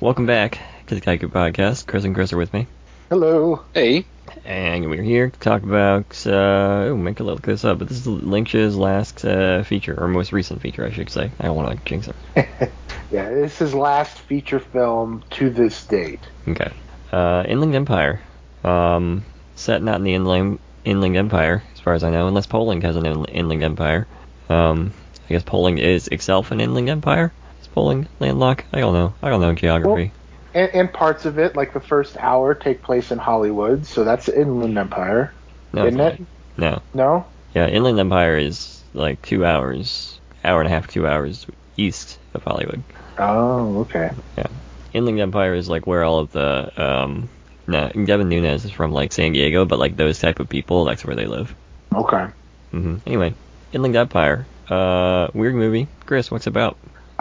Welcome back to the Kaiku Podcast. Chris and Chris are with me. Hello. Hey. And we're here to talk about, make a look this up, but this is Lynch's last feature, or most recent feature, I should say. I don't want to jinx it. Yeah, this is his last feature film to this date. Okay. Inland Empire. Set not in the Inland Empire, as far as I know, unless Poland has an Inland Empire. I guess Poland is itself an Inland Empire? Is Poland landlocked? I don't know geography. Well, and parts of it, like the first hour, take place in Hollywood, so that's the Inland Empire. No, isn't it? No. No? Yeah, Inland Empire is like 2 hours, hour and a half, 2 hours east of Hollywood. Oh, okay. Yeah. Inland Empire is like where all of the, Devin Nunes is from like San Diego, but like those type of people, that's where they live. Okay. Anyway, Inland Empire. Weird movie. Chris, what's it about?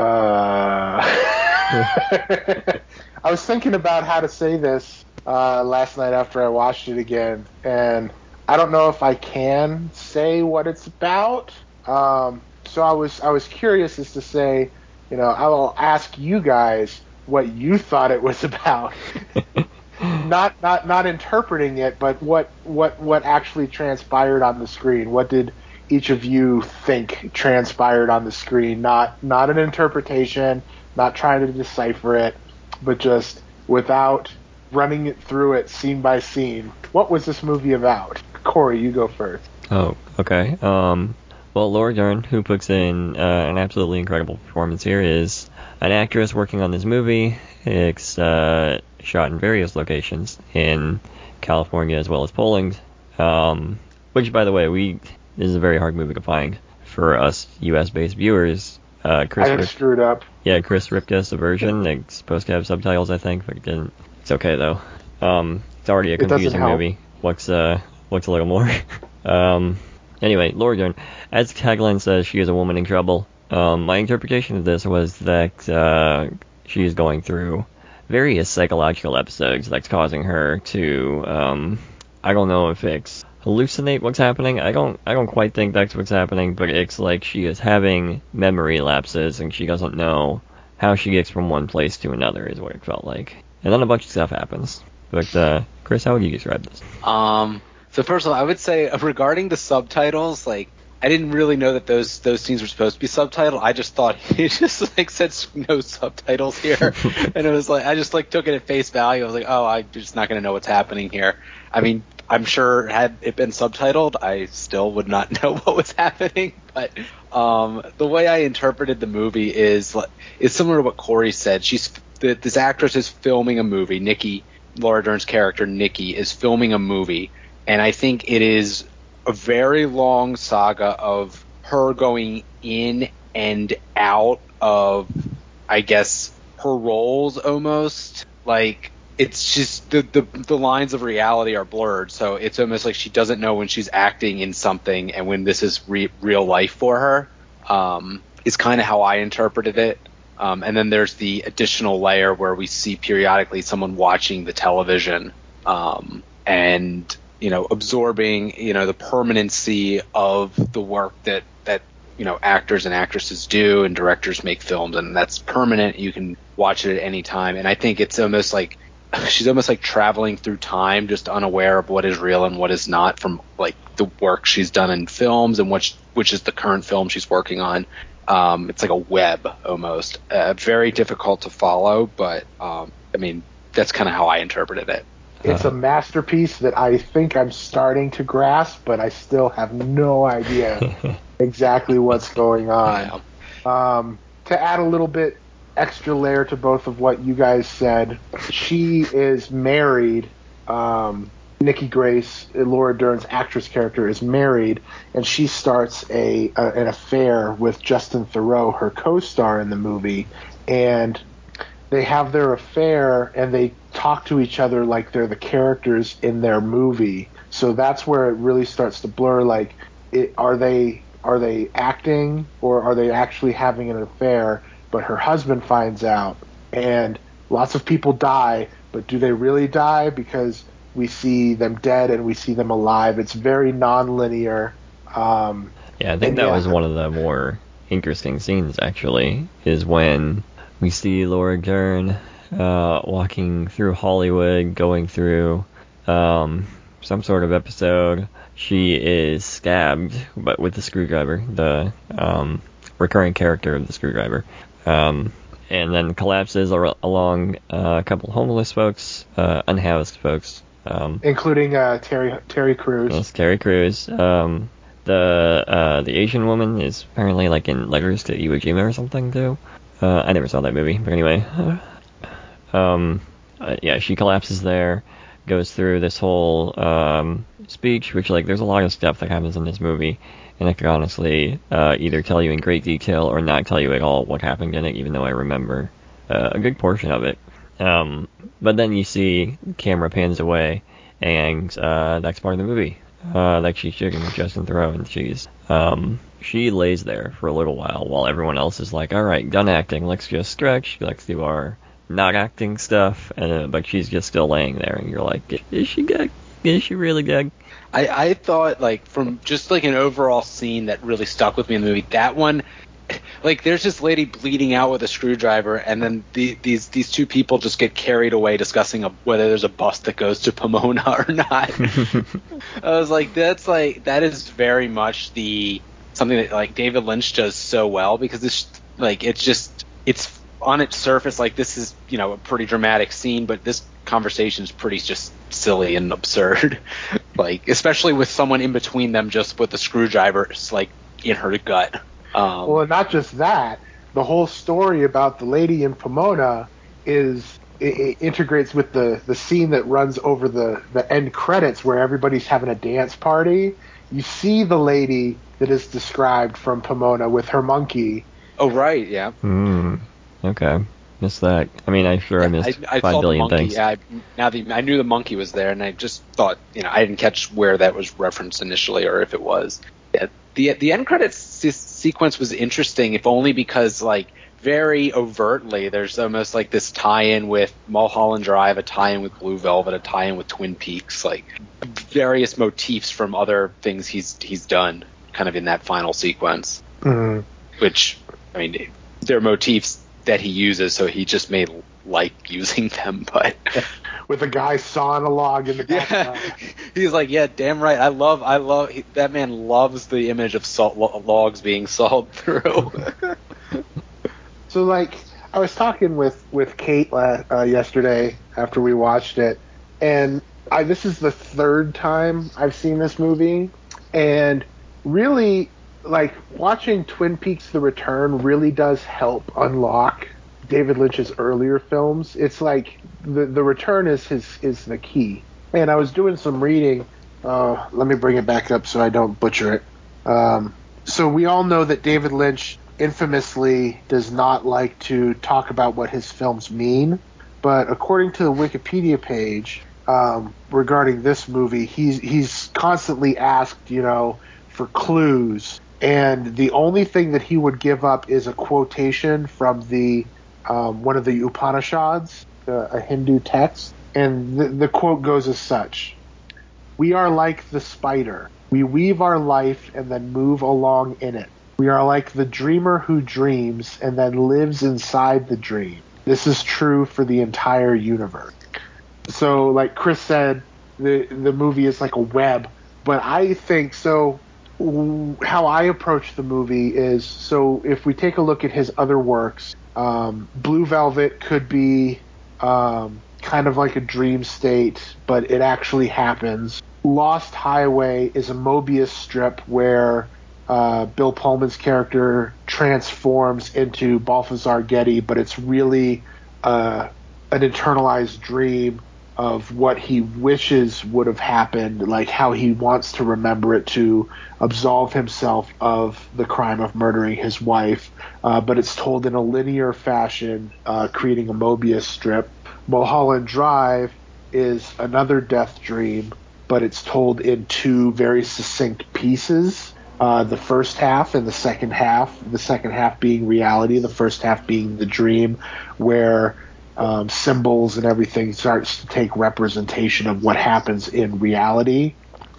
I was thinking about how to say this last night after I watched it again, and I don't know if I can say what it's about. So I was curious as to say, I will ask you guys what you thought it was about. not interpreting it, but what actually transpired on the screen. What did each of you think transpired on the screen? Not an interpretation, not trying to decipher it, but just without running it through it scene by scene. What was this movie about? Corey, you go first. Oh, okay. Well, Laura Dern, who puts in an absolutely incredible performance here, is an actress working on this movie. It's shot in various locations in California as well as Poland. Which, by the way, this is a very hard movie to find for us U.S.-based viewers. Chris I screwed up. Yeah, Chris ripped us a version. It's supposed to have subtitles, I think, but it didn't. It's okay though. It's already a confusing movie. What's a little more? Anyway, Laura Dern, as the tagline says, she is a woman in trouble. My interpretation of this was that she is going through various psychological episodes that's causing her to, I don't know if it's hallucinate what's happening. I don't quite think that's what's happening, but it's like she is having memory lapses and she doesn't know how she gets from one place to another, is what it felt like. And then a bunch of stuff happens. But Chris, how would you describe this? So first of all, I would say regarding the subtitles, like I didn't really know that those scenes were supposed to be subtitled. I just thought it just like said no subtitles here, and it was like I just like took it at face value. I was like, oh, I'm just not going to know what's happening here. I mean, I'm sure had it been subtitled, I still would not know what was happening. But the way I interpreted the movie is similar to what Corey said. This actress is filming a movie. Nikki, Laura Dern's character, Nikki, is filming a movie, and I think it is a very long saga of her going in and out of, I guess, her roles almost. Like, it's just the lines of reality are blurred, so it's almost like she doesn't know when she's acting in something and when this is real life for her. Is kind of how I interpreted it. And then there's the additional layer where we see periodically someone watching the television and absorbing the permanency of the work that actors and actresses do and directors make films, and that's permanent. You can watch it at any time, and I think it's almost like she's almost like traveling through time, just unaware of what is real and what is not from like the work she's done in films and which is the current film she's working on. It's like a web almost, very difficult to follow, but I mean that's kind of how I interpreted it. It's a masterpiece that I think I'm starting to grasp, but I still have no idea exactly what's going on. Yeah. To add a little bit extra layer to both of what you guys said, she is married. Nikki Grace, Laura Dern's actress character, is married, and she starts an affair with Justin Theroux, her co-star in the movie, and they have their affair and they talk to each other like they're the characters in their movie. So that's where it really starts to blur. Like, are they acting or are they actually having an affair? But her husband finds out, and lots of people die. But do they really die? Because we see them dead and we see them alive. It's very non-linear. Yeah, I think that was one of the more interesting scenes, actually, is when we see Laura Dern walking through Hollywood, going through some sort of episode. She is stabbed, but with the screwdriver, the recurring character of the screwdriver, and then collapses along a couple homeless folks, unhoused folks, including Terry Crews. Yes, Terry Crews. The Asian woman is apparently like in Letters to Iwo Jima or something too. I never saw that movie, but anyway. Yeah, she collapses there, goes through this whole speech, which, like, there's a lot of stuff that happens in this movie, and I could honestly either tell you in great detail or not tell you at all what happened in it, even though I remember a good portion of it. But then you see the camera pans away, and that's part of the movie. Like, she's shooting Justin Theroux, and she lays there for a little while everyone else is like, all right, done acting, let's just stretch, let's do our not acting stuff, but she's just still laying there, and you're like, is she good? Is she really good? I thought, like, from just like an overall scene that really stuck with me in the movie, that one, like, there's this lady bleeding out with a screwdriver, and then these two people just get carried away discussing whether there's a bus that goes to Pomona or not. I was like, that is very much something that, like, David Lynch does so well, because it's on its surface, like, this is, you know, a pretty dramatic scene, but this conversation is pretty just silly and absurd. Like, especially with someone in between them just with the screwdriver, like, in her gut. Well, not just that. The whole story about the lady in Pomona it integrates with the scene that runs over the end credits where everybody's having a dance party. You see the lady that is described from Pomona with her monkey. Oh, right, yeah. Okay. Missed that. I mean, I missed I 5 saw billion the monkey. things. Yeah, I knew the monkey was there, and I just thought, you know, I didn't catch where that was referenced initially, or if it was. Yeah, the end credits sequence was interesting, if only because, like, very overtly, there's almost like this tie-in with Mulholland Drive, a tie-in with Blue Velvet, a tie-in with Twin Peaks, like various motifs from other things he's done, kind of in that final sequence. Mm-hmm. Which, I mean, they're motifs that he uses, so he just may like using them, but with a guy sawing a log in the background. Yeah, he's like, yeah, damn right. I love that man loves the image of logs being sawed through. So, like, I was talking with Kate yesterday after we watched it, and this is the third time I've seen this movie, and really, like, watching Twin Peaks: The Return really does help unlock David Lynch's earlier films. It's like the Return is the key. And I was doing some reading. Let me bring it back up so I don't butcher it. So we all know that David Lynch infamously does not like to talk about what his films mean. But according to the Wikipedia page regarding this movie, he's constantly asked, you know, for clues. And the only thing that he would give up is a quotation from one of the Upanishads, a Hindu text. And the quote goes as such: "We are like the spider. We weave our life and then move along in it. We are like the dreamer who dreams and then lives inside the dream. This is true for the entire universe." So, like Chris said, the movie is like a web. But I think so. How I approach the movie is, so if we take a look at his other works, Blue Velvet could be kind of like a dream state, but it actually happens. Lost Highway is a Mobius strip where Bill Pullman's character transforms into Balthazar Getty, but it's really an internalized dream of what he wishes would have happened, like how he wants to remember it to absolve himself of the crime of murdering his wife. But it's told in a linear fashion, creating a Mobius strip. Mulholland Drive is another death dream, but it's told in two very succinct pieces. The first half and the second half being reality, the first half being the dream, where symbols and everything starts to take representation of what happens in reality.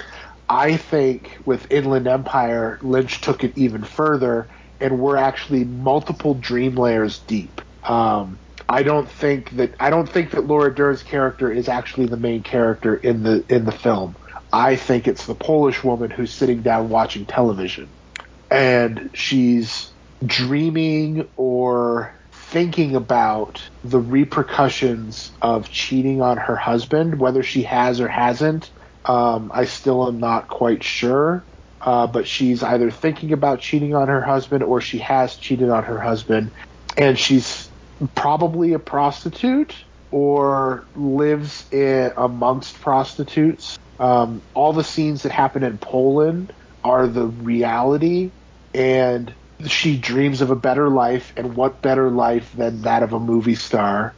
I think with Inland Empire, Lynch took it even further, and we're actually multiple dream layers deep. I don't think that Laura Dern's character is actually the main character in the film. I think it's the Polish woman who's sitting down watching television, and she's dreaming or thinking about the repercussions of cheating on her husband, whether she has or hasn't. I still am not quite sure, but she's either thinking about cheating on her husband or she has cheated on her husband, and she's probably a prostitute or lives amongst prostitutes. All the scenes that happen in Poland are the reality, and she dreams of a better life, and what better life than that of a movie star?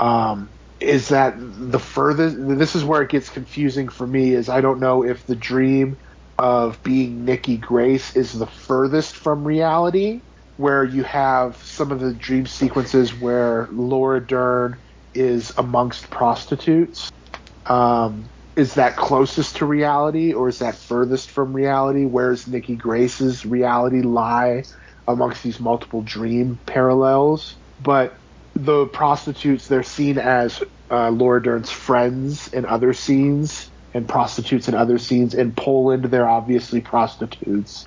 Is that the furthest? This is where it gets confusing for me, is I don't know if the dream of being Nikki Grace is the furthest from reality, where you have some of the dream sequences where Laura Dern is amongst prostitutes. Is that closest to reality, or is that furthest from reality? Where does Nikki Grace's reality lie amongst these multiple dream parallels? But the prostitutes, they're seen as Laura Dern's friends in other scenes, and prostitutes in other scenes. In Poland, they're obviously prostitutes.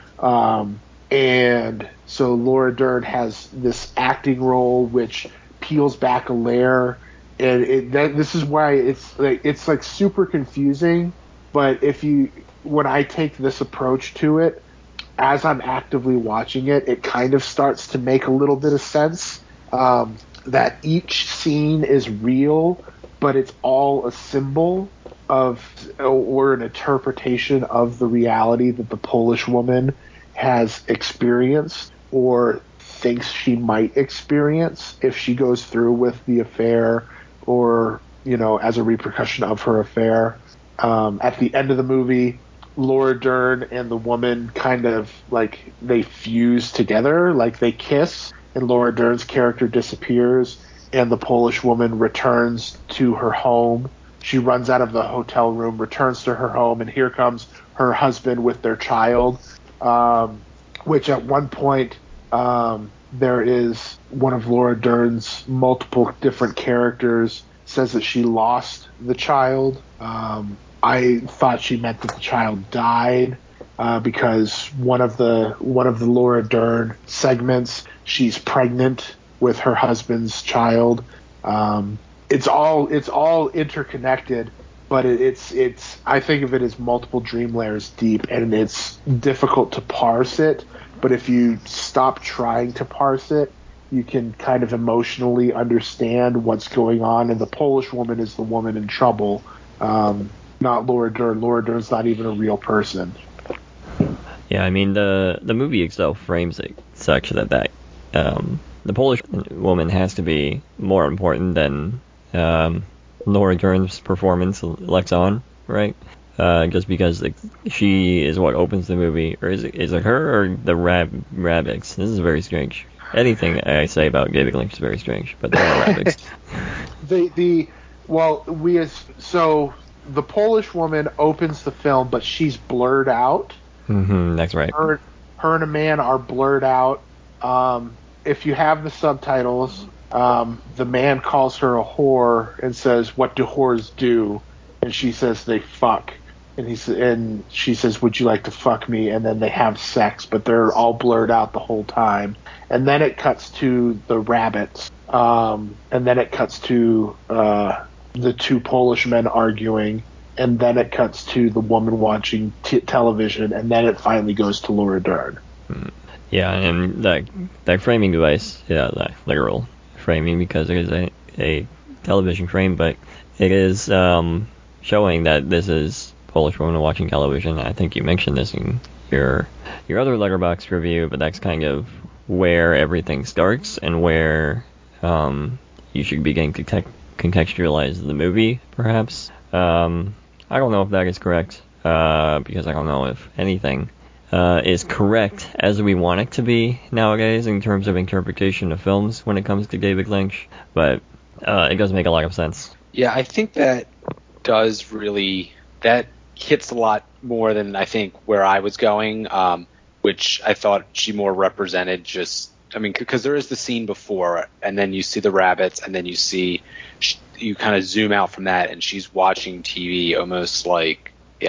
And so Laura Dern has this acting role which peels back a layer, and this is why it's like super confusing. But when I take this approach to it, as I'm actively watching it, it kind of starts to make a little bit of sense, that each scene is real, but it's all a symbol of or an interpretation of the reality that the Polish woman has experienced or thinks she might experience if she goes through with the affair, or as a repercussion of her affair. At the end of the movie, Laura Dern and the woman kind of like they fuse together, like they kiss, and Laura Dern's character disappears and the Polish woman returns to her home. She runs out of the hotel room, returns to her home, and here comes her husband with their child, which at one point there is one of Laura Dern's multiple different characters says that she lost the child. I thought she meant that the child died, because one of the Laura Dern segments, she's pregnant with her husband's child. It's all interconnected, but it's I think of it as multiple dream layers deep, and it's difficult to parse it. But if you stop trying to parse it, you can kind of emotionally understand what's going on. And the Polish woman is the woman in trouble, not Laura Dern. Laura Dern's not even a real person. Yeah, I mean the movie itself frames it such that the Polish woman has to be more important than Laura Dern's performance lets on, right? Just because she is what opens the movie, or is it her or the rabbits? This is very strange. Anything I say about David Lynch is very strange, but they're rabbits. So the Polish woman opens the film, but she's blurred out. Mm-hmm, that's right. Her and a man are blurred out. If you have the subtitles, the man calls her a whore and says, "What do whores do?" And she says, "They fuck." And she says, "Would you like to fuck me?" And then they have sex, but they're all blurred out the whole time. And then it cuts to the rabbits, and then it cuts to the two Polish men arguing, and then it cuts to the woman watching television, and then it finally goes to Laura Dern. Yeah, and that framing device, that literal framing, because it is a television frame, but it is showing that this is Polish woman watching television. I think you mentioned this in your other Letterboxd review, but that's kind of where everything starts and where you should begin to contextualize the movie, perhaps. I don't know if that is correct, because I don't know if anything is correct as we want it to be nowadays in terms of interpretation of films when it comes to David Lynch, but it does make a lot of sense. Yeah, I think that hits a lot more than I think where I was going, which I thought she more represented just I mean, because there is the scene before, and then you see the rabbits, and then you kind of zoom out from that, and she's watching TV almost like the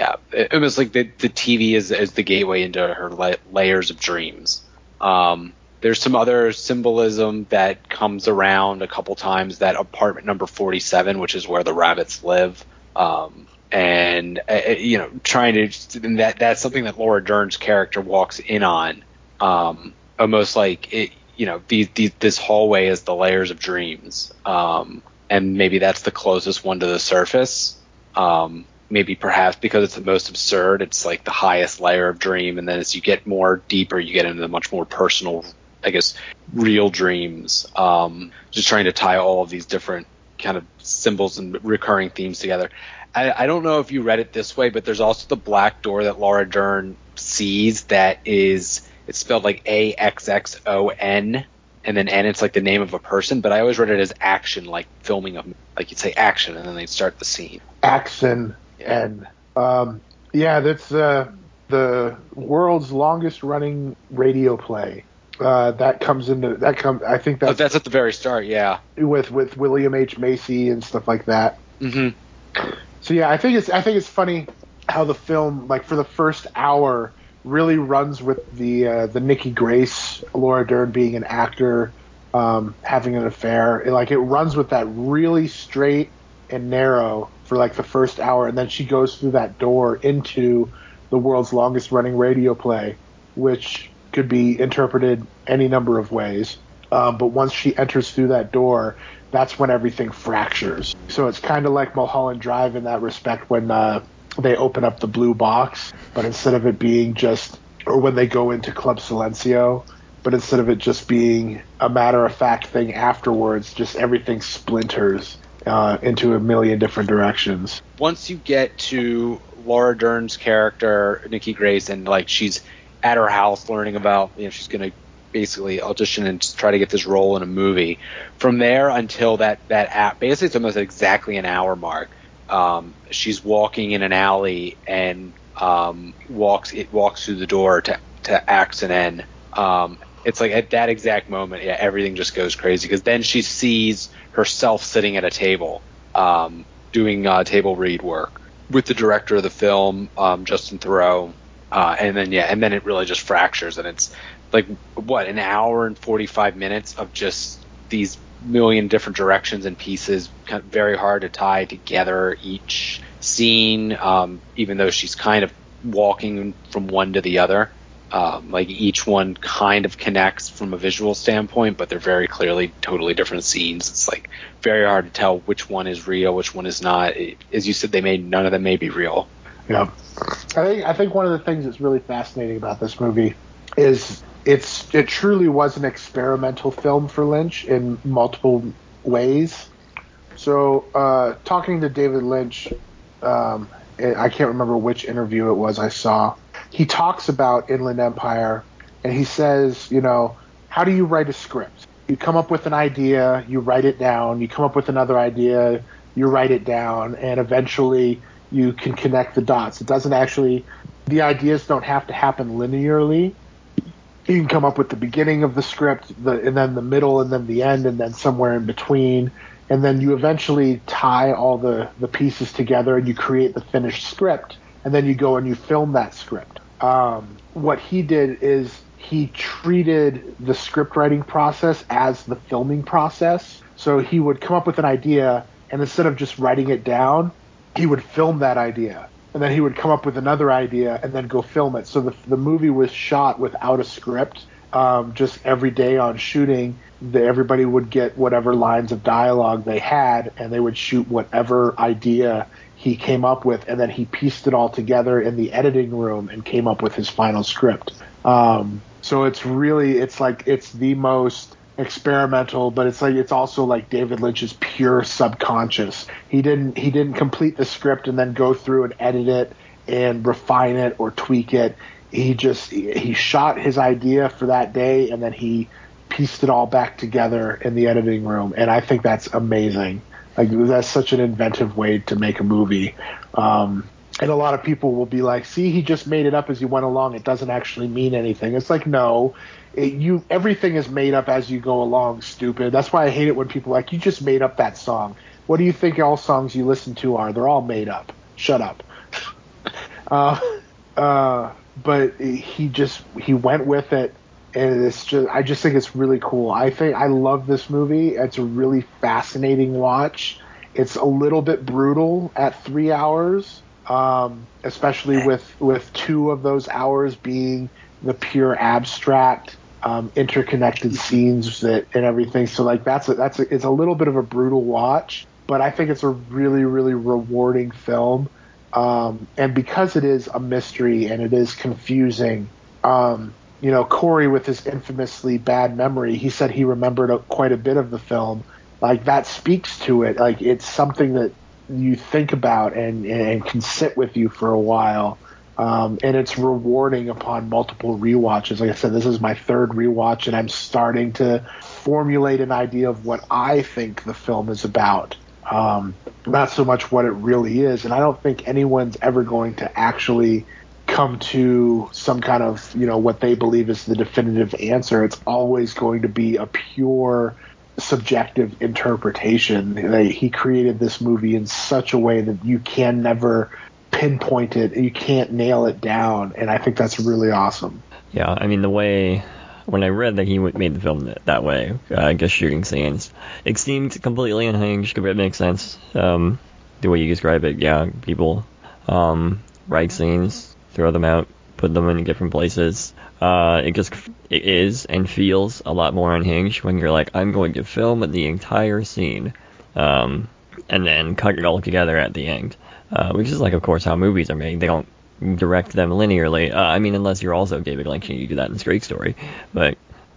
TV is the gateway into her layers of dreams. There's some other symbolism that comes around a couple times, that apartment number 47, which is where the rabbits live. And trying to, and that's something that Laura Dern's character walks in on, almost like it, this hallway is the layers of dreams. And maybe that's the closest one to the surface. Maybe perhaps because it's the most absurd, it's like the highest layer of dream. And then as you get more deeper, you get into the much more personal, I guess, real dreams. Just trying to tie all of these different kind of symbols and recurring themes together. I don't know if you read it this way, but there's also the black door that Laura Dern sees it's spelled like AXXON, and then N, it's like the name of a person, but I always read it as action, like filming like you'd say action, and then they'd start the scene. Action. And that's the world's longest running radio play. I think that's at the very start, yeah. With William H. Macy and stuff like that. Mm-hmm. So yeah, I think it's funny how the film, like, for the first hour, really runs with the Nikki Grace, Laura Dern being an actor, having an affair. It runs with that really straight and narrow for like the first hour, and then she goes through that door into the world's longest running radio play, which could be interpreted any number of ways. But once she enters through that door, that's when everything fractures. So it's kind of like Mulholland Drive in that respect, when they open up the blue box, but instead of it being or when they go into Club Silencio, but instead of it just being a matter-of-fact thing afterwards, just everything splinters into a million different directions. Once you get to Laura Dern's character, Nikki Grace, and like she's at her house learning about, she's going to basically audition and try to get this role in a movie. From there until that app, basically it's almost exactly an hour mark. She's walking in an alley and walks through the door to Ax and N. It's like at that exact moment, everything just goes crazy, because then she sees herself sitting at a table doing table read work with the director of the film, Justin Theroux, and then it really just fractures, and it's like an hour and 45 minutes of just these million different directions and pieces, kind of very hard to tie together each scene, even though she's kind of walking from one to the other. Like each one kind of connects from a visual standpoint, but they're very clearly totally different scenes. It's like very hard to tell which one is real, which one is not. As you said, none of them may be real. Yeah, I think one of the things that's really fascinating about this movie is it truly was an experimental film for Lynch in multiple ways. So talking to David Lynch, I can't remember which interview it was I saw. He talks about Inland Empire, and he says, how do you write a script? You come up with an idea, you write it down, you come up with another idea, you write it down, and eventually you can connect the dots. The ideas don't have to happen linearly. You can come up with the beginning of the script, and then the middle, and then the end, and then somewhere in between. And then you eventually tie all the pieces together, and you create the finished script. And then you go and you film that script. What he did is he treated the script writing process as the filming process. So he would come up with an idea, and instead of just writing it down, he would film that idea. And then he would come up with another idea and then go film it. So the movie was shot without a script, just every day on shooting. Everybody would get whatever lines of dialogue they had, and they would shoot whatever idea he came up with, and then he pieced it all together in the editing room and came up with his final script. So it's the most experimental, but it's also like David Lynch's pure subconscious. He didn't complete the script and then go through and edit it and refine it or tweak it. He shot his idea for that day, and then he pieced it all back together in the editing room, and I think that's amazing. Like, that's such an inventive way to make a movie. And a lot of people will be like, see, he just made it up as he went along. It doesn't actually mean anything. It's like, no, everything is made up as you go along, stupid. That's why I hate it when people are like, you just made up that song. What do you think all songs you listen to are? They're all made up. Shut up. But he went with it, and I just think it's really cool. I love this movie. It's a really fascinating watch. It's a little bit brutal at 3 hours. Especially with 2 of those hours being the pure abstract, interconnected scenes and everything. So like it's a little bit of a brutal watch, but I think it's a really, really rewarding film. And because it is a mystery and it is confusing, Corey, with his infamously bad memory, he said he remembered quite a bit of the film. Like, that speaks to it. Like, it's something that you think about and can sit with you for a while. And it's rewarding upon multiple rewatches. Like I said, this is my 3rd rewatch, and I'm starting to formulate an idea of what I think the film is about. Not so much what it really is. And I don't think anyone's ever going to actually come to some kind of, what they believe is the definitive answer. It's always going to be a pure subjective interpretation. He created this movie in such a way that you can never pinpoint it. You can't nail it down. And I think that's really awesome. Yeah, I mean, when I read that he made the film that way, I guess shooting scenes, it seemed completely unhinged, but it makes sense. The way you describe it, yeah, people write scenes, throw them out, put them in different places. It is and feels a lot more unhinged when you're like, I'm going to film the entire scene, and then cut it all together at the end, which is like, of course, how movies are made. They don't direct them linearly. I mean, unless you're also David Lynch and you do that in Straight Story. But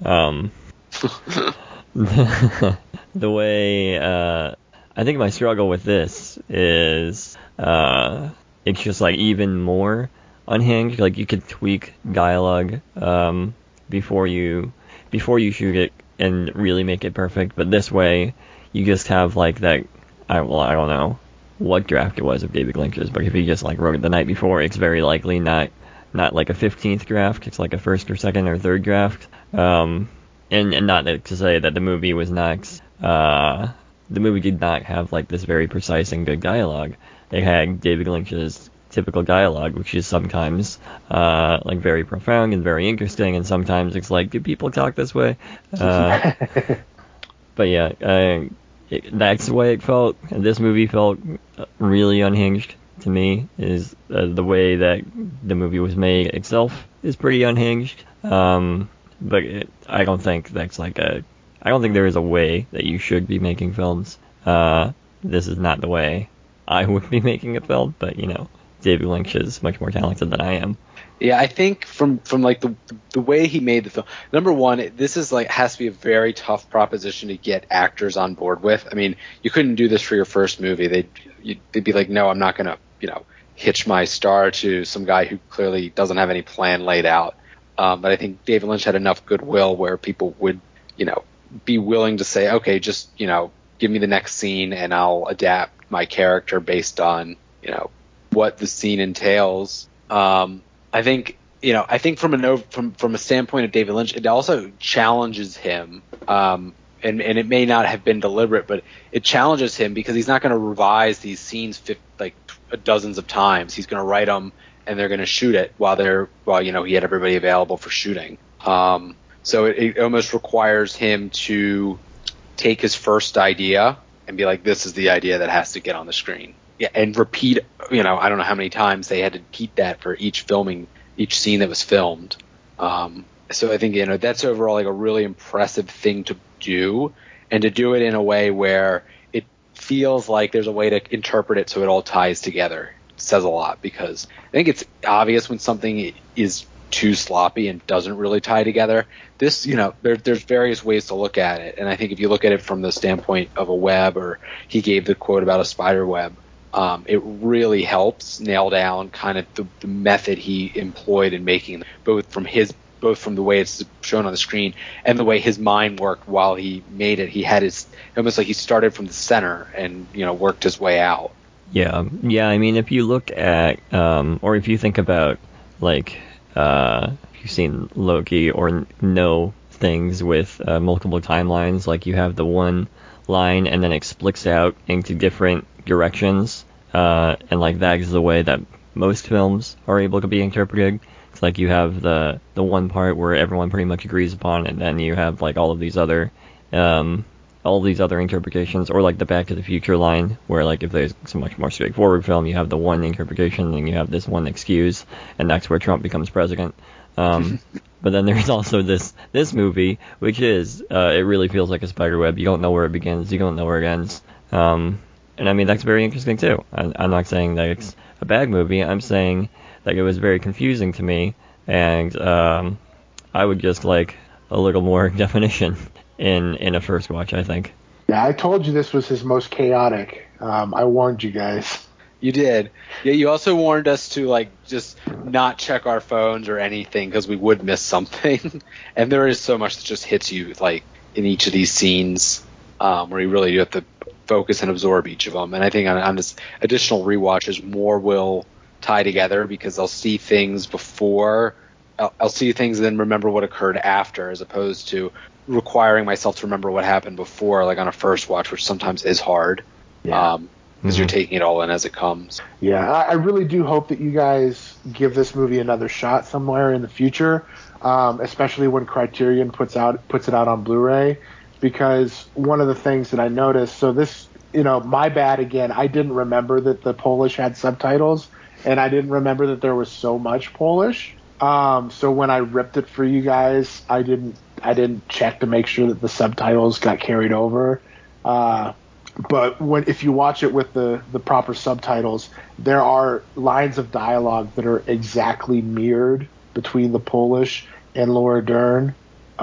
the way I think my struggle with this is it's just like even more unhinged. Like, you could tweak dialogue before you shoot it and really make it perfect, but this way you just have like that. I don't know what draft it was of David Lynch's, but if he just like wrote it the night before, it's very likely not like a 15th draft. It's like a 1st or 2nd or 3rd draft. And not to say that the movie was not. The movie did not have like this very precise and good dialogue. It had David Lynch's typical dialogue, which is sometimes like very profound and very interesting, and sometimes it's like, do people talk this way? But yeah, that's the way it felt. And this movie felt really unhinged to me. Is the way that the movie was made itself is pretty unhinged. But I don't think that's like I don't think there is a way that you should be making films. This is not the way I would be making a film, but David Lynch is much more talented than I am. Yeah, I think from like the way he made the film, number one, this is like has to be a very tough proposition to get actors on board with. I mean, you couldn't do this for your first movie. They'd be like, no, I'm not gonna hitch my star to some guy who clearly doesn't have any plan laid out. But I think David Lynch had enough goodwill where people would be willing to say, okay, just give me the next scene and I'll adapt my character based on what the scene entails. I think from a standpoint of David Lynch, it also challenges him, and it may not have been deliberate, but it challenges him because he's not going to revise these scenes dozens of times. He's going to write them, and they're going to shoot it while he had everybody available for shooting. So it almost requires him to take his first idea and be like, this is the idea that has to get on the screen. Yeah, and repeat, I don't know how many times they had to repeat that for each scene that was filmed. So I think, that's overall like a really impressive thing to do, and to do it in a way where it feels like there's a way to interpret it so it all ties together. It says a lot, because I think it's obvious when something is too sloppy and doesn't really tie together. This, there's various ways to look at it. And I think if you look at it from the standpoint of a web, or he gave the quote about a spider web, it really helps nail down kind of the method he employed in making, both from the way it's shown on the screen and the way his mind worked while he made it. He had almost like he started from the center and worked his way out. Yeah. I mean, if you look at, or if you think about, like, if you've seen Loki or know things with multiple timelines, like you have the one line and then it splits out into different directions, and like that is the way that most films are able to be interpreted. It's like you have the one part where everyone pretty much agrees upon, and then you have like all these other interpretations, or like the Back to the Future line, where like if there's a much more straightforward film, you have the one interpretation, and you have this one excuse, and that's where Trump becomes president. But then there's also this movie, which is it really feels like a spider web. You don't know where it begins, you don't know where it ends. And I mean, that's very interesting too. I'm not saying that it's a bad movie. I'm saying that it was very confusing to me, and I would just like a little more definition in a first watch, I think. Yeah, I told you this was his most chaotic. I warned you guys. You did. Yeah, you also warned us to like just not check our phones or anything because we would miss something. And there is so much that just hits you like in each of these scenes where you really do have to focus and absorb each of them. And I think on this additional rewatches, more will tie together because I'll see things before, I'll see things and then remember what occurred after, as opposed to requiring myself to remember what happened before, like on a first watch, which sometimes is hard. Yeah. Because you're taking it all in as it comes. Yeah, I really do hope that you guys give this movie another shot somewhere in the future, especially when Criterion puts it out on Blu-ray, because one of the things that I noticed, so this, my bad again, I didn't remember that the Polish had subtitles, and I didn't remember that there was so much Polish. So when I ripped it for you guys, I didn't check to make sure that the subtitles got carried over. But if you watch it with the proper subtitles, there are lines of dialogue that are exactly mirrored between the Polish and Laura Dern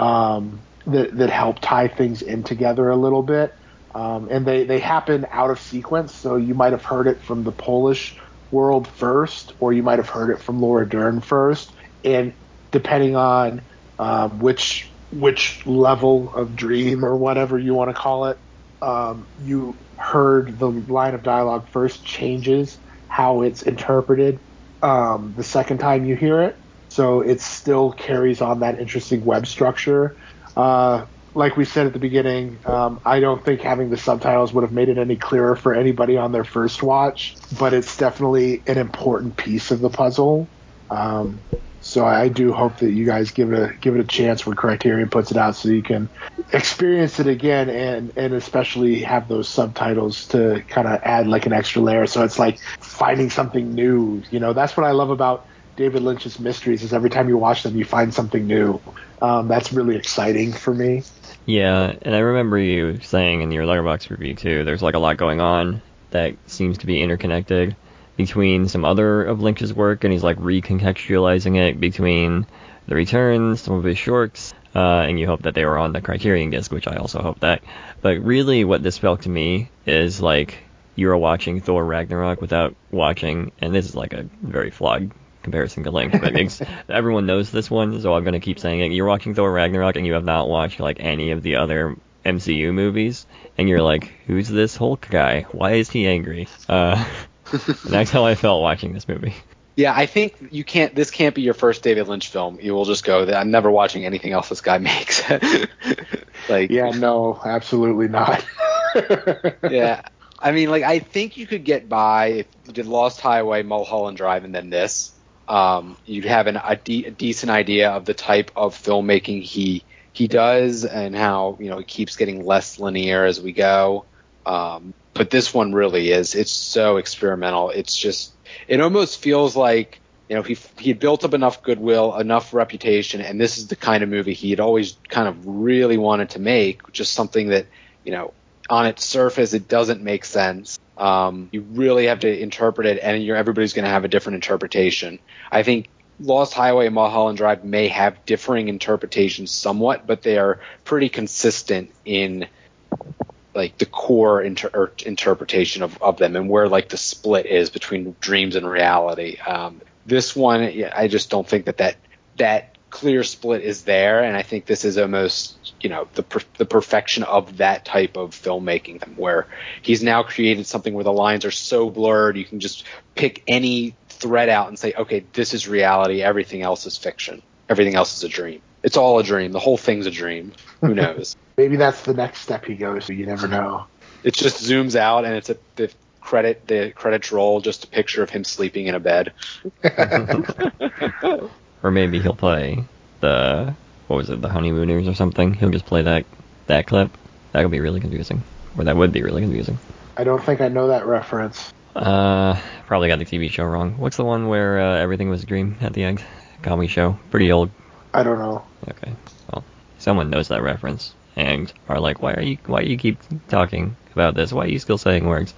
that help tie things in together a little bit. And they happen out of sequence, so you might have heard it from the Polish world first, or you might have heard it from Laura Dern first. And depending on which level of dream or whatever you want to call it, you heard the line of dialogue first changes how it's interpreted the second time you hear it. So it still carries on that interesting web structure. Like we said at the beginning, I don't think having the subtitles would have made it any clearer for anybody on their first watch, but it's definitely an important piece of the puzzle. So I do hope that you guys give it a chance when Criterion puts it out, so you can experience it again and especially have those subtitles to kind of add like an extra layer. So it's like finding something new. That's what I love about David Lynch's mysteries, is every time you watch them, you find something new. That's really exciting for me. Yeah, and I remember you saying in your Letterboxd review too, there's like a lot going on that seems to be interconnected between some other of Lynch's work, and he's like recontextualizing it between The Return, some of his shorts, and you hope that they were on the Criterion disc, which I also hope that. But really what this felt to me is like you were watching Thor Ragnarok without watching, and this is like a very flawed comparison to Lynch, but everyone knows this one, so I'm going to keep saying it. You're watching Thor Ragnarok and you have not watched like any of the other MCU movies, and you're like, who's this Hulk guy? Why is he angry? That's how I felt watching this movie. Yeah, I think this can't be your first David Lynch film. You will just go, I'm never watching anything else this guy makes. Yeah, no, absolutely not. Yeah. I mean, like, I think you could get by if you did Lost Highway, Mulholland Drive, and then this. You'd have a decent idea of the type of filmmaking he does, and how, it keeps getting less linear as we go. But this one really is. It's so experimental. It's just, it almost feels like, he had built up enough goodwill, enough reputation, and this is the kind of movie he had always kind of really wanted to make, just something that, on its surface, it doesn't make sense. You really have to interpret it, and everybody's going to have a different interpretation. I think Lost Highway and Mulholland Drive may have differing interpretations somewhat, but they are pretty consistent in like the core interpretation of them, and where like the split is between dreams and reality. This one, I just don't think that clear split is there, and I think this is almost, the perfection of that type of filmmaking, where he's now created something where the lines are so blurred you can just pick any thread out and say, okay, this is reality, everything else is fiction, everything else is a dream. It's all a dream. The whole thing's a dream. Who knows? Maybe that's the next step he goes to. You never know. It just zooms out, and it's the credits roll, just a picture of him sleeping in a bed. Or maybe he'll play the Honeymooners or something. He'll just play that clip. That would be really confusing. Or that would be really confusing. I don't think I know that reference. Probably got the TV show wrong. What's the one where everything was a dream at the end? Comedy show. Pretty old. I don't know. Okay. Well, someone knows that reference and are like, why do you keep talking about this? Why are you still saying words?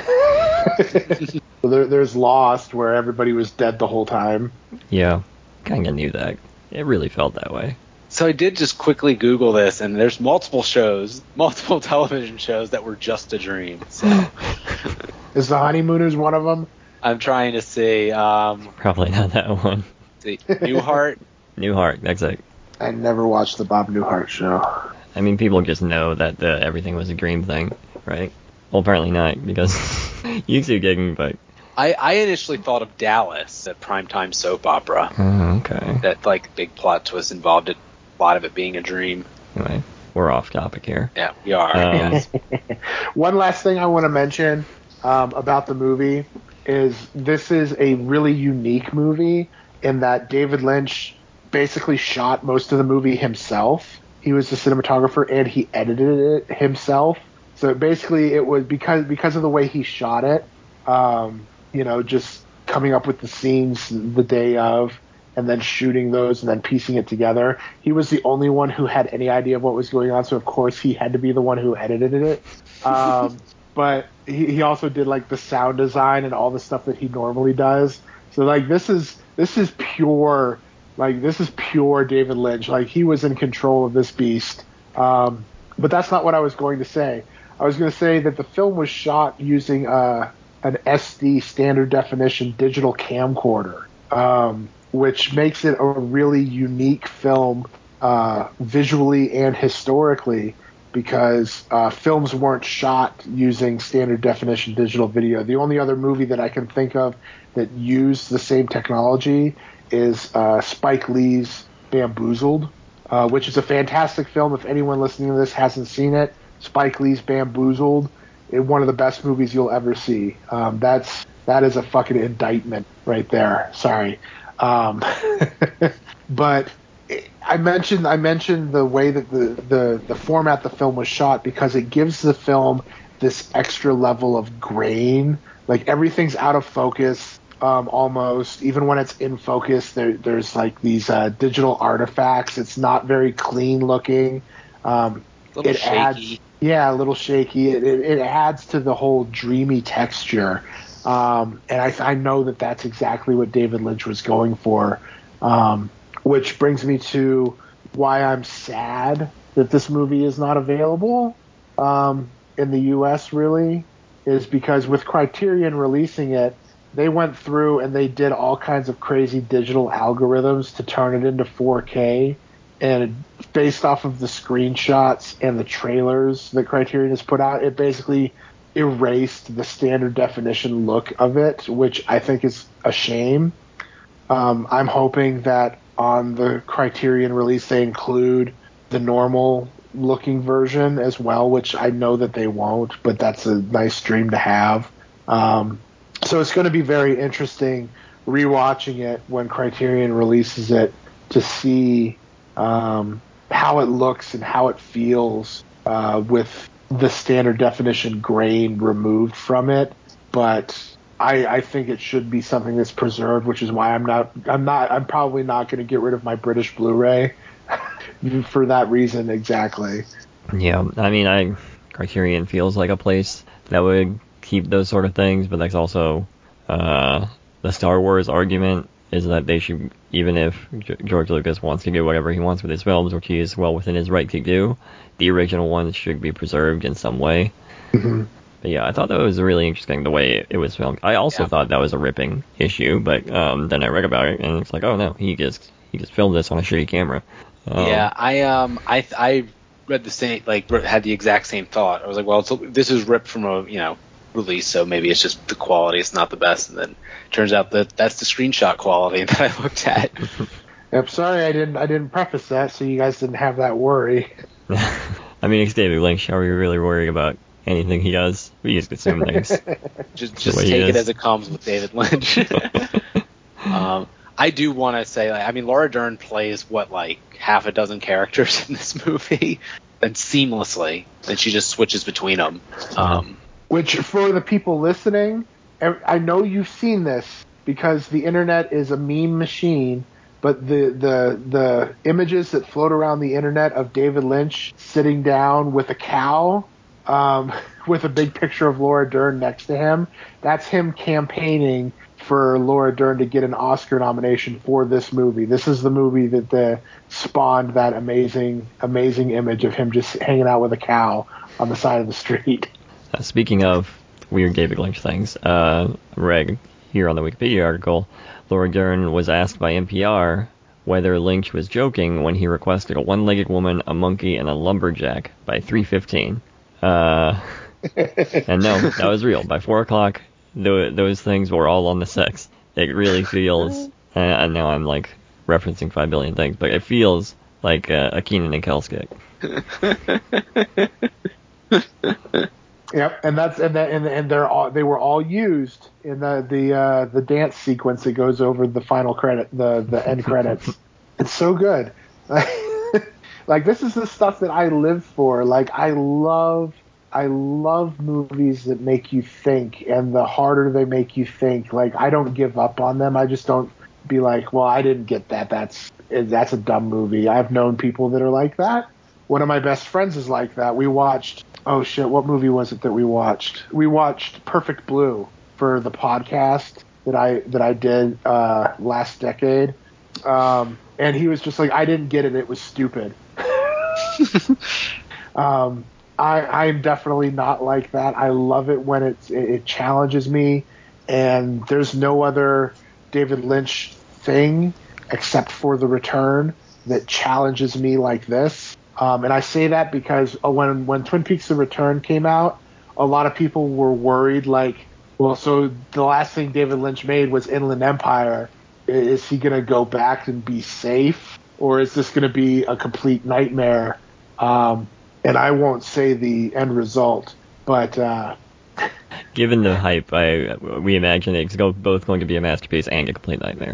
There's Lost, where everybody was dead the whole time. Yeah. Kind of knew that. It really felt that way. So I did just quickly Google this, and there's multiple television shows that were just a dream. So. Is the Honeymooners one of them? I'm trying to see. Probably not that one. See, Newhart. Newhart, that's it. I never watched the Bob Newhart show. I mean, people just know that the everything was a dream thing, right? Well, apparently not, because you two didn't, but... I initially thought of Dallas, that primetime soap opera. Oh, okay. That, big plot twist involved, a lot of it being a dream. Anyway, we're off topic here. Yeah, we are. Yes. One last thing I want to mention about the movie is this is a really unique movie in that David Lynch basically shot most of the movie himself. He was the cinematographer and he edited it himself. So basically it was because of the way he shot it, just coming up with the scenes the day of and then shooting those and then piecing it together. He was the only one who had any idea of what was going on, so of course he had to be the one who edited it. But he also did the sound design and all the stuff that he normally does. So this is pure David Lynch. He was in control of this beast. But that's not what I was going to say. I was going to say that the film was shot using an SD standard definition digital camcorder, which makes it a really unique film visually and historically, because films weren't shot using standard definition digital video. The only other movie that I can think of that used the same technology is Spike Lee's Bamboozled, which is a fantastic film. If anyone listening to this hasn't seen it, Spike Lee's Bamboozled is one of the best movies you'll ever see. That is a fucking indictment right there. Sorry. But I mentioned the way that the format the film was shot, because it gives the film this extra level of grain. Everything's out of focus, almost. Even when it's in focus, there's these digital artifacts. It's not very clean looking. A little shaky. A little shaky. It adds to the whole dreamy texture. And I know that that's exactly what David Lynch was going for. Which brings me to why I'm sad that this movie is not available in the U.S. really, is because with Criterion releasing it, they went through and they did all kinds of crazy digital algorithms to turn it into 4K. And based off of the screenshots and the trailers that Criterion has put out, it basically erased the standard definition look of it, which I think is a shame. I'm hoping that on the Criterion release they include the normal looking version as well, which I know that they won't, but that's a nice dream to have. So it's going to be very interesting rewatching it when Criterion releases it to see how it looks and how it feels with the standard definition grain removed from it. But I think it should be something that's preserved, which is why I'm probably not going to get rid of my British Blu-ray for that reason exactly. Yeah, I mean, Criterion feels like a place that would keep those sort of things, but that's also the Star Wars argument is that they should, even if George Lucas wants to do whatever he wants with his films, which he is well within his right to do, the original ones should be preserved in some way. Mm-hmm. But yeah, I thought that was really interesting the way it was filmed. I also thought that was a ripping issue, but then I read about it and it's like, oh no, he just filmed this on a shitty camera. I read the same, had the exact same thought. I was like, well, this is ripped from a release, so maybe it's just the quality is not the best. And then it turns out that that's the screenshot quality that I looked at. Yep, sorry I didn't preface that, so you guys didn't have that worry. I mean, it's David Lynch. Are we really worried about anything he does? We just assume things. just take it as it comes with David Lynch. I do want to say, Laura Dern plays half a dozen characters in this movie, and seamlessly, and she just switches between them. Which, for the people listening, I know you've seen this because the internet is a meme machine. But the images that float around the internet of David Lynch sitting down with a cow, with a big picture of Laura Dern next to him, that's him campaigning for Laura Dern to get an Oscar nomination for this movie. This is the movie that spawned that amazing image of him just hanging out with a cow on the side of the street. Speaking of weird David Lynch things, Reg, here on the Wikipedia article, Laura Dern was asked by NPR whether Lynch was joking when he requested a one-legged woman, a monkey, and a lumberjack by 3:15. And no, that was real. By 4 o'clock, those things were all on the sex. It really feels, and now I'm referencing 5 billion things, but it feels like a Keenan and Kel skit. Yep, and they were all used in the dance sequence that goes over the final credit, the end credits. It's so good. This is the stuff that I live for. I love movies that make you think, and the harder they make you think, I don't give up on them. I just don't be like, well, I didn't get that. That's a dumb movie. I've known people that are like that. One of my best friends is like that. We watched. Oh shit! What movie was it that we watched? We watched Perfect Blue for the podcast that I did last decade, and he was just like, "I didn't get it. It was stupid." I'm definitely not like that. I love it when it challenges me, and there's no other David Lynch thing except for The Return that challenges me like this. And I say that because when Twin Peaks: The Return came out, a lot of people were worried, so the last thing David Lynch made was Inland Empire. Is he going to go back and be safe, or is this going to be a complete nightmare? And I won't say the end result, but given the hype, we imagine it's both going to be a masterpiece and a complete nightmare.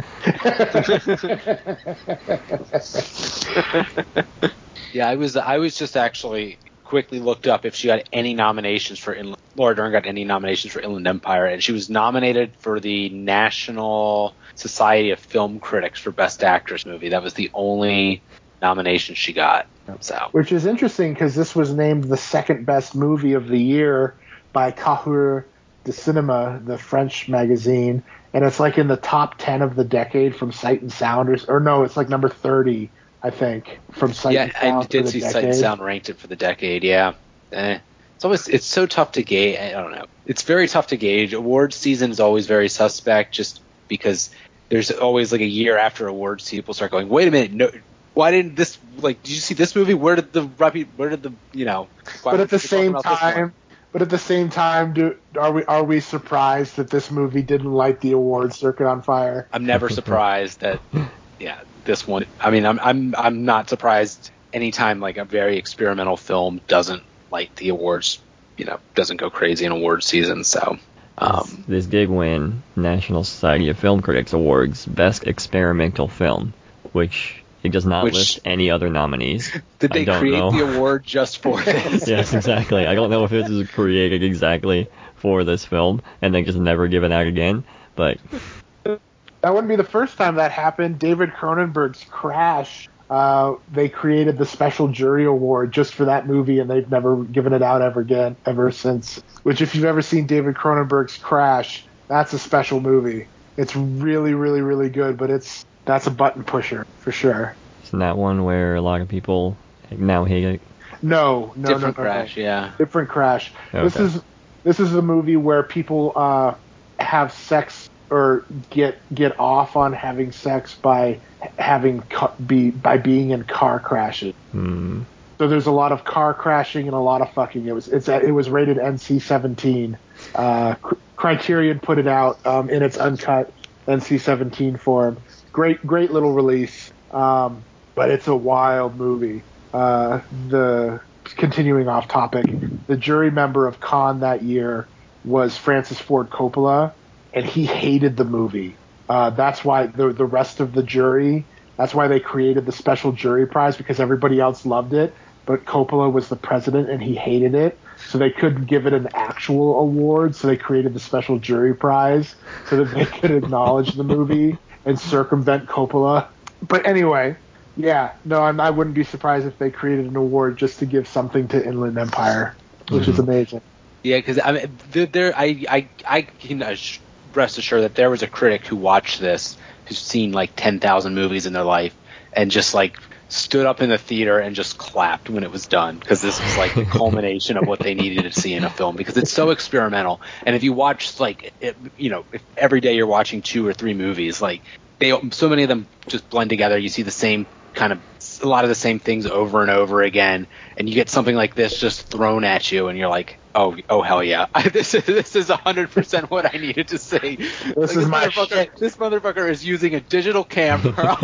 Yeah, I was just actually quickly looked up if she got any nominations for Laura Dern got any nominations for Inland Empire, and she was nominated for the National Society of Film Critics for Best Actress movie. That was the only nomination she got. So, which is interesting because this was named the second best movie of the year by Cahiers de Cinema, the French magazine, and it's in the top 10 of the decade from Sight and Sound, or no, it's number 30. I think from Sight and Sound. I did see Sight and Sound ranked it for the decade. Yeah, it's so tough to gauge. I don't know. It's very tough to gauge. Awards season is always very suspect, just because there's always a year after awards, people start going, wait a minute, no, why didn't this? Did you see this movie? Where did the But at the same time, are we surprised that this movie didn't light the awards circuit on fire? I'm never surprised that. Yeah. This one, I mean, I'm not surprised anytime a very experimental film doesn't light the awards, doesn't go crazy in awards season. So this did win National Society of Film Critics Awards Best Experimental Film, which it does not list any other nominees. Did they create the award just for this? Yes, exactly. I don't know if this is created exactly for this film and they just never give it out again, but. That wouldn't be the first time that happened. David Cronenberg's Crash, they created the special jury award just for that movie, and they've never given it out ever since. Which, if you've ever seen David Cronenberg's Crash, that's a special movie. It's really, really, really good, but that's a button pusher for sure. Isn't that one where a lot of people now hate it? No. Different Crash, yeah. Different Crash. Okay. This is a movie where people have sex or get off on having sex by being in car crashes. So there's a lot of car crashing and a lot of fucking. It was rated NC-17. Criterion put it out in its uncut NC-17 form. Great little release, but it's a wild movie. Continuing off topic, the jury member of Cannes that year was Francis Ford Coppola, and he hated the movie. That's why the rest of the jury, that's why they created the special jury prize, because everybody else loved it, but Coppola was the president and he hated it, so they couldn't give it an actual award, so they created the special jury prize so that they could acknowledge the movie and circumvent Coppola. But anyway, yeah, no, I wouldn't be surprised if they created an award just to give something to Inland Empire, which is amazing. Yeah, because I mean, I can rest assured that there was a critic who watched this, who's seen like 10,000 movies in their life, and just like stood up in the theater and just clapped when it was done, because this was like the culmination of what they needed to see in a film, because it's so experimental. And if you watch like if every day you're watching 2 or 3 movies, like so many of them just blend together. You see the same kind of a lot of the same things over and over again, and you get something like this just thrown at you, and you're like, oh hell yeah, this is 100% what I needed to see. This motherfucker is using a digital camera.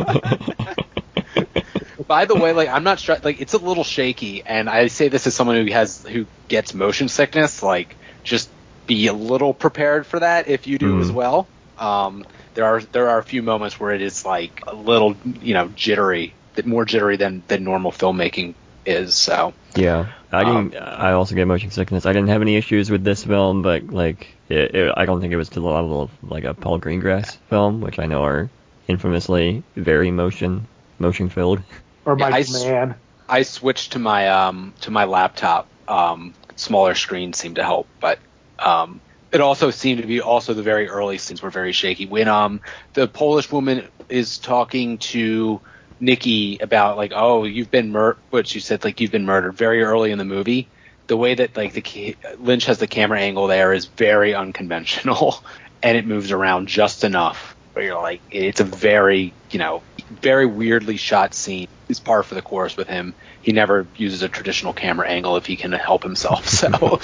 By the way, like, I'm not sure, like, it's a little shaky, and I say this as someone who gets motion sickness. Like, just be a little prepared for that if you do as well. There are a few moments where it is like a little, jittery, more jittery than normal filmmaking is. So yeah, I also get motion sickness. I didn't have any issues with this film, but like I don't think it was to the level of like a Paul Greengrass film, which I know are infamously very motion filled. Or Michael Mann. I switched to my laptop. Smaller screen seemed to help, but it also seemed to be the very early scenes were very shaky. When the Polish woman is talking to Nikki about like, oh, you've been what she said, like, you've been murdered very early in the movie. The way that like Lynch has the camera angle there is very unconventional, and it moves around just enough where you're like, it's a very very weirdly shot scene. It's par for the course with him. He never uses a traditional camera angle if he can help himself. So.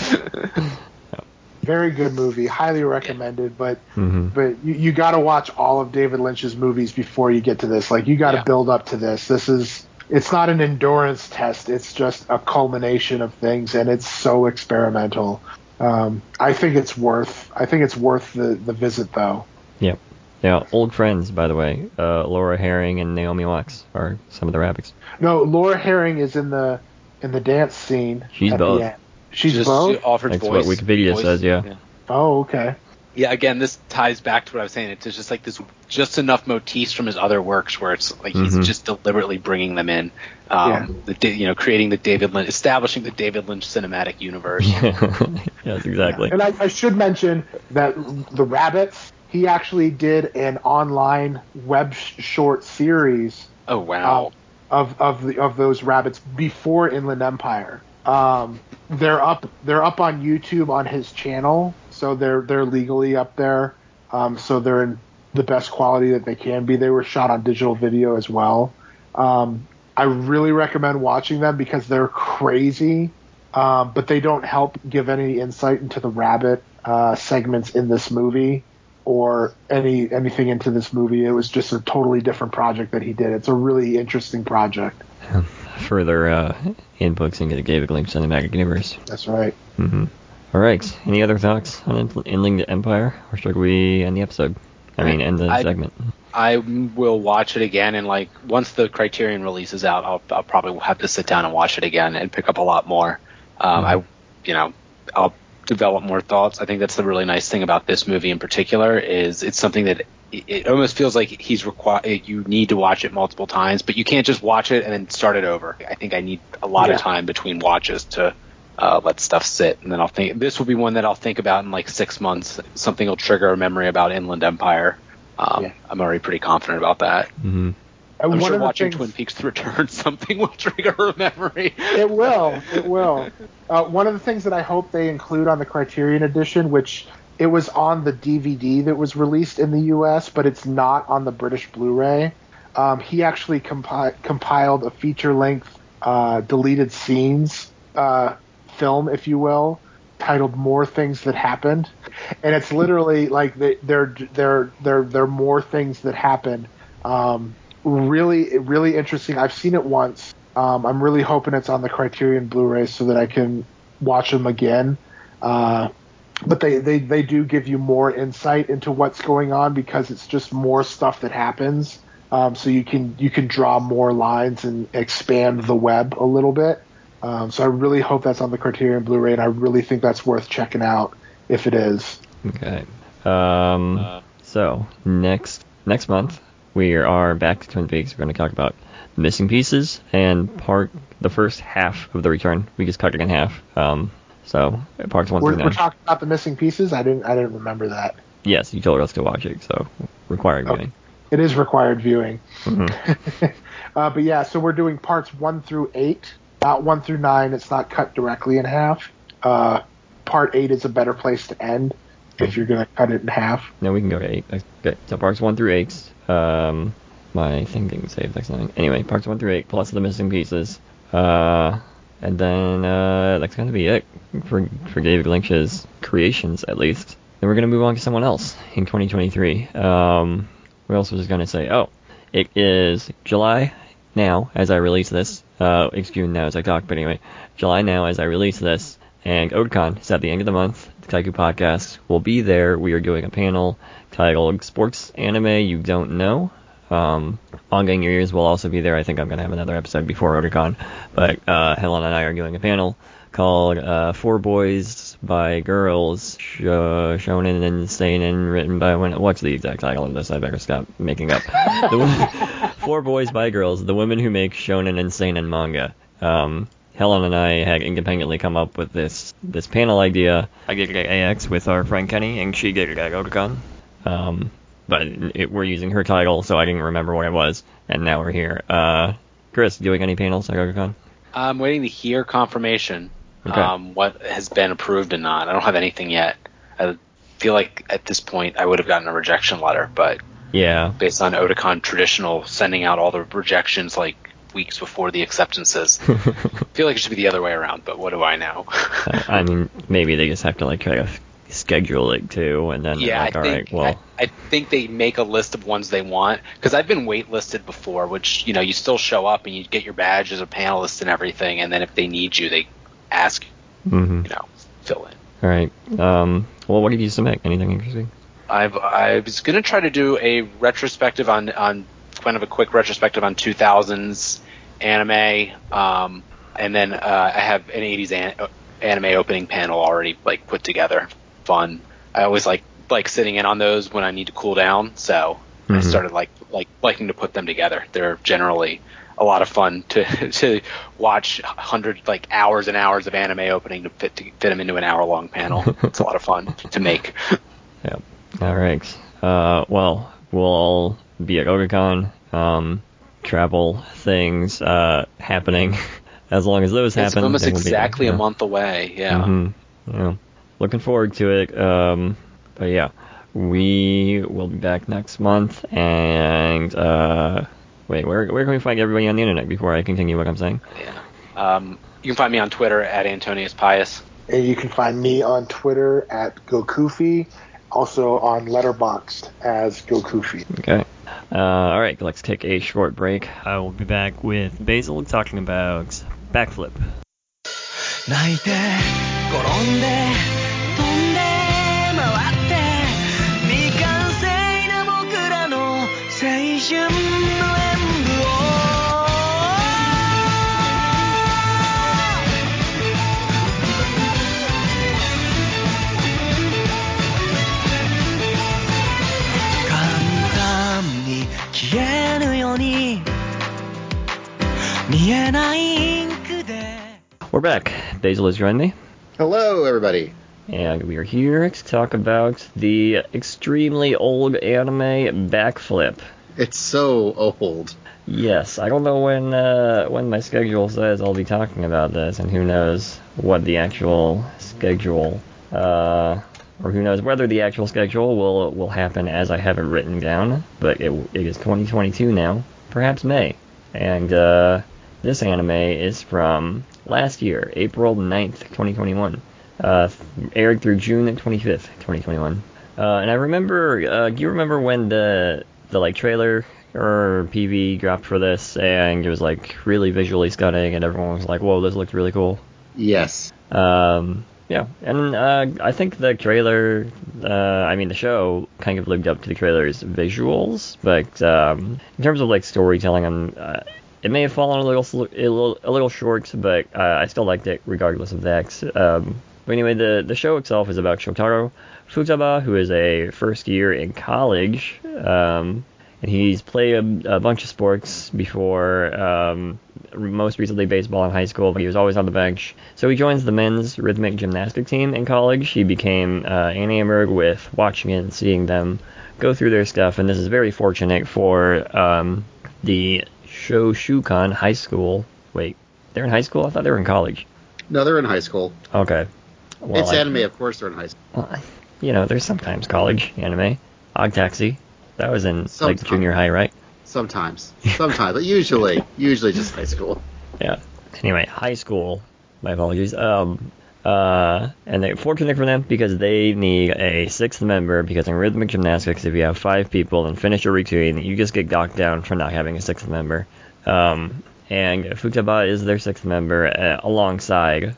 Very good movie, highly recommended. But you got to watch all of David Lynch's movies before you get to this. Like, you got to build up to this. It's not an endurance test. It's just a culmination of things, and it's so experimental. I think it's worth the visit, though. Yep. Yeah, old friends, by the way. Laura Herring and Naomi Watts are some of the rabbits. No, Laura Herring is in the dance scene. She's both. She's both? She offered That's voice. what Wikipedia says, yeah. Oh, okay. Yeah, again, this ties back to what I was saying. It's just like this, just enough motifs from his other works where it's like he's just deliberately bringing them in. Creating establishing the David Lynch cinematic universe. Yes, exactly. Yeah. And I should mention that the rabbits, he actually did an online web short series. Oh wow! Of those rabbits before Inland Empire. They're up on YouTube on his channel, so they're legally up there. So they're in the best quality that they can be. They were shot on digital video as well. I really recommend watching them because they're crazy, but they don't help give any insight into the rabbit segments in this movie or anything into this movie. It was just a totally different project that he did. It's a really interesting project. Further inputs into the David Lynch cinematic universe. That's right. All right. Any other thoughts on Inland Empire, or should we end the episode? End the segment. I will watch it again, and like once the Criterion releases out, I'll probably have to sit down and watch it again and pick up a lot more. I'll develop more thoughts. I think that's the really nice thing about this movie in particular is it's something that it almost feels like you need to watch it multiple times, but you can't just watch it and then start it over. I think I need a lot of time between watches to let stuff sit, and then I'll think this will be one that I'll think about in like 6 months. Something will trigger a memory about Inland Empire. I'm already pretty confident about that. I'm sure watching Twin Peaks Return something will trigger a memory. It will. One of the things that I hope they include on the Criterion Edition, which it was on the DVD that was released in the U.S., but it's not on the British Blu-ray. He actually compiled a feature-length deleted scenes film, if you will, titled "More Things That Happened," and it's literally like they're more things that happened. Really, really interesting. I've seen it once. I'm really hoping it's on the Criterion Blu-ray so that I can watch them again. But they do give you more insight into what's going on because it's just more stuff that happens. So you can draw more lines and expand the web a little bit. So I really hope that's on the Criterion Blu-ray, and I really think that's worth checking out if it is. Okay. So next month we are back to Twin Peaks. We're going to talk about Missing Pieces and the first half of The Return. We just cut it in half. So parts 1 through 9. We're talking about the Missing Pieces. I didn't remember that. Yes, you told us to watch it, so required viewing. It is required viewing. Mm-hmm. But yeah, so we're doing parts 1 through 8, not 1 through 9. It's not cut directly in half. Part 8 is a better place to end if you're going to cut it in half. No, we can go to 8. Okay, so parts 1 through 8. My thing didn't save next time. Anyway, parts 1 through 8 plus the Missing Pieces. And then that's going to be it for David Lynch's creations, at least. Then we're going to move on to someone else in 2023. What else was I going to say? Oh, it is July now as I release this. It's June now as I talk, but anyway, July now as I release this. And Otakon is at the end of the month. The Kaiku Podcast will be there. We are doing a panel titled Sports Anime You Don't Know. Ongoing Your Ears will also be there. I think I'm going to have another episode before Otakon. But Helen and I are doing a panel called 4 Boys by Girls, Shonen and Seinen, written by... What's the exact title of this? I better stop making up. 4 Boys by Girls, the women who make Shonen and Seinen manga. Helen and I had independently come up with this panel idea. I did it at AX with our friend Kenny, and she did it at Otakon. But we're using her title, so I didn't remember what it was, and now we're here. Chris, doing any panels at Otakon? I'm waiting to hear confirmation. Okay. What has been approved and not. I don't have anything yet. I feel like at this point I would have gotten a rejection letter, but yeah, based on Otakon traditional sending out all the rejections like weeks before the acceptances. I feel like it should be the other way around, but what do I know? I mean, maybe they just have to like try to schedule it too, and then I think they make a list of ones they want, because I've been waitlisted before, which you still show up and you get your badge as a panelist and everything, and then if they need you, they ask, fill in. All right. Well, what did you submit? Anything interesting? I was gonna try to do a retrospective on kind of a quick retrospective on 2000s anime, and then I have an 80s anime opening panel already like put together. Fun. I always like sitting in on those when I need to cool down, so I started liking to put them together. They're generally a lot of fun to watch hours and hours of anime opening to fit them into an hour-long panel. It's a lot of fun to make. Yeah. All right. Well, we'll all be at Otakon. Travel things happening. As long as those happen. It's almost exactly a month away. Yeah. Mm-hmm. Yeah. Looking forward to it. But yeah, we will be back next month. And wait, where can we find everybody on the internet before I continue what I'm saying? Yeah. You can find me on Twitter at Antonius Pius. And you can find me on Twitter at Gokufi. Also on Letterboxd as Gokufi. Okay. All right, let's take a short break. I will be back with Basil talking about Backflip. 泣いて転んで飛んで回って未完成な僕らの青春の演舞を簡単に消えぬように見えないインクで We're back. Basil has joined me. Hello, everybody. And we are here to talk about the extremely old anime Backflip. It's so old. Yes, I don't know when my schedule says I'll be talking about this, and who knows what the actual schedule, or who knows whether the actual schedule will happen as I have it written down. But it is 2022 now, perhaps May, and this anime is from last year, April 9th, 2021, aired through June 25th, 2021. And I remember, do you remember when the like trailer or PV dropped for this, and it was like really visually stunning, and everyone was like, "Whoa, this looks really cool." Yes. Yeah, and I think the trailer, the show kind of lived up to the trailer's visuals, but in terms of like storytelling, it may have fallen a little short, but I still liked it regardless of that. But anyway, the show itself is about Shotaro Futaba, who is a first year in college. And he's played a bunch of sports before, most recently baseball in high school, but he was always on the bench. So he joins the men's rhythmic gymnastic team in college. He became enamored with watching it and seeing them go through their stuff, and this is very fortunate for the Shoshukan High School. Wait, they're in high school? I thought they were in college. No, they're in high school. Okay. Well, it's anime, of course they're in high school. Well, there's sometimes college anime. Odd Taxi. That was in like junior high, right? Sometimes, but usually just high school. Yeah. Anyway, high school. My apologies. And they're fortunate for them because they need a sixth member, because in rhythmic gymnastics, if you have 5 people and finish a routine, you just get knocked down for not having a sixth member. And Futaba is their sixth member alongside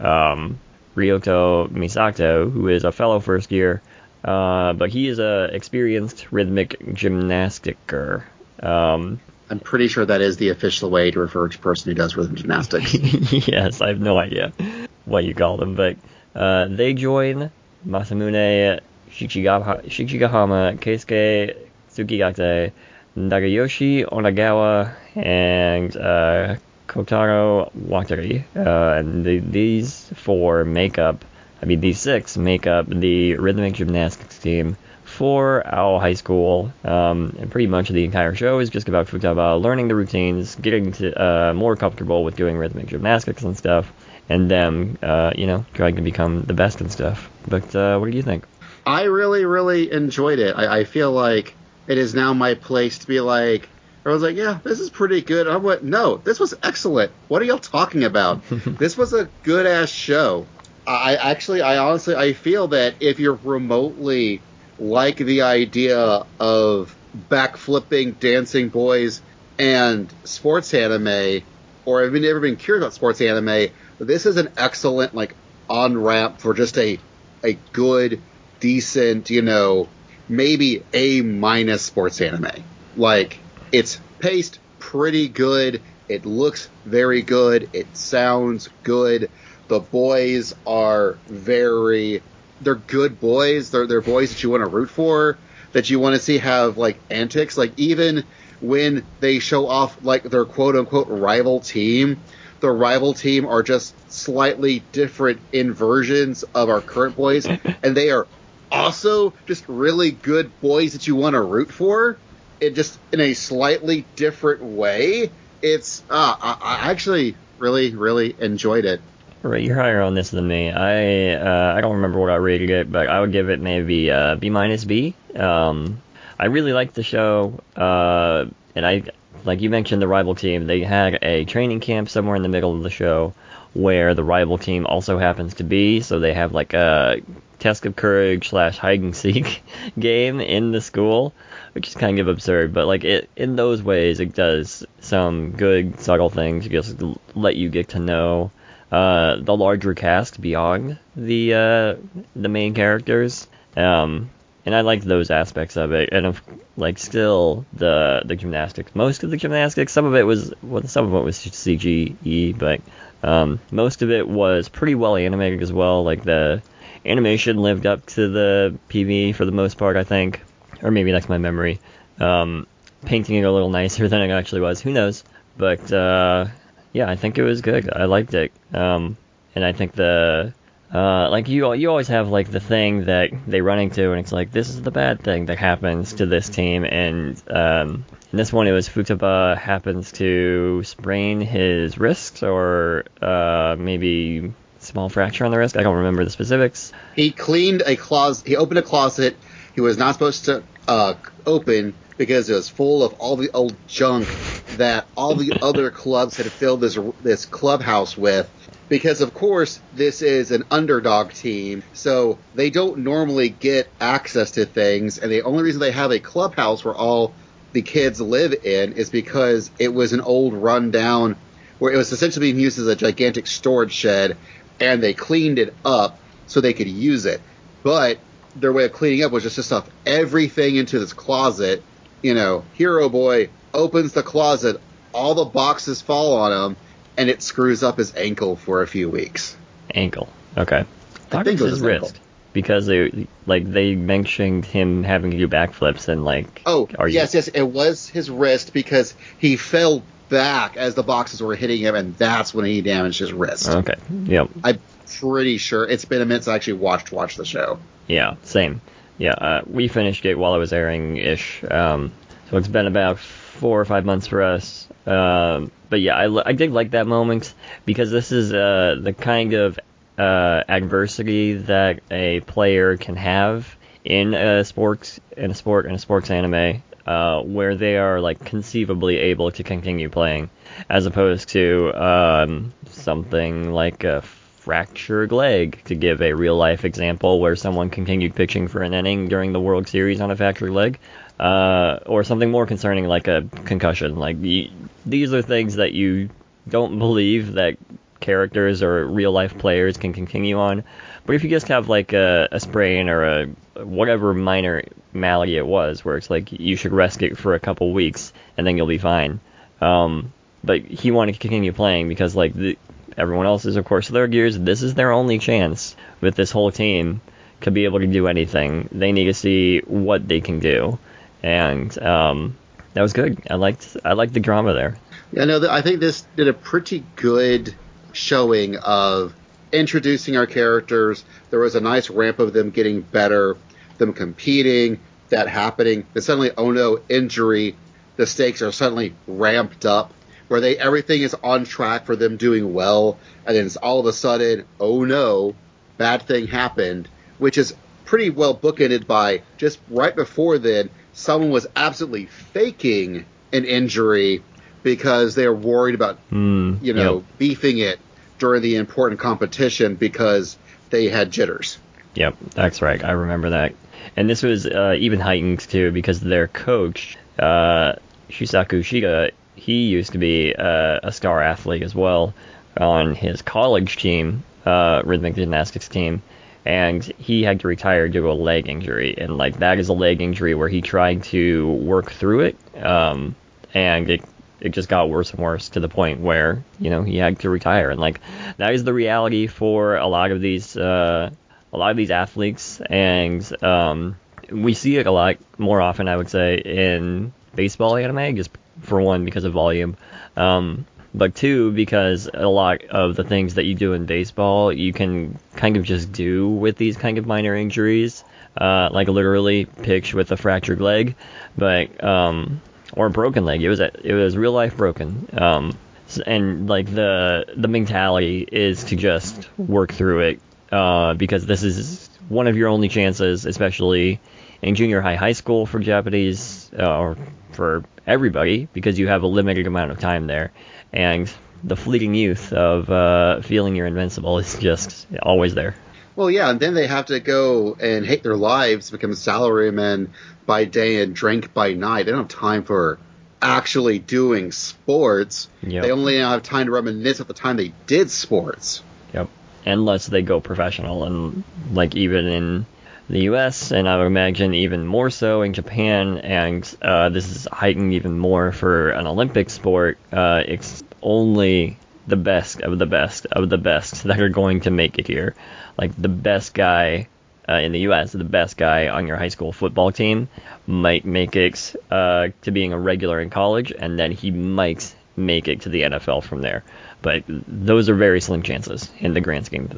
Ryoto Misato, who is a fellow first year. But he is a experienced rhythmic gymnasticer. I'm pretty sure that is the official way to refer to a person who does rhythm gymnastics. Yes, I have no idea what you call them, but they join Masamune Shichigahama, Keisuke Tsukigate, Nagayoshi Onagawa, and Kotaro Watari. And these 6 make up the rhythmic gymnastics team for our high school, and pretty much the entire show is just about Futaba learning the routines, getting to, more comfortable with doing rhythmic gymnastics and stuff, and them, trying to become the best and stuff. But what do you think? I really, really enjoyed it. I feel like it is now my place to be like, I was like, yeah, this is pretty good. I went, no, this was excellent. What are y'all talking about? This was a good-ass show. I honestly feel that if you're remotely like the idea of backflipping dancing boys and sports anime, or have never been curious about sports anime, this is an excellent on-ramp for just a good, decent, maybe A- sports anime. It's paced pretty good. It looks very good. It sounds good. The boys are they're good boys. They're boys that you want to root for, that you want to see have antics. Even when they show off their quote unquote rival team, the rival team are just slightly different inversions of our current boys, and they are also just really good boys that you want to root for. It just in a slightly different way. It's I actually really, really enjoyed it. Right, you're higher on this than me. I don't remember what I rated it, but I would give it maybe B-. I really liked the show, and I, like you mentioned, the rival team. They had a training camp somewhere in the middle of the show where the rival team also happens to be, so they have a test of courage / hide and seek game in the school, which is kind of absurd, but in those ways it does some good subtle things, just let you get to know the larger cast beyond the main characters, and I liked those aspects of it. And still the gymnastics, most of the gymnastics, some of it was CGE, but most of it was pretty well animated as well. The animation lived up to the PV for the most part, I think, or maybe that's my memory. Painting it a little nicer than it actually was, who knows? But yeah, I think it was good. I liked it. And I think the like you always have like the thing that they run into, and it's like, this is the bad thing that happens to this team. And in this one, it was Futaba happens to sprain his wrist, or maybe small fracture on the wrist. I don't remember the specifics. He cleaned a closet. He opened a closet he was not supposed to open because it was full of all the old junk that all the other clubs had filled this clubhouse with. Because, of course, this is an underdog team, so they don't normally get access to things, and the only reason they have a clubhouse where all the kids live in is because it was an old rundown, where it was essentially being used as a gigantic storage shed, and they cleaned it up so they could use it. But their way of cleaning up was just to stuff everything into this closet. You know, Hero Boy opens the closet, all the boxes fall on him, and it screws up his ankle for a few weeks. Ankle. Okay. I think it was his wrist. Ankle. Because they mentioned him having to do backflips and like. Oh, yes, it was his wrist because he fell back as the boxes were hitting him, and that's when he damaged his wrist. Okay. Yep. I'm pretty sure it's been a minute since I actually watched the show. Yeah. Same. Yeah. We finished it while it was airing ish. So it's been about 4 or 5 months for us. But yeah, I did like that moment because this is the kind of adversity that a player can have in a sports anime, where they are like conceivably able to continue playing, as opposed to something like a fractured leg, to give a real life example, where someone continued pitching for an inning during the World Series on a fractured leg. Or something more concerning like a concussion. Like these are things that you don't believe that characters or real life players can continue on. But if you just have like a sprain or a whatever minor malady it was, where it's like you should rest it for a couple weeks and then you'll be fine. But he wanted to continue playing because like everyone else is, of course, third gears. This is their only chance with this whole team to be able to do anything. They need to see what they can do. And that was good. I liked the drama there. Yeah, no, I think this did a pretty good showing of introducing our characters. There was a nice ramp of them getting better, them competing, that happening. Then suddenly, oh no, injury. The stakes are suddenly ramped up, where everything is on track for them doing well, and then it's all of a sudden, oh no, bad thing happened, which is pretty well bookended by just right before then, someone was absolutely faking an injury because they were worried about, beefing it during the important competition because they had jitters. Yep, that's right. I remember that. And this was even heightened, too, because their coach, Shisaku Shiga, he used to be a star athlete as well on his college team, rhythmic gymnastics team. And he had to retire due to a leg injury. And, like, that is a leg injury where he tried to work through it. And it just got worse and worse to the point where, he had to retire. And, like, that is the reality for a lot of these athletes. And we see it a lot more often, I would say, in baseball anime, just for one, because of volume. But two, because a lot of the things that you do in baseball, you can kind of just do with these kind of minor injuries, like literally pitch with a fractured leg, or a broken leg. It was real life broken. And like the mentality is to just work through it, because this is one of your only chances, especially in junior high school for Japanese, or for everybody, because you have a limited amount of time there. And the fleeting youth of feeling you're invincible is just always there. Well, yeah, and then they have to go and hate their lives, become salarymen by day and drink by night. They don't have time for actually doing sports. Yep. They only have time to reminisce at the time they did sports. Yep. Unless they go professional. And, like, even in the U.S., and I would imagine even more so in Japan, and this is heightened even more for an Olympic sport, it's only the best of the best of the best that are going to make it here. Like, the best guy in the U.S., the best guy on your high school football team might make it to being a regular in college, and then he might make it to the NFL from there. But those are very slim chances in the grand scheme of things.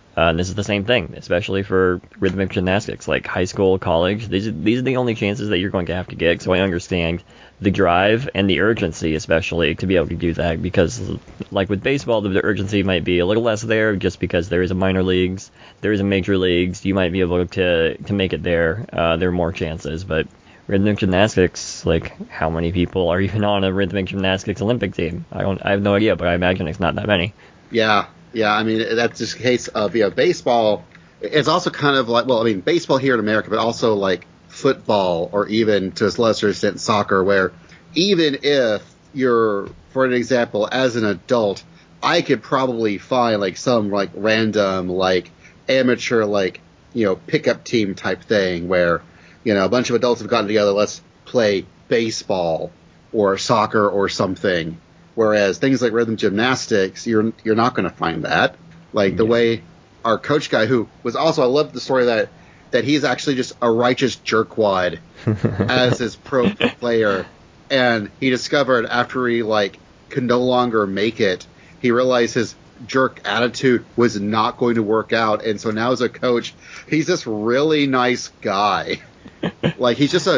And this is the same thing, especially for rhythmic gymnastics, like high school, college. These are the only chances that you're going to have to get. So I understand the drive and the urgency, especially, to be able to do that. Because, like with baseball, the urgency might be a little less there, just because there is a minor leagues, there is a major leagues. You might be able to make it there. There are more chances, but rhythmic gymnastics, like, how many people are even on a rhythmic gymnastics Olympic team? I have no idea, but I imagine it's not that many. Yeah. I mean, that's just a case of, baseball. It's also kind of like, well, I mean, baseball here in America, but also like football, or even to a lesser extent soccer, where even if you're, for an example, as an adult, I could probably find like some like random like amateur like, pickup team type thing where, a bunch of adults have gotten together, let's play baseball or soccer or something. Whereas things like rhythm gymnastics, you're not going to find that. Like the way our coach guy, who was also, I love the story that he's actually just a righteous jerkwad as his pro player. And he discovered after he could no longer make it, he realized his jerk attitude was not going to work out. And so now as a coach, he's this really nice guy. He's just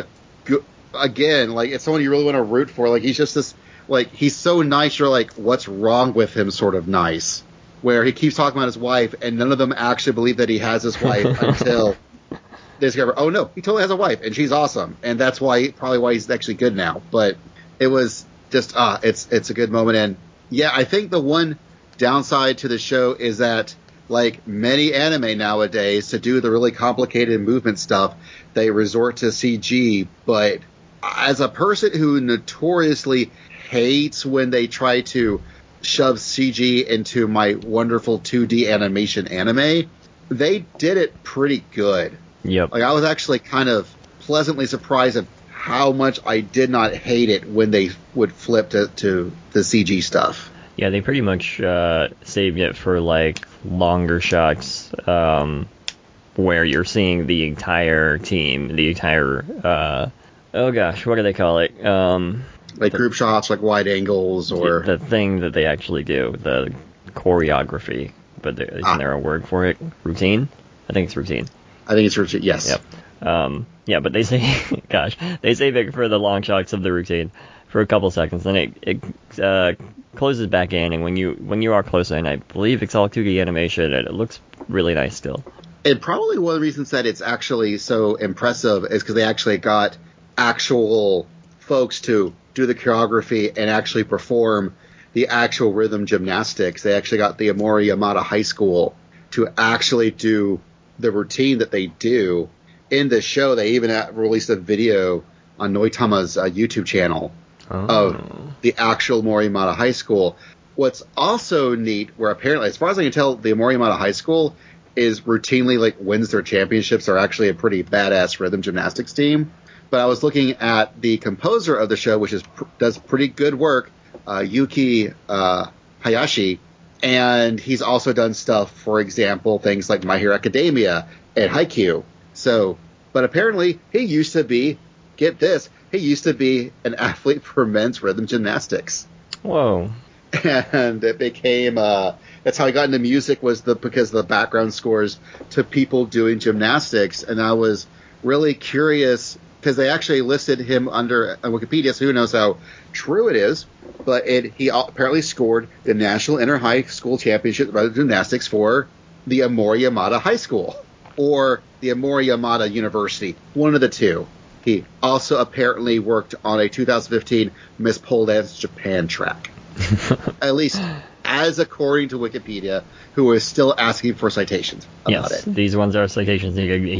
it's someone you really want to root for. He's just this, he's so nice, you're like, what's wrong with him sort of nice, where he keeps talking about his wife, and none of them actually believe that he has his wife until they discover, oh no, he totally has a wife, and she's awesome, and that's probably why he's actually good now. But it was just, it's a good moment, and yeah, I think the one downside to the show is that, like many anime nowadays, to do the really complicated movement stuff, they resort to CG, but as a person who notoriously hates when they try to shove CG into my wonderful 2D animation anime, they did it pretty good. Yep. I was actually kind of pleasantly surprised at how much I did not hate it when they would flip to the CG stuff. Yeah, they pretty much saved it for longer shots where you're seeing the entire team, the entire oh gosh, what do they call it? Group shots, wide angles, or the thing that they actually do, the choreography. But isn't there a word for it? Routine? I think it's routine. Yes. Yep. Yeah, but they say, gosh, they save it for the long shots of the routine for a couple seconds, then it closes back in, and when you are close in, I believe it's all 2D animation, and it looks really nice still. And probably one of the reasons that it's actually so impressive is because they actually got actual folks to do the choreography and actually perform the actual rhythm gymnastics. They actually got the Amori Yamada High School to actually do the routine that they do in the show. They even released a video on Noitama's YouTube channel of the actual Moriyamada High School. What's also neat, where apparently, as far as I can tell, the Moriyamada High School is routinely wins their championships. They're actually a pretty badass rhythm gymnastics team. But I was looking at the composer of the show, which does pretty good work, Yuki Hayashi, and he's also done stuff, for example, things like My Hero Academia and Haikyuu. So, but apparently he used to be, get this, he used to be an athlete for men's rhythm gymnastics. Whoa. And it became, that's how he got into music, was because of the background scores to people doing gymnastics. And I was really curious, because they actually listed him under Wikipedia, so who knows how true it is. But he apparently scored the National Inter-High School Championship of Gymnastics for the Amori Yamada High School, or the Amori Yamada University, one of the two. He also apparently worked on a 2015 Miss Pole Dance Japan track. At least as according to Wikipedia, who is still asking for citations about it. These ones are citations.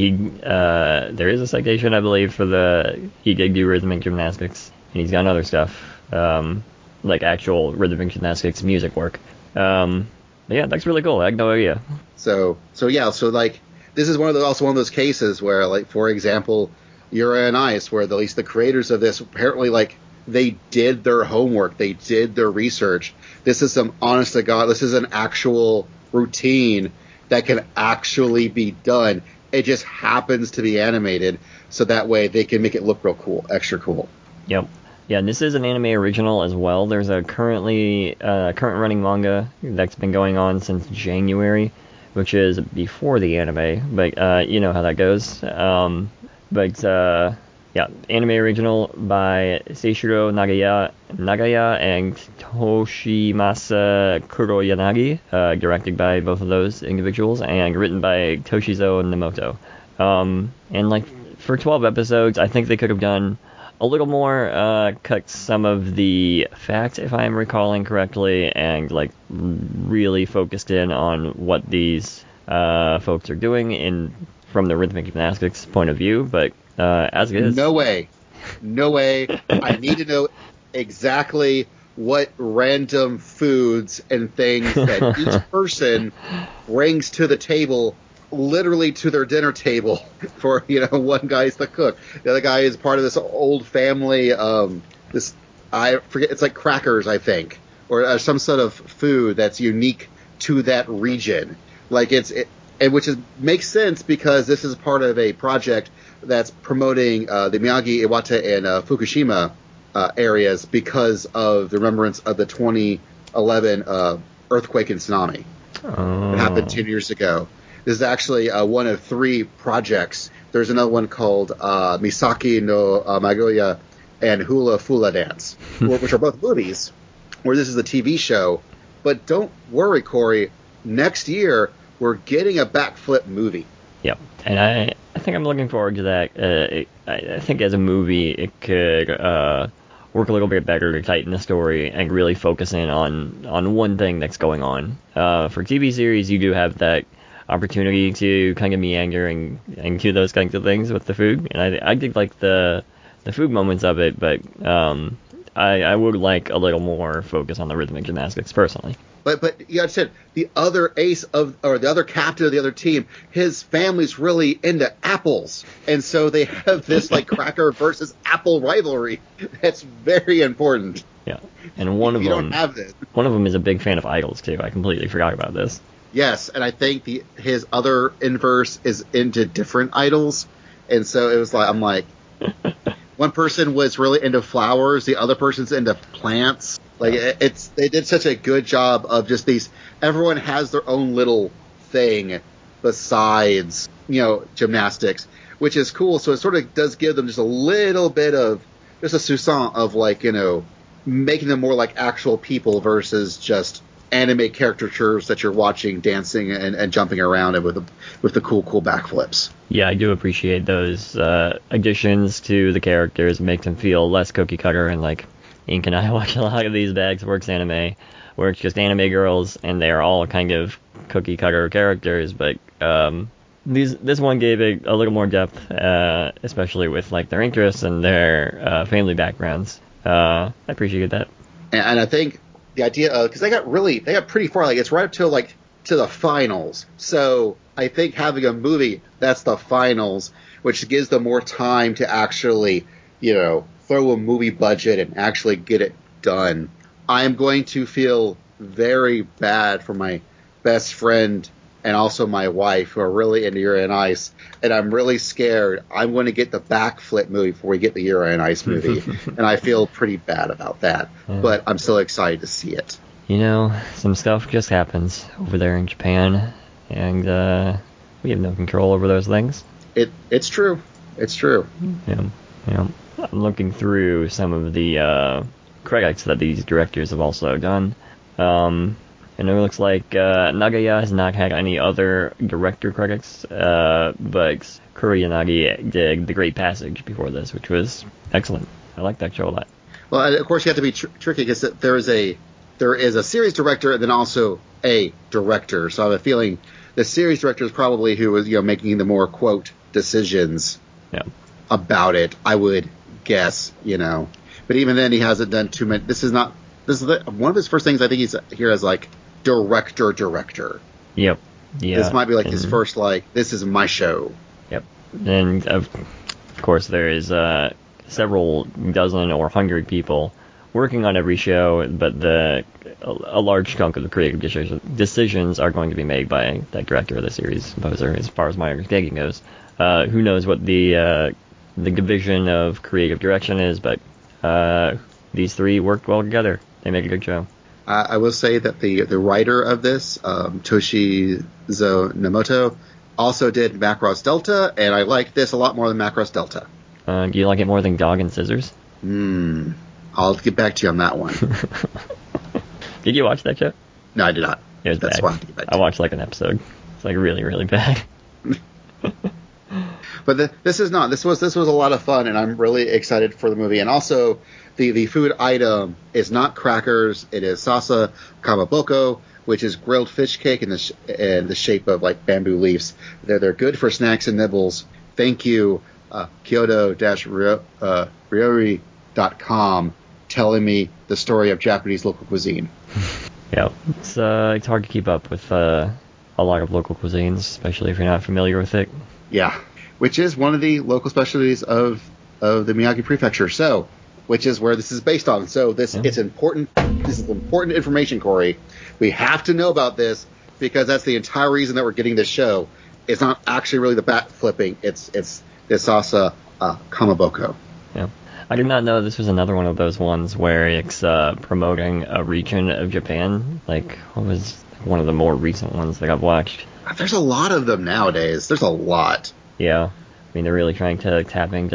There is a citation, I believe, for he did do rhythmic gymnastics, and he's got other stuff, like actual rhythmic gymnastics music work. But yeah, that's really cool. I had no idea. So this is also one of those cases where, for example, Yura and Ice, where at least the creators of this apparently they did their homework, they did their research. This is some honest to God, this is an actual routine that can actually be done. It just happens to be animated, so that way they can make it look real cool, extra cool. Yep. Yeah, and this is an anime original as well. There's a current running manga that's been going on since January, which is before the anime, but you know how that goes. Yeah, anime original by Seishiro Nagaya and Toshimasa Kuroyanagi, directed by both of those individuals, and written by Toshizo Nemoto. And like for 12 episodes, I think they could have done a little more, cut some of the facts, if I'm recalling correctly, and like really focused in on what these folks are doing from the rhythmic gymnastics point of view, but as it is. No way. I need to know exactly what random foods and things that each person brings to the table, literally to their dinner table. For, one guy's the cook, the other guy is part of this old family. I forget, it's like crackers, I think, or some sort of food that's unique to that region. Like which makes sense because this is part of a project that's promoting the Miyagi, Iwate, and Fukushima areas because of the remembrance of the 2011 earthquake and tsunami that happened 10 years ago. This is actually one of 3 projects. There's another one called Misaki no Magoya and Hula Fula Dance, which are both movies, where this is a TV show. But don't worry, Corey. Next year, we're getting a backflip movie. Yep, and I think I'm looking forward to that. I think as a movie, it could work a little bit better to tighten the story and really focus in on one thing that's going on. For TV series, you do have that opportunity to kind of meander and do those kinds of things with the food, and I did like the food moments of it, but I would like a little more focus on the rhythmic gymnastics personally. But you said the other the other captain of the other team, his family's really into apples, and so they have this like cracker versus apple rivalry. That's very important. Yeah, and one of them is a big fan of idols too. I completely forgot about this. Yes, and I think his other inverse is into different idols, and so it was like I'm like, one person was really into flowers, the other person's into plants. Like they did such a good job of just these. Everyone has their own little thing besides gymnastics, which is cool. So it sort of does give them just a little bit of just a soupçon of making them more like actual people versus just anime caricatures that you're watching dancing and jumping around and with the cool backflips. Yeah, I do appreciate those additions to the characters. It makes them feel less cookie cutter, and like Ink and I watch a lot of these Bags Works anime where it's just anime girls and they are all kind of cookie cutter characters, but this one gave it a little more depth, especially with like their interests and their family backgrounds. I appreciated that. And I think the idea of, because they got pretty far, like it's right up to the finals. So I think having a movie that's the finals, which gives them more time to actually, throw a movie budget and actually get it done. I am going to feel very bad for my best friend and also my wife, who are really into Yuri on Ice, and I'm really scared I'm going to get the backflip movie before we get the Yuri on Ice movie, and I feel pretty bad about that, but I'm still excited to see it. Some stuff just happens over there in Japan, and we have no control over those things. It's true. It's true. Yeah. I'm looking through some of the credits that these directors have also done. And it looks like Nagaya has not had any other director credits, but Kuroyanagi did The Great Passage before this, which was excellent. I like that show a lot. Well, of course, you have to be tricky because there is a series director and then also a director. So I have a feeling the series director is probably who was making the more quote decisions about it. I would guess, but even then he hasn't done too many. This is one of his first things. I think he's here as like director. Yep. Yeah. This might be like his first this is my show. Yep. And of course there is several dozen or 100 people working on every show, but a large chunk of the creative decisions are going to be made by that director of the series composer, as far as my understanding goes. Who knows what the division of creative direction is, but these 3 work well together. They make a good show. I will say that the writer of this, Toshizo Namoto, also did Macross Delta, and I like this a lot more than Macross Delta. Do you like it more than Dog and Scissors? I'll get back to you on that one. Did you watch that show? No, I did not. It was That's bad. why I have to get back to I you. watched like an episode. It's like really, really bad. But this was a lot of fun, and I'm really excited for the movie. And also, the food item is not crackers; it is salsa kamaboko, which is grilled fish cake in the shape of like bamboo leaves. They're good for snacks and nibbles. Thank you, Kyoto-ryori.com, telling me the story of Japanese local cuisine. Yeah, it's hard to keep up with a lot of local cuisines, especially if you're not familiar with it. Yeah, which is one of the local specialties of the Miyagi Prefecture. So, which is where this is based on. So it's important. This is important information, Corey. We have to know about this because that's the entire reason that we're getting this show. It's not actually really the bat flipping. It's the salsa kamaboko. Yeah, I did not know this was another one of those ones where it's promoting a region of Japan. Like, what was one of the more recent ones that I've watched? There's a lot of them nowadays. There's a lot. Yeah, I mean they're really trying to tap into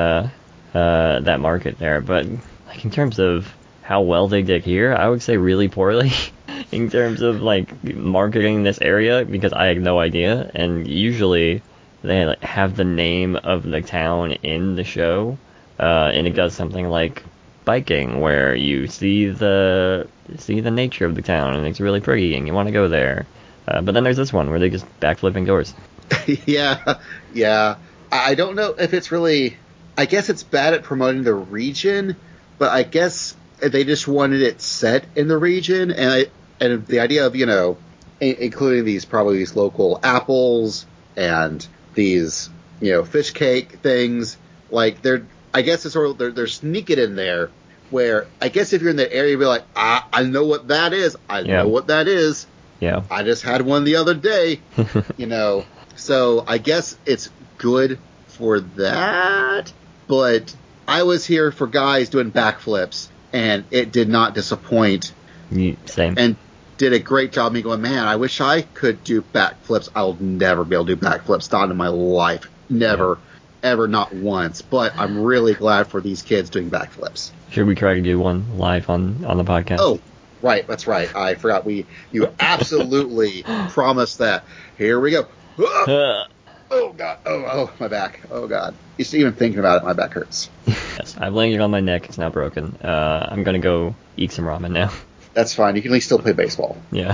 that market there, but like in terms of how well they did here, I would say really poorly in terms of like marketing this area because I had no idea, and usually they like, have the name of the town in the show, and it does something like biking where you see the nature of the town and it's really pretty and you want to go there. But then there's this one where they just backflipping doors. Yeah. I don't know if it's really. I guess it's bad at promoting the region, but I guess they just wanted it set in the region, and the idea of including these local apples and these fish cake things, like I guess it's sort of they're sneaking in there. Where I guess if you're in the area, you'd be like, I know what that is. I know what that is. Yeah. I just had one the other day, So I guess it's good for that. But I was here for guys doing backflips, and it did not disappoint. Same. And did a great job. Me going, man, I wish I could do backflips. I'll never be able to do backflips. Not in my life. Never. Yeah. Ever, not once. But I'm really glad for these kids doing backflips. Should we try to do one live on the podcast? Oh, right. That's right. I forgot. You absolutely promised that. Here we go. Oh, God. Oh, my back. Oh, God. Just even thinking about it, my back hurts. Yes, I've landed on my neck. It's now broken. I'm going to go eat some ramen now. That's fine. You can at least still play baseball. Yeah.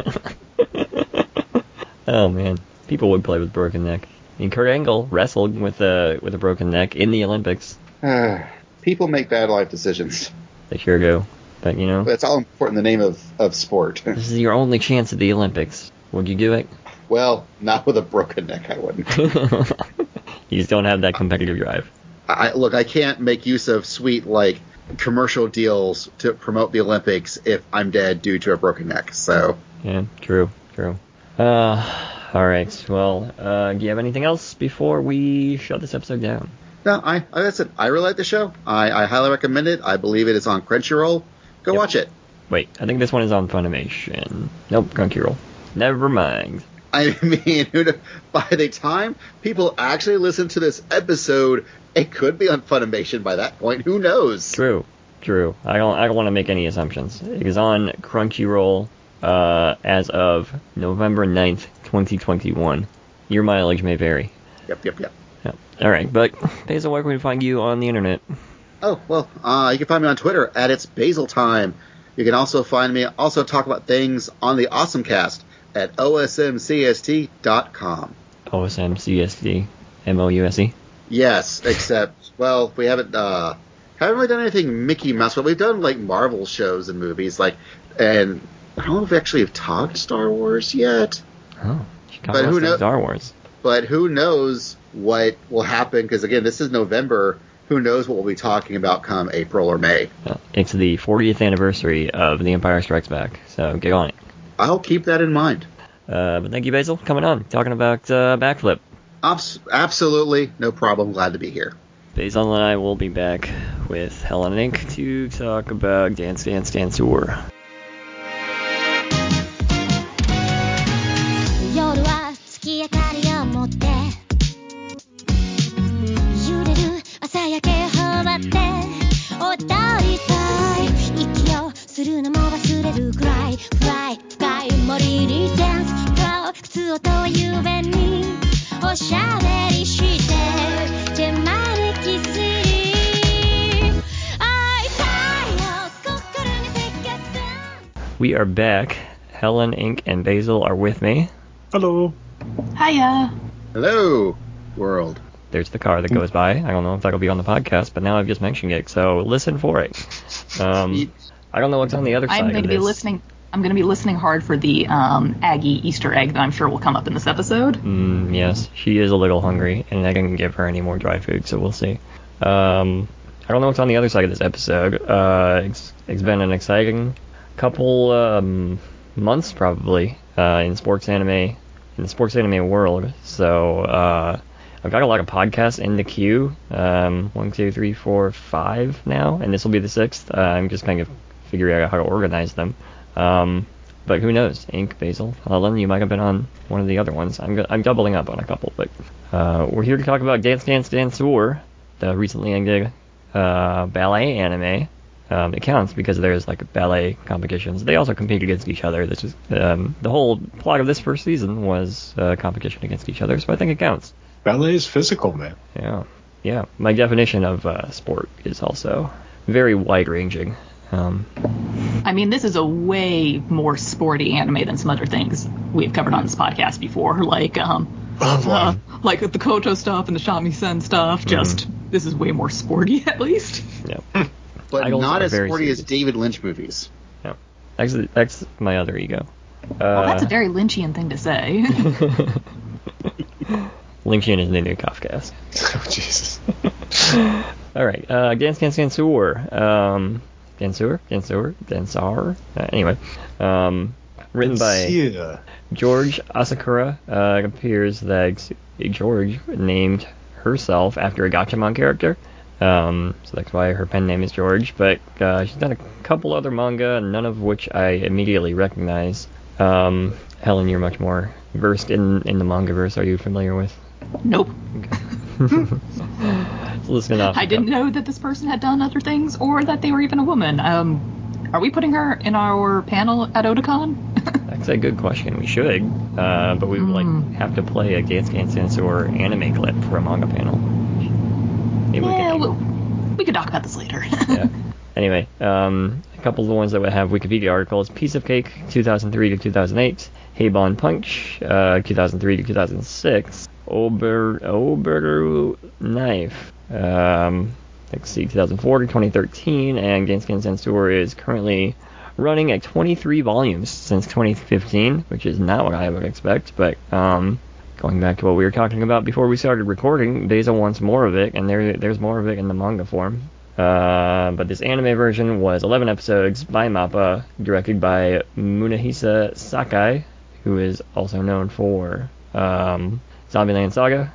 Oh, man. People would play with broken neck. I mean, Kurt Angle wrestled with a broken neck in the Olympics. People make bad life decisions. They sure do. But, That's all important in the name of sport. This is your only chance at the Olympics. Would you do it? Well, not with a broken neck, I wouldn't. You just don't have that competitive drive. I can't make use of sweet, commercial deals to promote the Olympics if I'm dead due to a broken neck, so... Yeah, true. Alright, well, do you have anything else before we shut this episode down? No, I really like the show. I highly recommend it. I believe it is on Crunchyroll. Go watch it. Wait, I think this one is on Funimation. Nope, Crunchyroll. Never mind. I mean, by the time people actually listen to this episode, it could be on Funimation by that point. Who knows? True. I don't want to make any assumptions. It is on Crunchyroll as of November 9th, 2021. Your mileage may vary. Yep. All right, but Basil, where can we find you on the internet? Oh, well, you can find me on Twitter at It's Basil Time. You can also find me, talk about things on the AwesomeCast at osmcst.com. OSMCSD, MOUSE? Yes, except, well, we haven't really done anything Mickey Mouse, but we've done, Marvel shows and movies, and I don't know if we actually have talked Star Wars yet. Oh, but who knows? Star Wars. But who knows what will happen, because, again, this is November. Who knows what we'll be talking about come April or May. It's the 40th anniversary of The Empire Strikes Back, so get on it. I'll keep that in mind. But thank you, Basil, coming on, talking about backflip. Absolutely, no problem. Glad to be here. Basil and I will be back with Hell on Ink to talk about Dance Dance Dance Tour. 日明かりを持って揺れる朝焼け放って踊りたい息をするのも忘れるくらい深い森にダンスフロー靴音は夢におしゃべりして手招きする会いたいよ心にせっかく We are back. Helen, Ink, and Basil are with me. Hello. Hiya. Hello, world. There's the car that goes by. I don't know if that'll be on the podcast, but now I've just mentioned it, so listen for it. I don't know what's on the other side I'm going to be listening. I'm going to be listening hard for the Aggie Easter egg that I'm sure will come up in this episode. Yes, she is a little hungry, and I didn't give her any more dry food, so we'll see. I don't know what's on the other side of this episode. It's been an exciting couple months, probably, in the sports anime world. So I've got a lot of podcasts in the queue. 1, 2, 3, 4, 5 now, and this will be the 6th. I'm just kind of figuring out how to organize them. But who knows? Ink, Basil, Helen, you might have been on one of the other ones. I'm doubling up on a couple, but we're here to talk about Dance Dance Danseur, the recently ended ballet anime. It counts because there's like ballet competitions. They also compete against each other. This is the whole plot of this first season was competition against each other, so I think it counts. Ballet is physical, man. Yeah. My definition of sport is also very wide-ranging. I mean, this is a way more sporty anime than some other things we've covered on this podcast before, like like the Koto stuff and the Shamisen stuff. This is way more sporty, at least. Yeah. But Idols not are as very sporty as serious. David Lynch movies. Yeah. That's my other ego. Well, that's a very Lynchian thing to say. Lynchian is the new Kafkaesque. Oh, Jesus. All right. Dance Dance Danseur. Danseur. Anyway. Written by George Asakura. It appears that George named herself after a Gatchaman character. So that's why her pen name is George. But she's done a couple other manga, none of which I immediately recognize. Helen, you're much more versed in the mangaverse. Are you familiar with? Nope. Okay. Listen off. I didn't know that this person had done other things or that they were even a woman. Are we putting her in our panel at Otakon? That's a good question. We should, but we would have to play a Dance Dance Danseur anime clip for a manga panel. Maybe we could talk about this later. Yeah. Anyway, a couple of the ones that would have Wikipedia articles: Piece of Cake, 2003 to 2008; Heibon Punch, 2003 to 2006; Oberu Knife, let's see, 2004 to 2013, and Dance Dance Danseur is currently running at 23 volumes since 2015, which is not what I would expect, but going back to what we were talking about before we started recording, Basil wants more of it, and there's more of it in the manga form. But this anime version was 11 episodes by MAPPA, directed by Munehisa Sakai, who is also known for Zombieland Saga,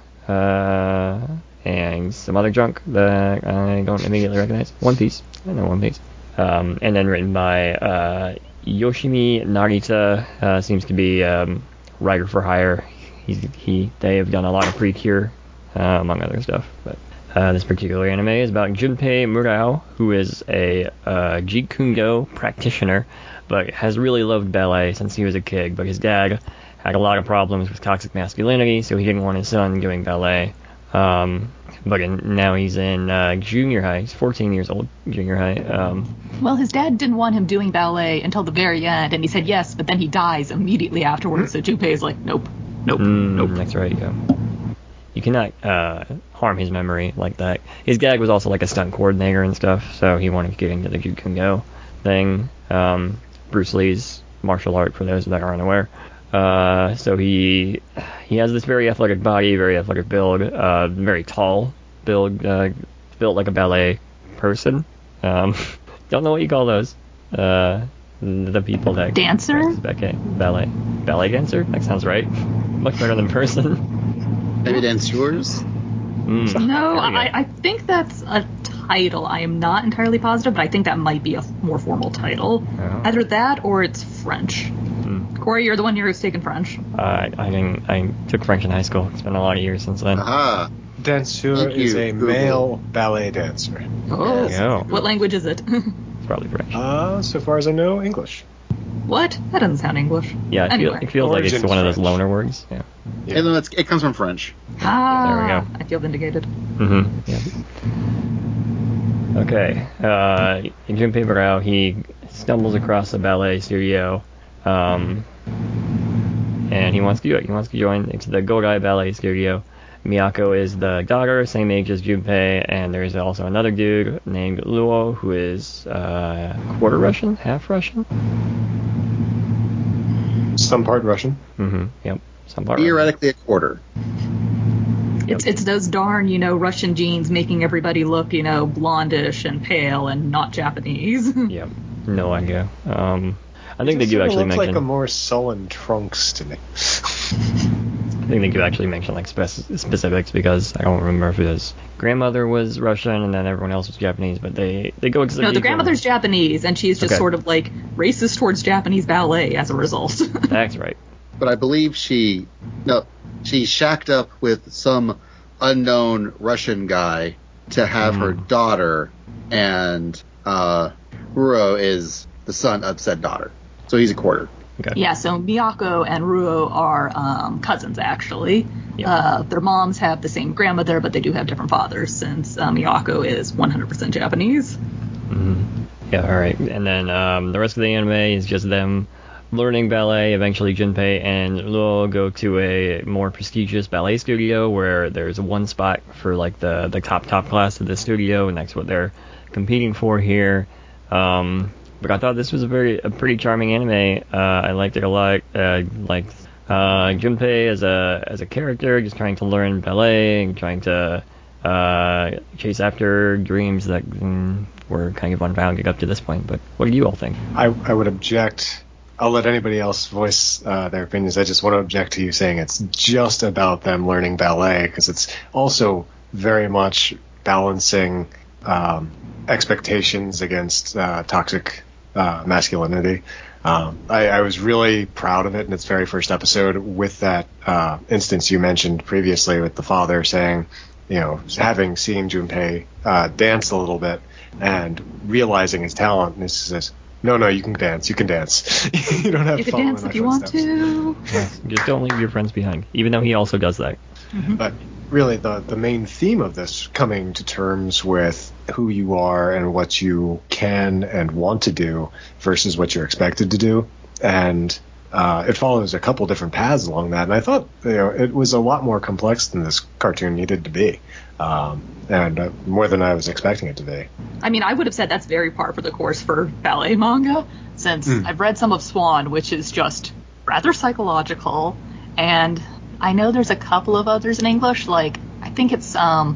and some other junk that I don't immediately recognize. One Piece. I know One Piece. And then written by Yoshimi Narita, seems to be writer for hire. They have done a lot of Precure, among other stuff. But this particular anime is about Junpei Murao, who is a Jeet Kune Do practitioner, but has really loved ballet since he was a kid. But his dad had a lot of problems with toxic masculinity, so he didn't want his son doing ballet. But now he's in junior high. He's 14 years old, junior high. Well, his dad didn't want him doing ballet until the very end, and he said yes, but then he dies immediately afterwards. So Junpei is like, nope. That's right, yeah. You cannot harm his memory like that. His dad was also like a stunt coordinator and stuff, so he wanted to get into the Jeet Kune Do thing. Bruce Lee's martial art, for those that are unaware. So he has this very athletic body, very athletic build, very tall build, built like a ballet person. Don't know what you call those. The people that dancer? Ballet dancer? That sounds right. Much better than person. Maybe danseurs? No, I think that's a title. I am not entirely positive, but I think that might be a more formal title. Oh. Either that or it's French. Corey, you're the one who's taking French. I took French in high school. It's been a lot of years since then. Aha. Danseur Thank is you, a Google. male ballet dancer. Oh, Yeah. what language is it? It's probably French. So far as I know, English. What? That doesn't sound English. Yeah, Anyway. it feels like it's Origin's one of those French. loaner words. Yeah. Yeah. And then it comes from French. Ah, There we go. I feel vindicated. Mm-hmm. Yeah. Okay. Junpei Barao, he stumbles across a ballet studio, and he wants to do it. He wants to join into the Gogai Ballet Studio. Miyako is the daughter, same age as Junpei, and there's also another dude named Luo who is quarter Russian, half Russian. Some part Russian. Mm-hmm. Yep. Some part Theoretically a quarter. It's those darn, Russian genes making everybody look, blondish and pale and not Japanese. Russian. Yep. No idea. I think they He do just actually looks mention. like a more sullen Trunks to me. I think they do actually mention like specifics because I don't remember if his grandmother was Russian and then everyone else was Japanese, but they go into No, the grandmother's Japanese, and she's just Okay. sort of like racist towards Japanese ballet as a result. That's right. But I believe she shacked up with some unknown Russian guy to have her daughter, and Ruo is the son of said daughter. So he's a quarter. Okay. Yeah, so Miyako and Ruo are cousins, actually. Yeah. Their moms have the same grandmother, but they do have different fathers, since Miyako is 100% Japanese. Mm-hmm. Yeah. All right. And then the rest of the anime is just them learning ballet. Eventually, Junpei and Luo go to a more prestigious ballet studio where there's one spot for like the top class of the studio, and that's what they're competing for here. But I thought this was a pretty charming anime. I liked it a lot. Like Junpei as a character, just trying to learn ballet and trying to chase after dreams that were kind of unfounded up to this point. But what do you all think? I would object. I'll let anybody else voice their opinions. I just want to object to you saying it's just about them learning ballet, because it's also very much balancing expectations against toxic masculinity. I was really proud of it in its very first episode with that instance you mentioned previously with the father saying, having seen Junpei dance a little bit and realizing his talent, and he says, no, you can dance. You can dance. You don't have You to can follow dance in my if you want footsteps. to. Yes, just don't leave your friends behind, even though he also does that. But really, the main theme of this, coming to terms with who you are and what you can and want to do versus what you're expected to do, and it follows a couple different paths along that. And I thought it was a lot more complex than this cartoon needed to be, and more than I was expecting it to be. I mean, I would have said that's very par for the course for ballet manga, since I've read some of Swan, which is just rather psychological, and I know there's a couple of others in English, like, I think it's La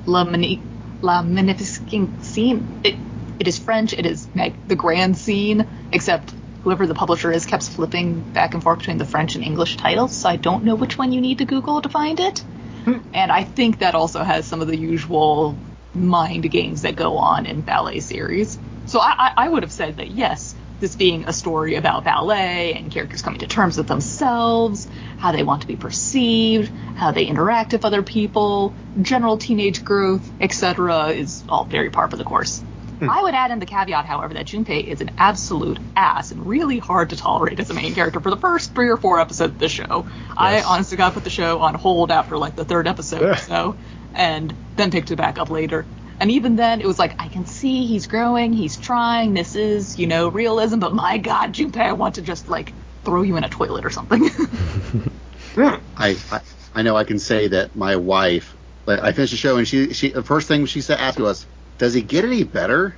Magnificent Scene. It is French, it is the Grand Scene, except whoever the publisher is kept flipping back and forth between the French and English titles, so I don't know which one you need to Google to find it. And I think that also has some of the usual mind games that go on in ballet series. So I would have said that, yes, this being a story about ballet and characters coming to terms with themselves, how they want to be perceived, how they interact with other people, general teenage growth, etc., is all very par for the course. I would add in the caveat, however, that Junpei is an absolute ass and really hard to tolerate as a main character for the first 3 or 4 episodes of the show. Yes. I honestly got to put the show on hold after like the 3rd episode or so, and then picked it back up later. And even then, it was like, I can see he's growing, he's trying, this is, realism, but my God, Junpei, I want to just, like, throw you in a toilet or something. I know I can say that my wife, like, I finished the show, and she the first thing she said, asked me was, does he get any better?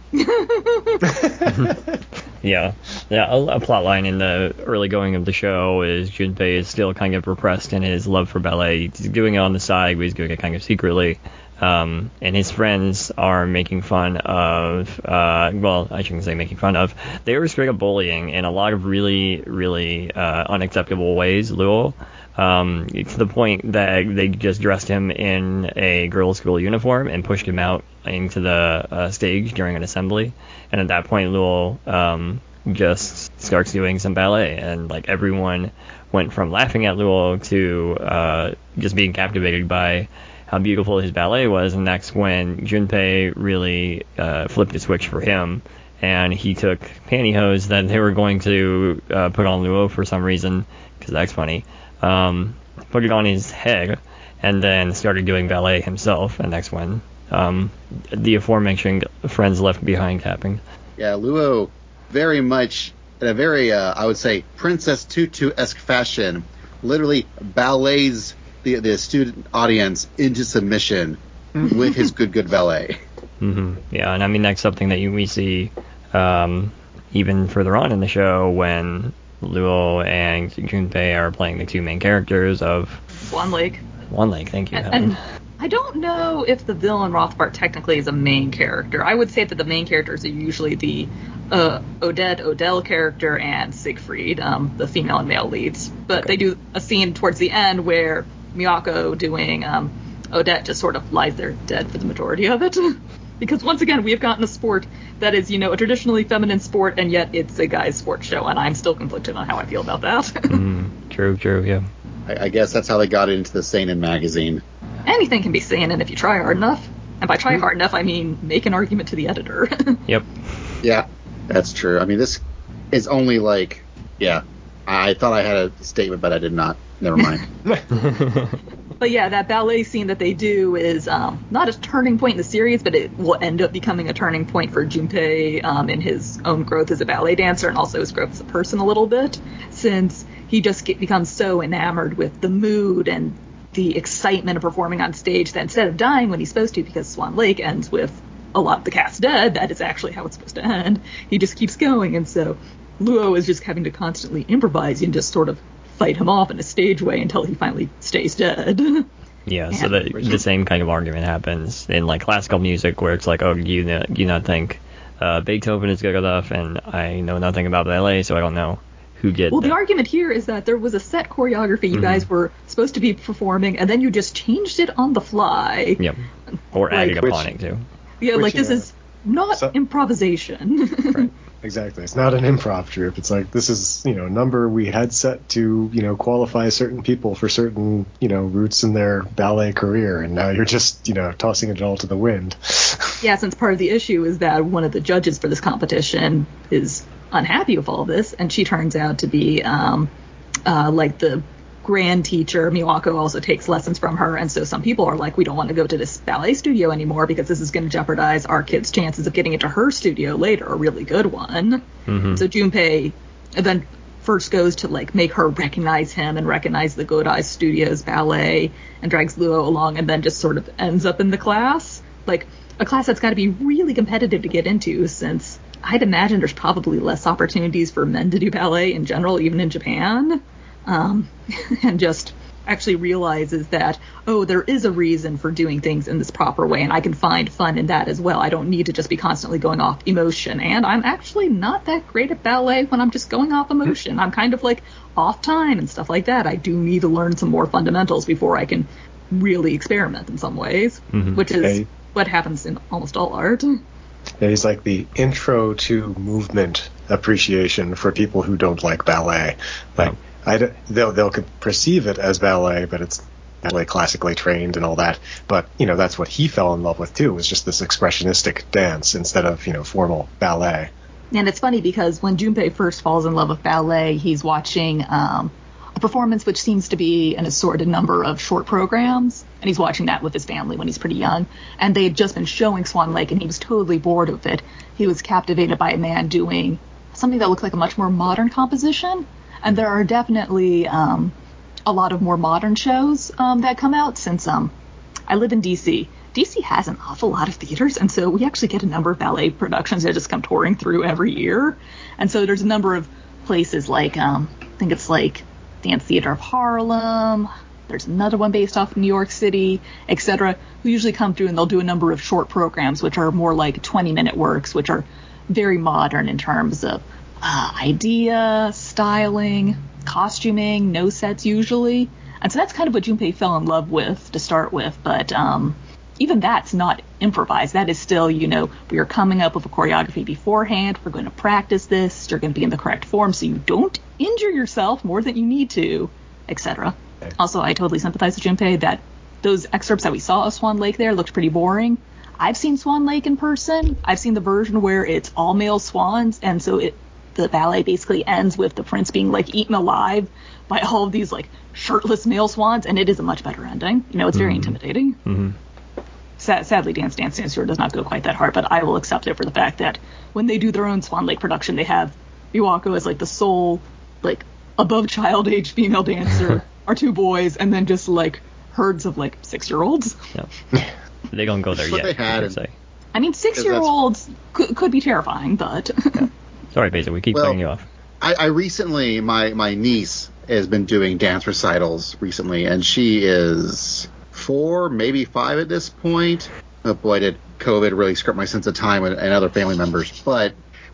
Yeah. A plot line in the early going of the show is Junpei is still kind of repressed in his love for ballet. He's doing it on the side, but he's doing it kind of secretly. And his friends are making fun of, well, I shouldn't say making fun of, they were straight up bullying in a lot of really, really unacceptable ways, Luo. To the point that they just dressed him in a girls' school uniform and pushed him out into the stage during an assembly. And at that point, Luo just starts doing some ballet, and like everyone went from laughing at Luo to just being captivated by how beautiful his ballet was, and that's when Junpei really flipped a switch for him, and he took pantyhose that they were going to put on Luo for some reason, because that's funny, put it on his head, and then started doing ballet himself, and that's when the aforementioned friends left behind happened. Yeah, Luo very much, in a very, I would say, Princess Tutu-esque fashion, literally ballets the student audience into submission with his good ballet. Mm-hmm. Yeah, and I mean, that's something that we see even further on in the show when Luo and Junpei are playing the two main characters of Swan Lake. Swan Lake, thank you, And I don't know if the villain Rothbart technically is a main character. I would say that the main characters are usually the Odell character and Siegfried, the female and male leads. But they do a scene towards the end where Miyako doing Odette just sort of lies there dead for the majority of it. Because once again, we have gotten a sport that is, a traditionally feminine sport, and yet it's a guy's sports show, and I'm still conflicted on how I feel about that. True, yeah. I guess that's how they got into the Seinen magazine. Anything can be seinen if you try hard enough. And by try hard enough, I mean make an argument to the editor. Yep. Yeah, that's true. I mean, this is only like, I thought I had a statement, but I did not. Never mind. But yeah, that ballet scene that they do is not a turning point in the series, but it will end up becoming a turning point for Junpei in his own growth as a ballet dancer and also his growth as a person a little bit, since he just becomes so enamored with the mood and the excitement of performing on stage that instead of dying when he's supposed to, because Swan Lake ends with a lot of the cast dead, that is actually how it's supposed to end, he just keeps going, and so Luo is just having to constantly improvise and just sort of fight him off in a stage way until he finally stays dead. Yeah, so the same kind of argument happens in like classical music, where it's like, do you not think Beethoven is good enough, and I know nothing about ballet, so I don't know who did. Well, the argument here is that there was a set choreography you guys were supposed to be performing, and then you just changed it on the fly. Yep. Or added upon it too. Yeah, this is not improvisation. Right. Exactly. It's not an improv troupe. It's like, this is, a number we had set to, qualify certain people for certain, routes in their ballet career, and now you're just, tossing it all to the wind. Yeah, since part of the issue is that one of the judges for this competition is unhappy with all this, and she turns out to be like the grand teacher. Miyako also takes lessons from her, and so some people are like, we don't want to go to this ballet studio anymore because this is going to jeopardize our kids' chances of getting into her studio later, a really good one. So Junpei then first goes to like make her recognize him and recognize the Godai Studios ballet, and drags Luo along, and then just sort of ends up in the class, like a class that's got to be really competitive to get into, since I'd imagine there's probably less opportunities for men to do ballet in general, even in Japan. And just actually realizes that, there is a reason for doing things in this proper way, and I can find fun in that as well. I don't need to just be constantly going off emotion, and I'm actually not that great at ballet when I'm just going off emotion. I'm kind of like off time and stuff like that. I do need to learn some more fundamentals before I can really experiment in some ways, which is what happens in almost all art. It is like the intro to movement appreciation for people who don't like ballet. Like, they'll perceive it as ballet, but it's ballet classically trained and all that. But, that's what he fell in love with, too, was just this expressionistic dance instead of, formal ballet. And it's funny because when Junpei first falls in love with ballet, he's watching a performance which seems to be an assorted number of short programs, and he's watching that with his family when he's pretty young. And they had just been showing Swan Lake, and he was totally bored with it. He was captivated by a man doing something that looked like a much more modern composition. And there are definitely a lot of more modern shows that come out, since I live in D.C. D.C. has an awful lot of theaters, and so we actually get a number of ballet productions that just come touring through every year. And so there's a number of places like, I think it's like Dance Theater of Harlem, there's another one based off of New York City, etc., who usually come through, and they'll do a number of short programs, which are more like 20-minute works, which are very modern in terms of idea, styling, costuming, no sets usually. And so that's kind of what Junpei fell in love with to start with. But even that's not improvised. That is still, we are coming up with a choreography beforehand. We're going to practice this. You're going to be in the correct form so you don't injure yourself more than you need to, etc. Also, I totally sympathize with Junpei that those excerpts that we saw of Swan Lake there looked pretty boring. I've seen Swan Lake in person. I've seen the version where it's all male swans, and so the ballet basically ends with the prince being like eaten alive by all of these like shirtless male swans, and it is a much better ending. It's very intimidating. Mm-hmm. Sadly, Dance Tour does not go quite that hard, but I will accept it for the fact that when they do their own Swan Lake production, they have Iwako as like the sole, like above child age female dancer, our two boys, and then just like herds of like 6-year-olds. Yeah. They don't go there yet. They had. Say. I mean, 6-year-olds could be terrifying, but. Yeah. Sorry, Basic, we keep cutting you off. I recently, my niece has been doing dance recitals recently, and she is 4, maybe 5 at this point. Oh boy, did COVID really screw up my sense of time and other family members. But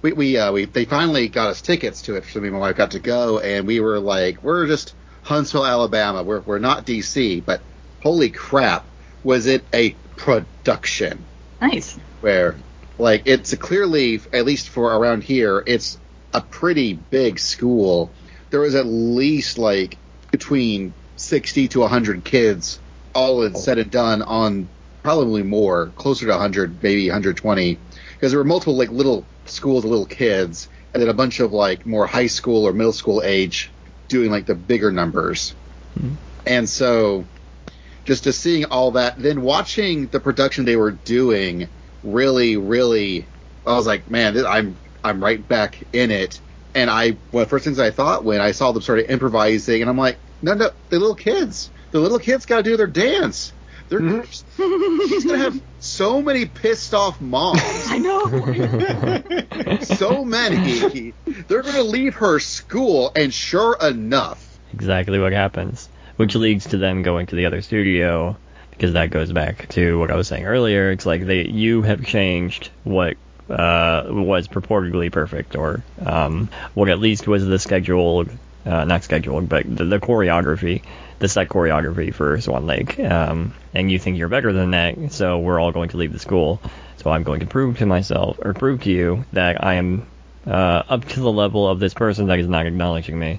they finally got us tickets to it, so me and my wife got to go, and we were like, we're just Huntsville, Alabama. We're not DC, but holy crap, was it a production? Nice. Where, like, it's clearly, at least for around here, it's a pretty big school. There was at least like between 60 to 100 kids, all said and done, on probably more, closer to 100, maybe 120, because there were multiple like little schools of little kids, and then a bunch of like more high school or middle school age doing like the bigger numbers. Mm-hmm. And so just to seeing all that, then watching the production they were doing, really, really, I was like, man, I'm right back in it. And one of the first things I thought when I saw them started improvising, and I'm like, no, the little kids got to do their dance. She's going to have so many pissed off moms. I know. So many. They're going to leave her school, and sure enough. Exactly what happens. Which leads to them going to the other studio, because that goes back to what I was saying earlier. It's like you have changed what was purportedly perfect, or what at least was the scheduled, not scheduled, but the choreography, the set choreography for Swan Lake, and you think you're better than that, so we're all going to leave the school. So I'm going to prove to you that I am up to the level of this person that is not acknowledging me.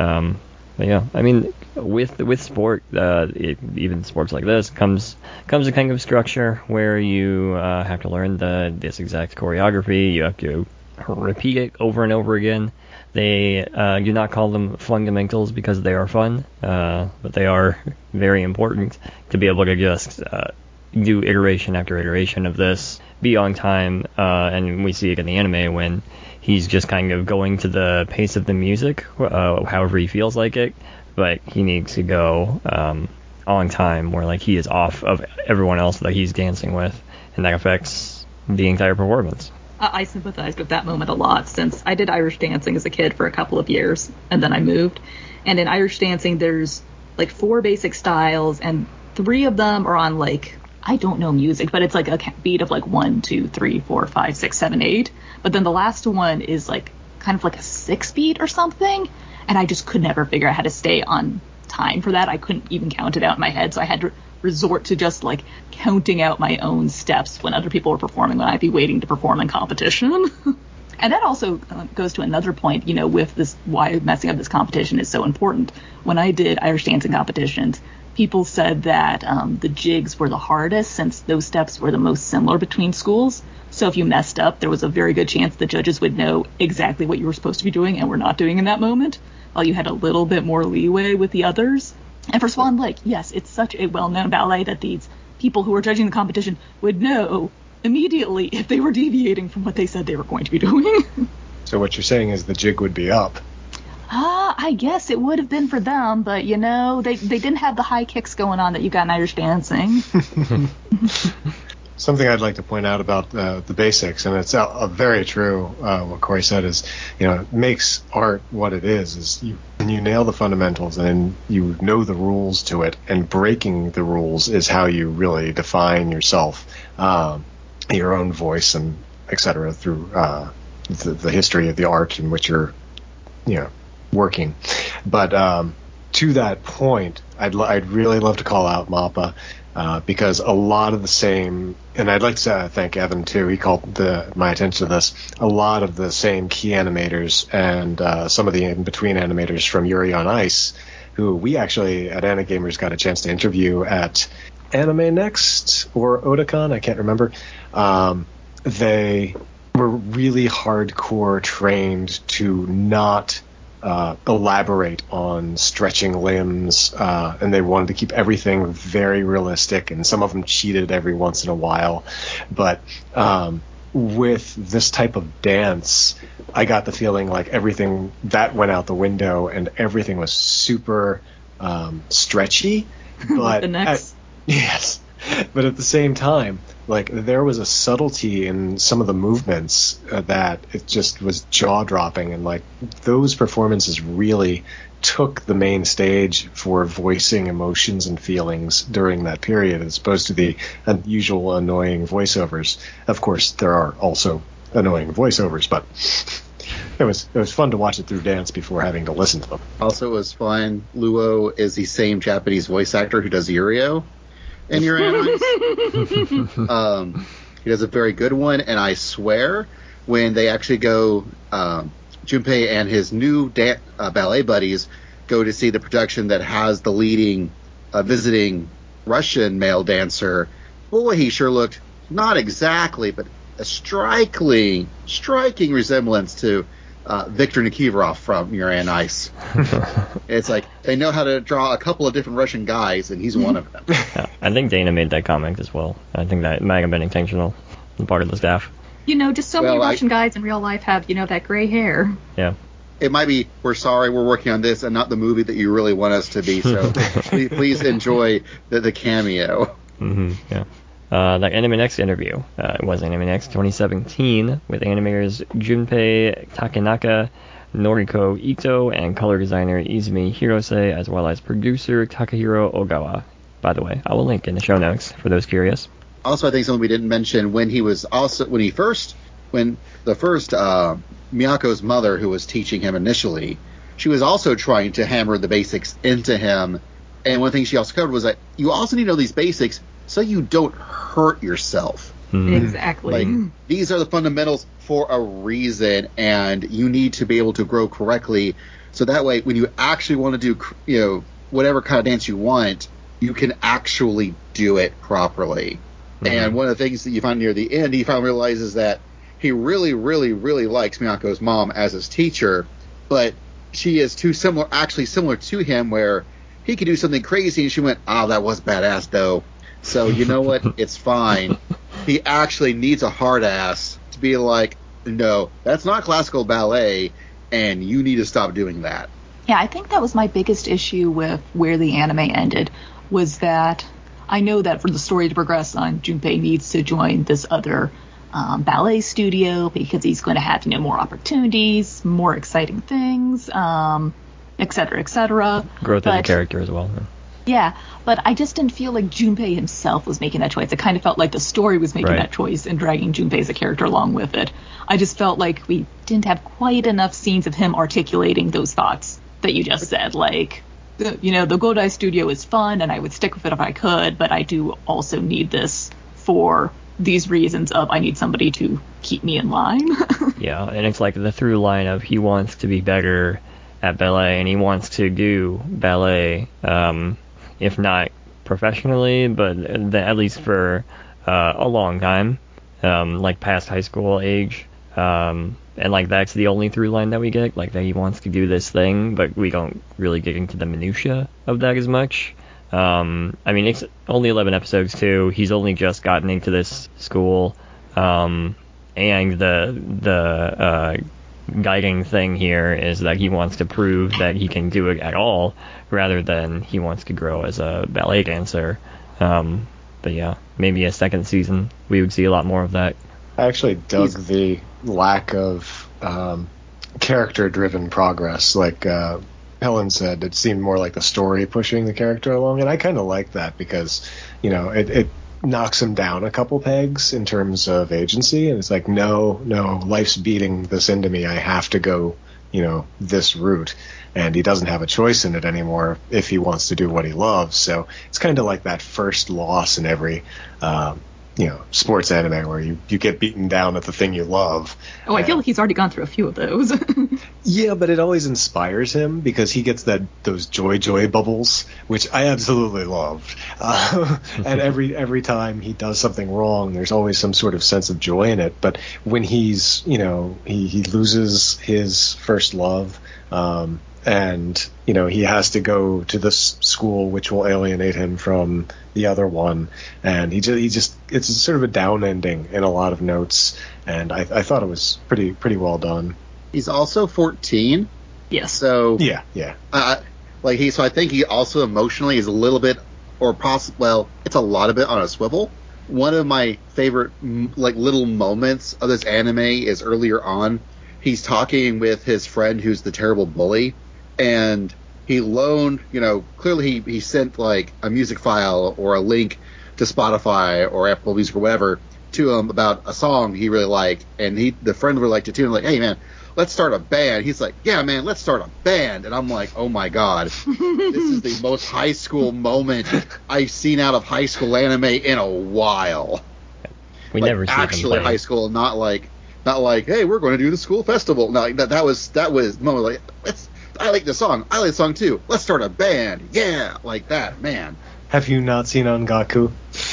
But yeah, I mean, with sport, even sports like this, comes a kind of structure where you have to learn this exact choreography. You have to repeat it over and over again. They do not call them fundamentals because they are fun, but they are very important to be able to just do iteration after iteration of this, be on time, and we see it in the anime when he's just kind of going to the pace of the music, however he feels like it, but he needs to go on time, where like he is off of everyone else that he's dancing with, and that affects the entire performance. I sympathized with that moment a lot, since I did Irish dancing as a kid for a couple of years, and then I moved. And in Irish dancing, there's like 4 basic styles, and 3 of them are on like, I don't know music, but it's like a beat of like 1, 2, 3, 4, 5, 6, 7, 8. But then the last one is like kind of like a 6 beat or something. And I just could never figure out how to stay on time for that. I couldn't even count it out in my head. So I had to resort to just like counting out my own steps when other people were performing, when I'd be waiting to perform in competition. And that also goes to another point, with this, why messing up this competition is so important. When I did Irish dancing competitions, people said that the jigs were the hardest, since those steps were the most similar between schools. So if you messed up, there was a very good chance the judges would know exactly what you were supposed to be doing and were not doing in that moment, while you had a little bit more leeway with the others. And for Swan Lake, yes, it's such a well-known ballet that these people who are judging the competition would know immediately if they were deviating from what they said they were going to be doing. So what you're saying is the jig would be up. I guess it would have been for them, but they didn't have the high kicks going on that you got in Irish dancing. Something I'd like to point out about the basics, and it's very true. What Corey said is, makes art what it is you nail the fundamentals and you know the rules to it, and breaking the rules is how you really define yourself, your own voice, and etc. through the history of the art in which you're, working. But to that point, I'd really love to call out MAPPA. Because a lot of the same, and I'd like to thank Evan too. He called my attention to this. A lot of the same key animators and some of the in-between animators from Yuri on Ice, who we actually at Anigamers got a chance to interview at Anime Next or Otakon, I can't remember. They were really hardcore trained to not elaborate on stretching limbs, and they wanted to keep everything very realistic, and some of them cheated every once in a while. But with this type of dance, I got the feeling like everything that went out the window and everything was super stretchy. But the necks. Yes. But at the same time, like, there was a subtlety in some of the movements that it just was jaw-dropping, and like those performances really took the main stage for voicing emotions and feelings during that period, as opposed to the unusual annoying voiceovers. Of course, there are also annoying voiceovers, but it was fun to watch it through dance before having to listen to them. Also, it was fun. Luo is the same Japanese voice actor who does Yurio in your Eyes. He does a very good one, and I swear, when they actually go, Junpei and his new ballet buddies go to see the production that has the leading visiting Russian male dancer, boy, he sure looked not exactly, but a striking resemblance to Viktor Nikiforov from Yuri on Ice. It's like they know how to draw a couple of different Russian guys, and he's one of them. Yeah, I think Dana made that comment as well. I think that might have been intentional on part of the staff. Just so many Russian guys in real life have, that gray hair. Yeah. It might be, we're sorry, we're working on this and not the movie that you really want us to be, so please enjoy the cameo. Mm-hmm, yeah. That Anime Next interview was Anime Next 2017 with animators Junpei Takenaka, Noriko Ito, and color designer Izumi Hirose, as well as producer Takahiro Ogawa. By the way, I will link in the show notes for those curious. Also, I think something we didn't mention, when Miyako's mother, who was teaching him initially, she was also trying to hammer the basics into him. And one thing she also covered was that you also need to know these basics so you don't hurt yourself. Exactly. Like, these are the fundamentals for a reason, and you need to be able to grow correctly. So that way, when you actually want to do, whatever kind of dance you want, you can actually do it properly. And one of the things that you find near the end, he finally realizes that he really, really, really likes Miyako's mom as his teacher, but she is similar to him, where he could do something crazy and she went, "Oh, that was badass though. So you know what? It's fine." He actually needs a hard ass to be like, "No, that's not classical ballet, and you need to stop doing that." Yeah, I think that was my biggest issue with where the anime ended, was that I know that for the story to progress on, Junpei needs to join this other ballet studio because he's going to have, more opportunities, more exciting things, et cetera, et cetera. Growth as a character as well. Yeah, but I just didn't feel like Junpei himself was making that choice. It kind of felt like the story was making that choice and dragging Junpei as a character along with it. I just felt like we didn't have quite enough scenes of him articulating those thoughts that you just said. Like, the Godai studio is fun and I would stick with it if I could, but I do also need this for these reasons of I need somebody to keep me in line. Yeah, and it's like the through line of he wants to be better at ballet and he wants to do ballet, if not professionally, but at least for a long time, like past high school age. And like that's the only through line that we get, like that he wants to do this thing, but we don't really get into the minutia of that as much. It's only 11 episodes too. He's only just gotten into this school, and the guiding thing here is that he wants to prove that he can do it at all, rather than he wants to grow as a ballet dancer. But yeah, maybe a second season we would see a lot more of that. I actually dug the lack of character-driven progress. Like Helen said, it seemed more like the story pushing the character along, and I kind of like that because, it knocks him down a couple pegs in terms of agency, and it's like, no, life's beating this into me. I have to go this route, and he doesn't have a choice in it anymore if he wants to do what he loves. So it's kind of like that first loss in every sports anime where you get beaten down at the thing you love. Oh, I feel like he's already gone through a few of those. Yeah, but it always inspires him because he gets those joy bubbles, which I absolutely loved. And every time he does something wrong, there's always some sort of sense of joy in it. But when he's, he loses his first love, and he has to go to this school which will alienate him from the other one, and he just it's sort of a down ending in a lot of notes, and I thought it was pretty well done. He's also 14. Yes. So yeah. So I think he also emotionally is a little bit, or it's a lot of it on a swivel. One of my favorite little moments of this anime is earlier on. He's talking with his friend who's the terrible bully, and he loaned, clearly he sent a music file or a link to Spotify or Apple Music or whatever to him about a song he really liked, and the friend really liked it too, and hey man, let's start a band. He's like, yeah man, let's start a band. And I'm like, oh my god, this is the most high school moment I've seen out of high school anime in a while. We never see actually high school, not like, hey, we're going to do the school festival. No, that was no, like, I like the song. I like the song too. Let's start a band. Yeah, like that, man. Have you not seen Ongaku?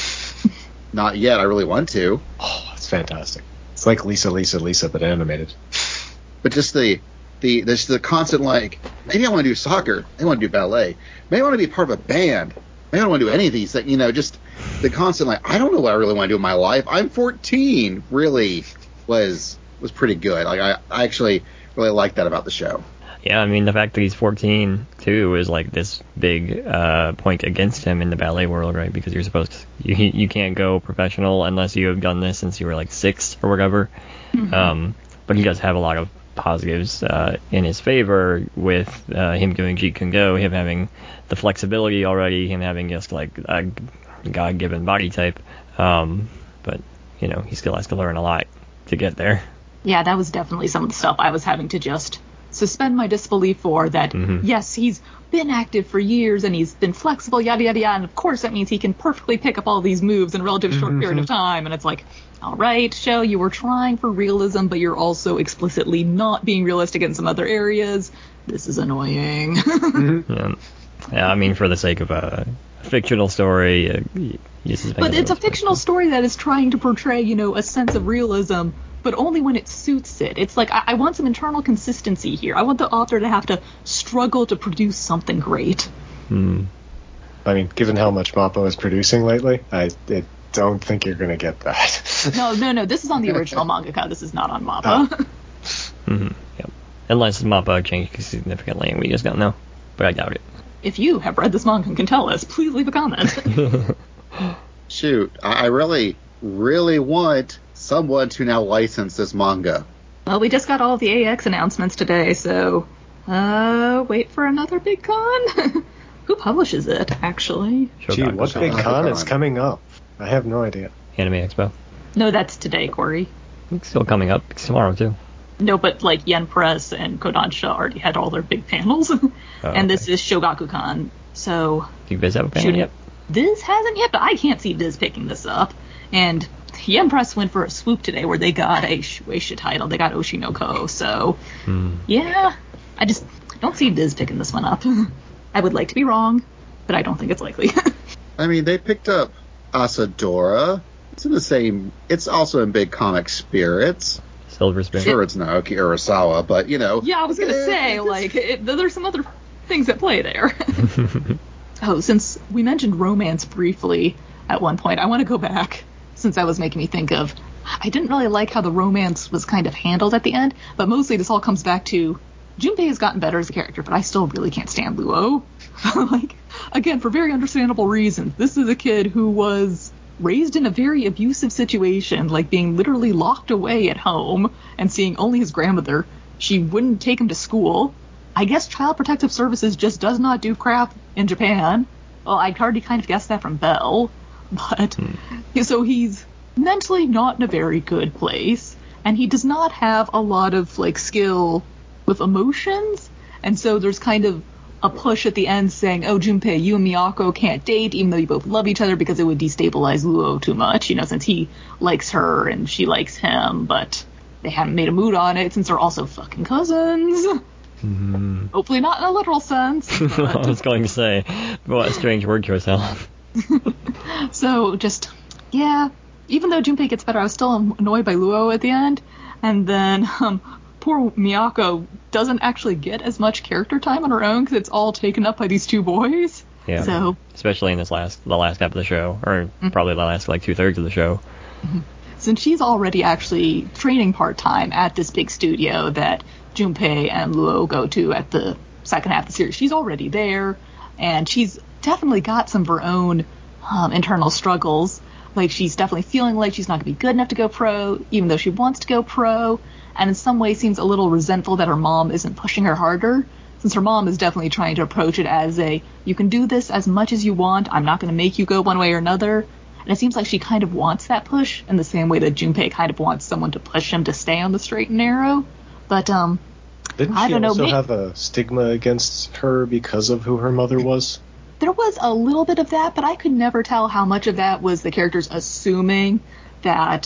Not yet. I really want to. Oh, it's fantastic. It's like Lisa, but animated. But just the constant maybe I want to do soccer. I want to do ballet. Maybe I want to be part of a band. Maybe I don't want to do any of these. Just the constant I don't know what I really want to do in my life. I'm 14. Really was pretty good. I actually really liked that about the show. Yeah, I mean, the fact that he's 14, too, is this big point against him in the ballet world, right? Because you're supposed to, you can't go professional unless you have done this since you were 6 or whatever. Mm-hmm. But he does have a lot of positives in his favor with him doing Jeet Kune Do, him having the flexibility already, him having just a God-given body type. But, he still has to learn a lot to get there. Yeah, that was definitely some of the stuff I was having to just suspend my disbelief for, that yes, he's been active for years and he's been flexible, yada yada yada, and of course that means he can perfectly pick up all these moves in a relatively short period of time, and it's all right, show, you were trying for realism, but you're also explicitly not being realistic in some other areas. This is annoying. Yeah, I mean, for the sake of a fictional story, but it's a fictional story that is trying to portray, a sense of realism, but only when it suits it. It's I want some internal consistency here. I want the author to have to struggle to produce something great. I mean, given how much Mappa is producing lately, I don't think you're going to get that. No. This is on the original mangaka. This is not on Mappa. Yep. Unless Mappa changed significantly and we just don't know. But I doubt it. If you have read this manga and can tell us, please leave a comment. Shoot, I really, really want someone to now license this manga. Well, we just got all the AX announcements today, so wait for another big con. Who publishes it, actually? Gee, what big con is coming up? I have no idea. Anime Expo. No, that's today, Corey. It's still coming up. It's tomorrow, too. No, but Yen Press and Kodansha already had all their big panels. And this is Shogakukan, so... Do Viz have a panel yet? Viz hasn't yet, but I can't see Viz picking this up. And Yen Press went for a swoop today where they got a Shueisha title. They got Oshinoko, so... Yeah, I just don't see Viz picking this one up. I would like to be wrong, but I don't think it's likely. I mean, they picked up Asadora. It's in the same... It's also in Big Comic Spirits. Silver Spoon. Sure, it's Naoki Urasawa, but, Yeah, I was going to say, there's some other things at play there. Since we mentioned romance briefly at one point, I want to go back, since that was making me think of... I didn't really like how the romance was kind of handled at the end, but mostly this all comes back to... Junpei has gotten better as a character, but I still really can't stand Luo. Again, for very understandable reasons. This is a kid who was... raised in a very abusive situation, being literally locked away at home and seeing only his grandmother. She wouldn't take him to school. I guess Child Protective Services just does not do crap in Japan. Well, I'd already kind of guessed that from Belle. But, so he's mentally not in a very good place, and he does not have a lot of, skill with emotions. And so there's kind of a push at the end saying, oh, Junpei, you and Miyako can't date, even though you both love each other, because it would destabilize Luo too much, since he likes her and she likes him, but they haven't made a mood on it since they're also fucking cousins. Mm-hmm. Hopefully not in a literal sense. I was going to say, what a strange word choice. So just, yeah, even though Junpei gets better, I was still annoyed by Luo at the end. And then poor Miyako doesn't actually get as much character time on her own because it's all taken up by these two boys. Yeah. So, especially in the last half of the show, or probably the last 2/3 of the show. Since she's already actually training part-time at this big studio that Junpei and Luo go to at the second half of the series, she's already there, and she's definitely got some of her own internal struggles. Like, she's definitely feeling like she's not going to be good enough to go pro, even though she wants to go pro, and in some ways seems a little resentful that her mom isn't pushing her harder, since her mom is definitely trying to approach it as you can do this as much as you want, I'm not going to make you go one way or another. And it seems like she kind of wants that push in the same way that Junpei kind of wants someone to push him to stay on the straight and narrow. But, didn't she also have a stigma against her because of who her mother was? There was a little bit of that, but I could never tell how much of that was the characters assuming that,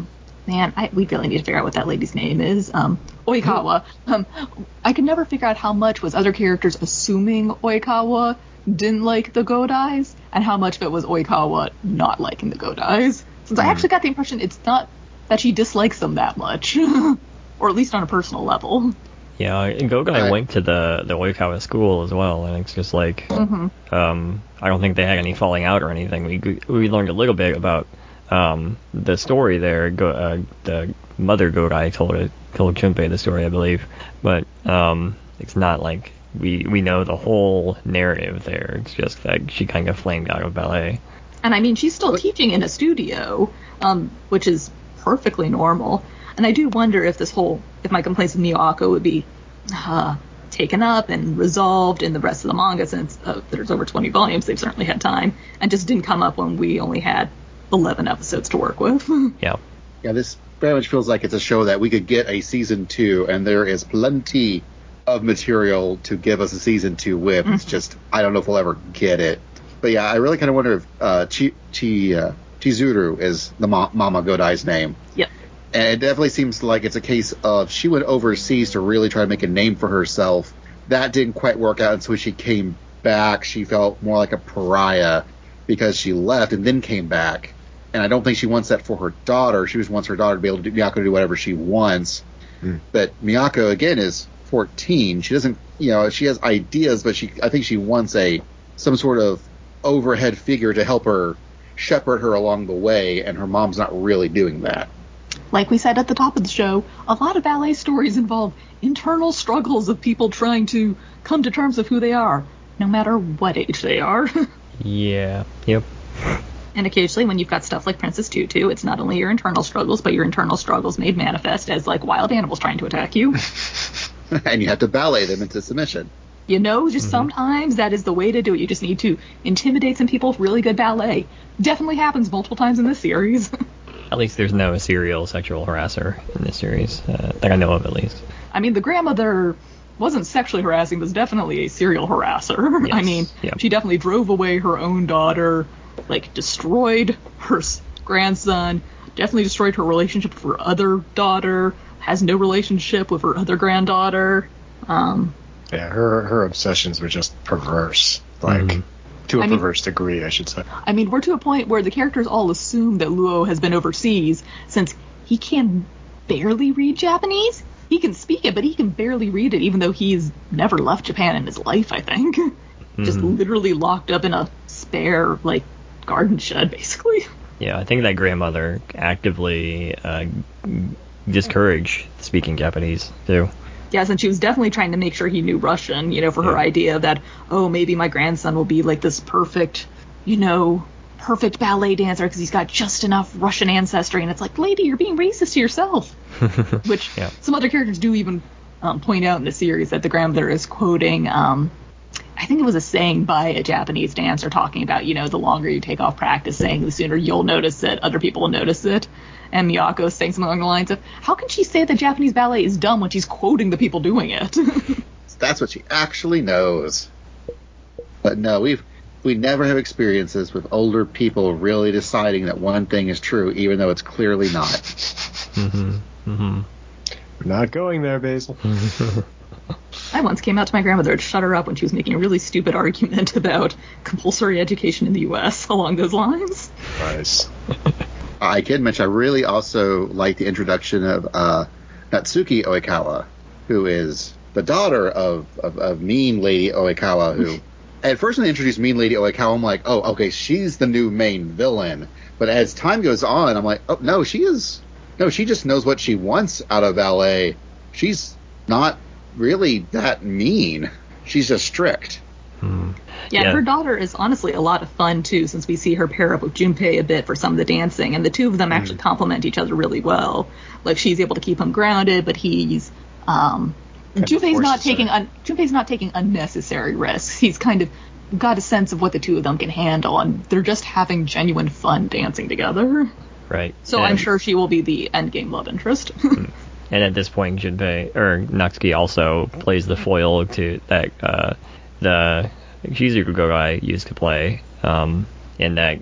we really need to figure out what that lady's name is, Oikawa. I could never figure out how much was other characters assuming Oikawa didn't like the Godais, and how much of it was Oikawa not liking the Godais. Since I actually got the impression it's not that she dislikes them that much, or at least on a personal level. Yeah, and Godai went to the Oikawa school as well, and it's just like, I don't think they had any falling out or anything. We learned a little bit about the story there. The mother Godai told Junpei the story, I believe, but it's not like we know the whole narrative there. It's just that she kind of flamed out of ballet. And I mean, she's still teaching in a studio, which is perfectly normal. And I do wonder if my complaints with Miyako would be taken up and resolved in the rest of the manga, since there's over 20 volumes, they've certainly had time, and just didn't come up when we only had 11 episodes to work with. Yeah. Yeah, this very much feels like it's a show that we could get a season 2, and there is plenty of material to give us a season 2 with. It's just, I don't know if we'll ever get it. But yeah, I really kind of wonder if Chizuru is the Mama Godai's name. Yep. And it definitely seems like it's a case of she went overseas to really try to make a name for herself. That didn't quite work out, and so when she came back, she felt more like a pariah because she left and then came back. And I don't think she wants that for her daughter. She just wants her daughter to be able to Miyako to do whatever she wants. But Miyako, again, is 14. She doesn't, she has ideas, but I think she wants some sort of overhead figure to help her shepherd her along the way, and her mom's not really doing that. Like we said at the top of the show, a lot of ballet stories involve internal struggles of people trying to come to terms with who they are, no matter what age they are. Yeah. Yep. And occasionally when you've got stuff like Princess Tutu, it's not only your internal struggles, but your internal struggles made manifest as like wild animals trying to attack you. And you have to ballet them into submission. Just sometimes that is the way to do it. You just need to intimidate some people with really good ballet. Definitely happens multiple times in this series. At least there's no serial sexual harasser in this series, that I know of at least. I mean, the grandmother wasn't sexually harassing, but was definitely a serial harasser. Yes. I mean, she definitely drove away her own daughter, destroyed her grandson, definitely destroyed her relationship with her other daughter, has no relationship with her other granddaughter. Yeah, her obsessions were just perverse. To a perverse degree, I should say. I mean, we're to a point where the characters all assume that Luo has been overseas, since he can barely read Japanese. He can speak it, but he can barely read it, even though he's never left Japan in his life, I think. Just literally locked up in a spare, garden shed, basically. Yeah, I think that grandmother actively discouraged speaking Japanese, too. Yes, and she was definitely trying to make sure he knew Russian, for her idea that, maybe my grandson will be this perfect, perfect ballet dancer because he's got just enough Russian ancestry. And it's like, lady, you're being racist to yourself. Which some other characters do even point out in the series that the grandmother is quoting I think it was a saying by a Japanese dancer talking about, the longer you take off practicing, the sooner you'll notice it, other people will notice it. And Miyako saying something along the lines of, how can she say that Japanese ballet is dumb when she's quoting the people doing it? That's what she actually knows. But no, we never have experiences with older people really deciding that one thing is true, even though it's clearly not. Mm-hmm. Mm-hmm. We're not going there, Basil. I once came out to my grandmother to shut her up when she was making a really stupid argument about compulsory education in the U.S. along those lines. Nice. I can mention I really also like the introduction of Natsuki Oikawa, who is the daughter of Mean Lady Oikawa, who at first when they introduced Mean Lady Oikawa, I'm like, oh, okay, she's the new main villain. But as time goes on, I'm like, oh, no, she just knows what she wants out of ballet. She's not really that mean. She's just strict. Yeah, her daughter is honestly a lot of fun, too, since we see her pair up with Junpei a bit for some of the dancing, and the two of them actually complement each other really well. Like, she's able to keep him grounded, but he's... Junpei's not taking unnecessary risks. He's kind of got a sense of what the two of them can handle, and they're just having genuine fun dancing together. Right. So I'm sure she will be the endgame love interest. And at this point, Natsuki also plays the foil to that the Shizuku Gogai used to play, and that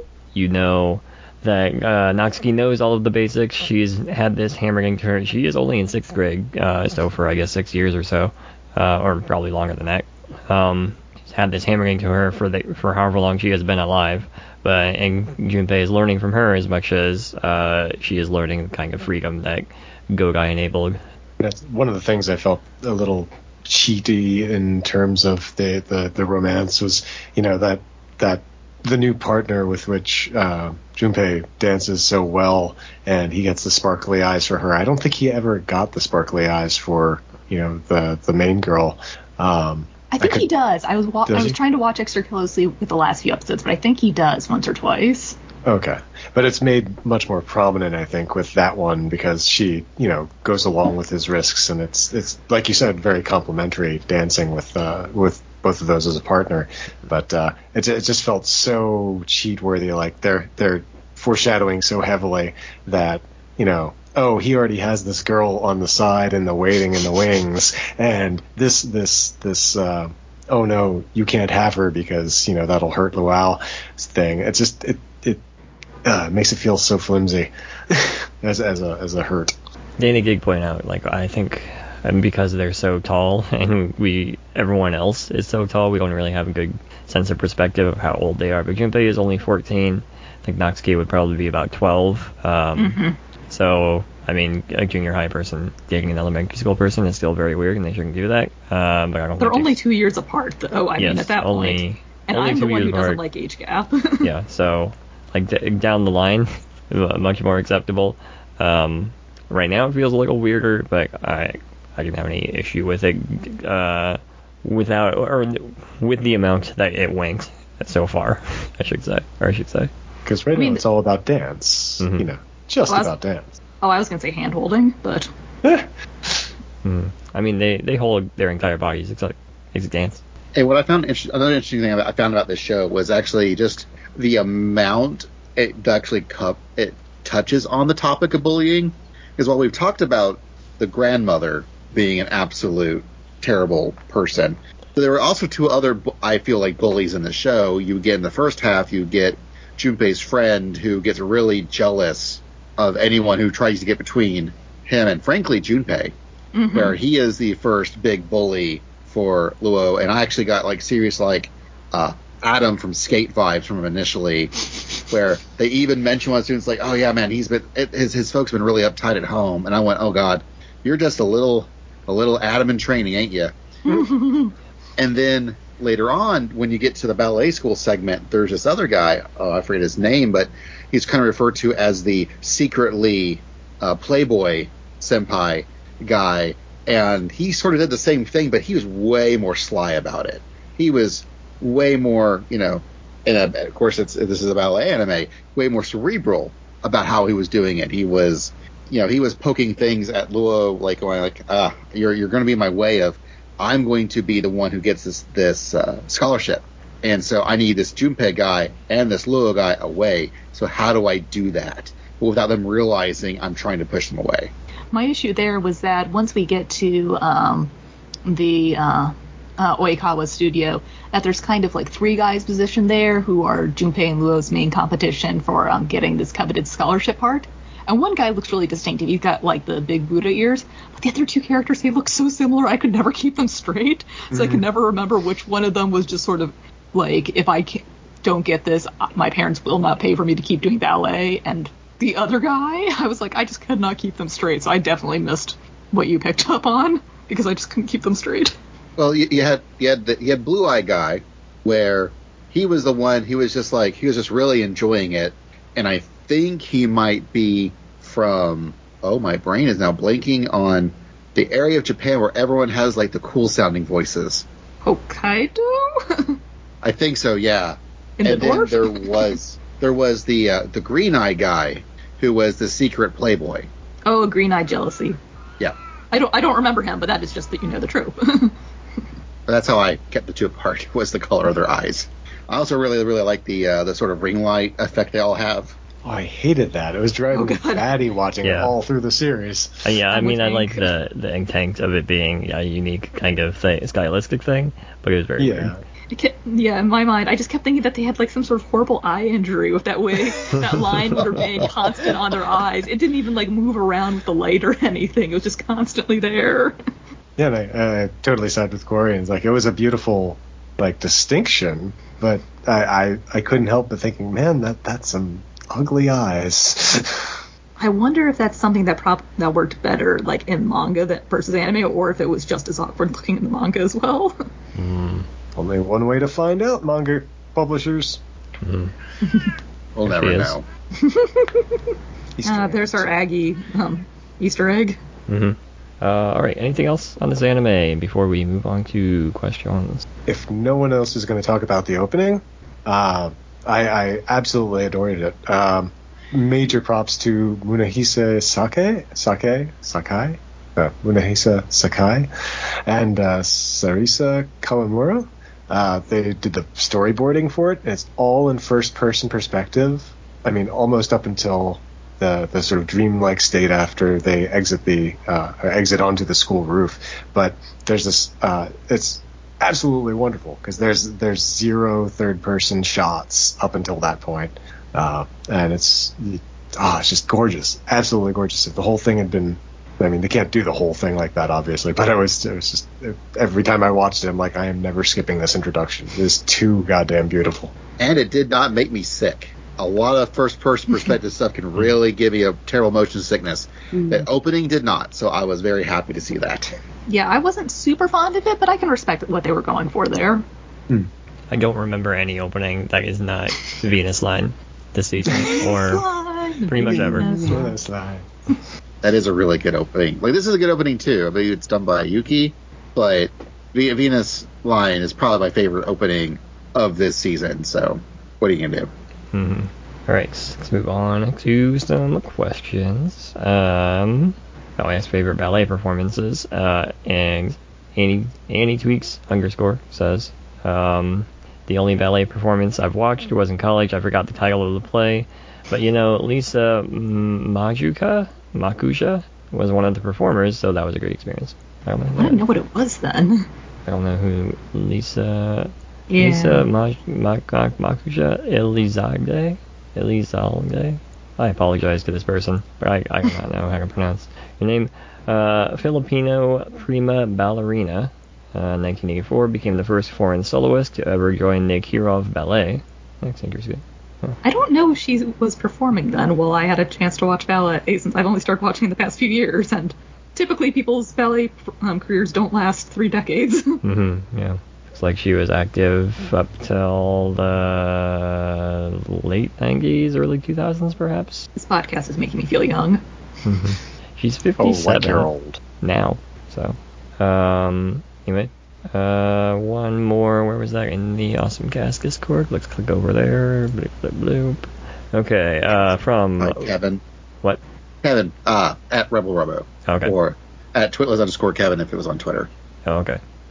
that Natsuki knows all of the basics. She's had this hammering to her. She is only in 6th grade, so for I guess 6 years or so, or probably longer than that. She's had this hammering to her for however long she has been alive. And Junpei is learning from her as much as she is learning the kind of freedom that Gogai enabled. That's one of the things I felt a little cheaty in terms of the romance was, that the new partner with which Junpei dances so well, and he gets the sparkly eyes for her. I don't think he ever got the sparkly eyes for the main girl. I think he does. I was trying to watch extra closely with the last few episodes, but I think he does once or twice. Okay. But it's made much more prominent, I think, with that one because she, goes along with his risks, and it's like you said, very complimentary dancing with both of those as a partner. But it just felt so cheat-worthy, like they're foreshadowing so heavily that, oh, he already has this girl on the side and the waiting in the wings, and this oh no, you can't have her because that'll hurt Luau thing. It's just it makes it feel so flimsy as a hurt. Dana Gig pointed out, I think because they're so tall and everyone else is so tall, we don't really have a good sense of perspective of how old they are. But Junpei is only 14. I think Natsuki would probably be about 12. So, I mean, a junior high person dating an elementary school person is still very weird, and they shouldn't do that. But I don't. They're only 2 years apart, though. I mean, at that point. And I'm the one who doesn't like age gap. Yeah, so down the line, much more acceptable. Right now it feels a little weirder, but I didn't have any issue with it with the amount that it went so far. I should say. Because now it's all about dance. About dance. Oh, I was gonna say hand holding, but. I mean, they hold their entire bodies except dance. Hey, what I found another interesting thing I found about this show was actually just the amount it touches on the topic of bullying. Because while we've talked about the grandmother being an absolute terrible person, there were also two other, I feel like, bullies in the show. You get in the first half, you get Junpei's friend who gets really jealous of anyone who tries to get between him and, frankly, Junpei, where he is the first big bully for Luo. And I actually got serious Adam from Skate vibes from him initially, where they even mention one student's like, oh yeah, man, his folks been really uptight at home, and I went, oh god, you're just a little Adam in training, ain't you? And then later on, when you get to the ballet school segment, there's this other guy, I forget his name, but he's kind of referred to as the secretly playboy senpai guy, and he sort of did the same thing, but he was way more sly about it. He was way more, of course this is a ballet anime, way more cerebral about how he was doing it. He was, he was poking things at Luo, going you're going to be in my way of I'm going to be the one who gets this scholarship. And so I need this Junpei guy and this Luo guy away. So how do I do that? But without them realizing I'm trying to push them away. My issue there was that once we get to the Oikawa studio, that there's kind of like 3 guys positioned there who are Junpei and Luo's main competition for getting this coveted scholarship part. And one guy looks really distinctive. He's got like the big Buddha ears. But the other 2 characters, they look so similar, I could never keep them straight. So I could never remember which one of them was just sort of like, if I don't get this, my parents will not pay for me to keep doing ballet. And the other guy, I was like, I just could not keep them straight. So I definitely missed what you picked up on because I just couldn't keep them straight. Well, you had Blue Eye guy, where he was the one. He was just really enjoying it, and I think he might be from. Oh, my brain is now blanking on the area of Japan where everyone has like the cool sounding voices. Hokkaido? I think so, yeah. In and the then north? there was the Green Eye guy who was the secret playboy. Oh, Green Eye Jealousy. Yeah. I don't remember him, but that is just that you know the trope. That's how I kept the 2 apart, was the color of their eyes. I also really, really like the sort of ring light effect they all have. Oh, I hated that. It was driving me batty watching it all through the series. Yeah, I mean, I like the intent of it being a unique kind of stylistic thing, but it was very weird. Yeah, in my mind, I just kept thinking that they had like some sort of horrible eye injury with that way that line would remain constant on their eyes. It didn't even like move around with the light or anything. It was just constantly there. Yeah, and I totally side with Quarians. Like, it was a beautiful like distinction, but I couldn't help but thinking, man, that's some ugly eyes. I wonder if that's something that worked better like in manga versus anime, or if it was just as awkward looking in the manga as well. Only one way to find out, manga publishers. We'll never know. There's our Aggie Easter egg. All right, anything else on this anime before we move on to questions? If no one else is going to talk about the opening, I absolutely adored it. Major props to Munehisa Sakai, Munehisa Sakai, and Sarisa Kawamura. They did the storyboarding for it. It's all in first-person perspective. I mean, almost up until the sort of dreamlike state after they exit onto the school roof. But there's this. It's absolutely wonderful because there's 0 third-person shots up until that point, and it's just gorgeous, absolutely gorgeous. If the whole thing had been. I mean, they can't do the whole thing like that, obviously, but it was just, every time I watched it, I'm like, I am never skipping this introduction. It is too goddamn beautiful. And it did not make me sick. A lot of first-person perspective stuff can really give you a terrible motion sickness. The opening did not, so I was very happy to see that. Yeah, I wasn't super fond of it, but I can respect what they were going for there. I don't remember any opening that is not Venus Line this season, or pretty much ever. Venus Line. That is a really good opening. Like, this is a good opening, too. I mean, it's done by Yuki, but Venus Line is probably my favorite opening of this season, so what are you going to do? All right, let's move on to some questions. I asked favorite ballet performances, and Annie Tweaks _ says, the only ballet performance I've watched was in college. I forgot the title of the play, but Lisa Makusha was one of the performers, so that was a great experience. I didn't know what it was then. I don't know who Lisa Makusha Elizalde. I apologize to this person, but I do not know how to pronounce your name. Filipino prima ballerina, 1984, became the first foreign soloist to ever join Nick Kirov Ballet. That's interesting. I don't know if she was performing then while I had a chance to watch ballet, since I've only started watching in the past few years, and typically people's ballet careers don't last 3 decades. Yeah. Looks like she was active up till the late 90s, early 2000s, perhaps. This podcast is making me feel young. She's 57 1-year-old now, so. Anyway. One more. Where was that? In the Awesome Cast Discord. Let's click over there. Bloop, bloop, bloop. Okay. From Kevin. What? Kevin. At Rebel Robo. Okay. Or at Twitless _ Kevin if it was on Twitter. Oh, okay.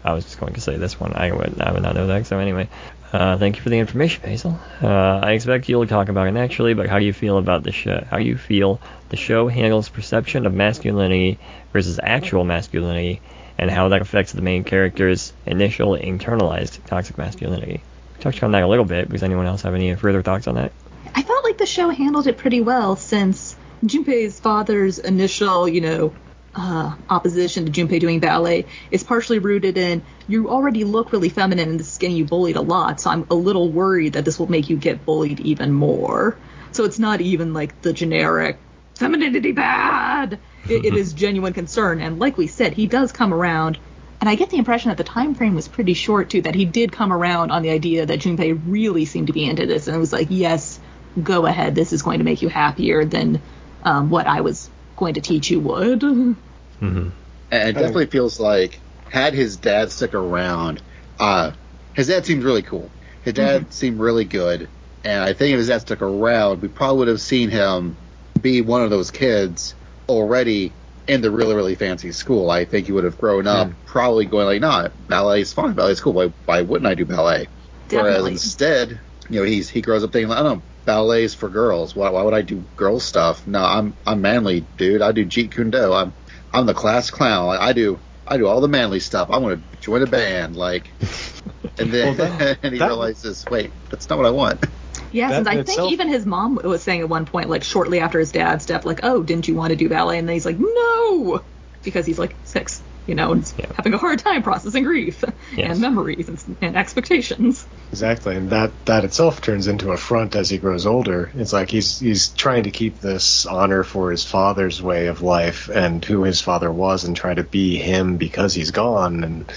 I was just going to say this one. I would not know that. So anyway, thank you for the information, Basil. I expect you'll talk about it naturally, but how do you feel about the show? How do you feel the show handles perception of masculinity versus actual masculinity, and how that affects the main character's initial internalized toxic masculinity? We touched on that a little bit. Does anyone else have any further thoughts on that? I felt like the show handled it pretty well, since Junpei's father's initial, opposition to Junpei doing ballet is partially rooted in, you already look really feminine and this is getting you bullied a lot, so I'm a little worried that this will make you get bullied even more. So it's not even like the generic femininity bad. It is genuine concern, and like we said, he does come around, and I get the impression that the time frame was pretty short too, that he did come around on the idea that Junpei really seemed to be into this, and it was like, yes, go ahead, this is going to make you happier than what I was going to teach you would. Mm-hmm. And it definitely feels like, had his dad stuck around, his dad seemed really cool. His dad seemed really good, and I think if his dad stuck around, we probably would have seen him be one of those kids already in the really, really fancy school. I think he would have grown up probably going like, nah, ballet's fun, ballet's cool, why wouldn't I do ballet? Definitely. Whereas instead, he grows up thinking, I don't know, ballet's for girls. Why would I do girl stuff? No, I'm manly, dude. I do Jeet Kune Do. I'm the class clown. Like, I do all the manly stuff. I want to join a band, and then and he realizes, wait, that's not what I want. Yeah, since I think even his mom was saying at one point, like shortly after his dad's death, like, oh, didn't you want to do ballet? And then he's like, no, because he's like 6, and having a hard time processing grief and memories and expectations. Exactly, and that itself turns into a front as he grows older. It's like he's trying to keep this honor for his father's way of life and who his father was, and try to be him because he's gone. And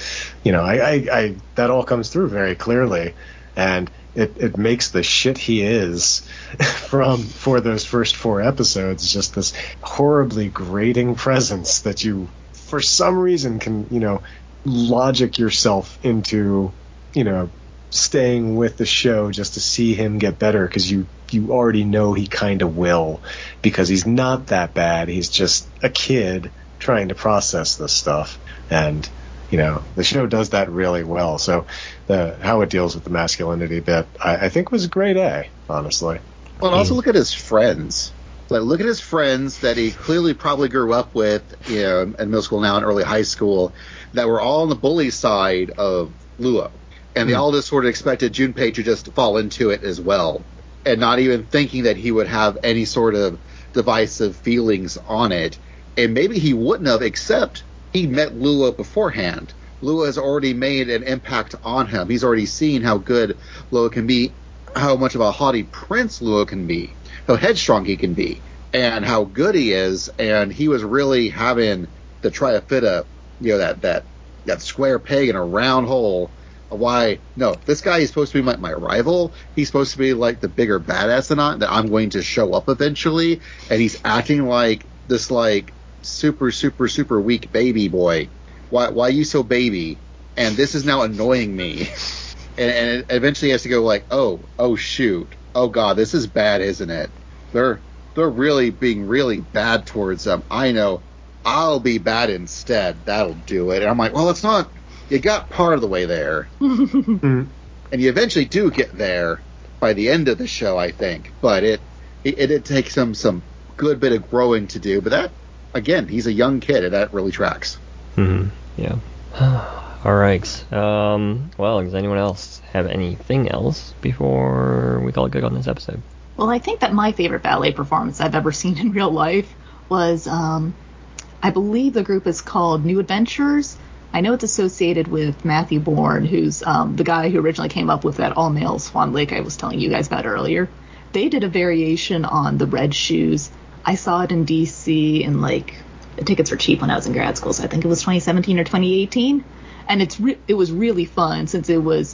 I that all comes through very clearly, and it makes the shit he is for those first 4 episodes just this horribly grating presence that you, for some reason, can logic yourself into staying with the show just to see him get better, because you already know he kind of will, because he's not that bad. He's just a kid trying to process this stuff, and the show does that really well. So how it deals with the masculinity bit, I think was grade A, honestly. Well, and also look at his friends. Like, look at his friends that he clearly probably grew up with, in middle school now and early high school, that were all on the bully side of Luo. And they all just sort of expected Junpei to just fall into it as well, and not even thinking that he would have any sort of divisive feelings on it. And maybe he wouldn't have, except he met Luo beforehand. Luo has already made an impact on him. He's already seen how good Luo can be, how much of a haughty prince Luo can be, how headstrong he can be, and how good he is. And he was really having to try to fit that square peg in a round hole. Why? No, this guy is supposed to be my rival. He's supposed to be like the bigger badass than that I'm going to show up eventually. And he's acting like this super, super, super weak baby boy. Why are you so baby? And this is now annoying me. And it eventually has to go like, oh shoot, oh god, this is bad, isn't it? They're really being really bad towards them. I know, I'll be bad instead. That'll do it. And I'm like, well, it's not. You got part of the way there, and you eventually do get there by the end of the show, I think. But it did take some good bit of growing to do. But that, again, he's a young kid, and that really tracks. Mm-hmm. Yeah. All right. Well, does anyone else have anything else before we call it good on this episode? Well, I think that my favorite ballet performance I've ever seen in real life was, I believe the group is called New Adventures. I know it's associated with Matthew Bourne, who's the guy who originally came up with that all-male Swan Lake I was telling you guys about earlier. They did a variation on the Red Shoes. I saw it in D.C. and the tickets were cheap when I was in grad school, so I think it was 2017 or 2018. And it was really fun, since it was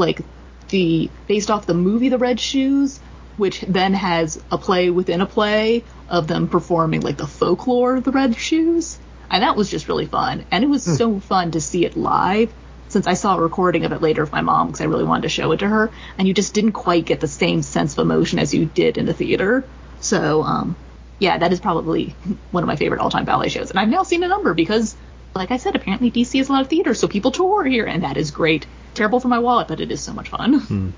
based off the movie The Red Shoes, which then has a play within a play of them performing the folklore of the Red Shoes. And that was just really fun. And it was so fun to see it live, since I saw a recording of it later with my mom because I really wanted to show it to her. And you just didn't quite get the same sense of emotion as you did in the theater. So, yeah, that is probably one of my favorite all-time ballet shows. And I've now seen a number because like I said, apparently DC has a lot of theater, so people tour here, and that is great. Terrible for my wallet, but it is so much fun.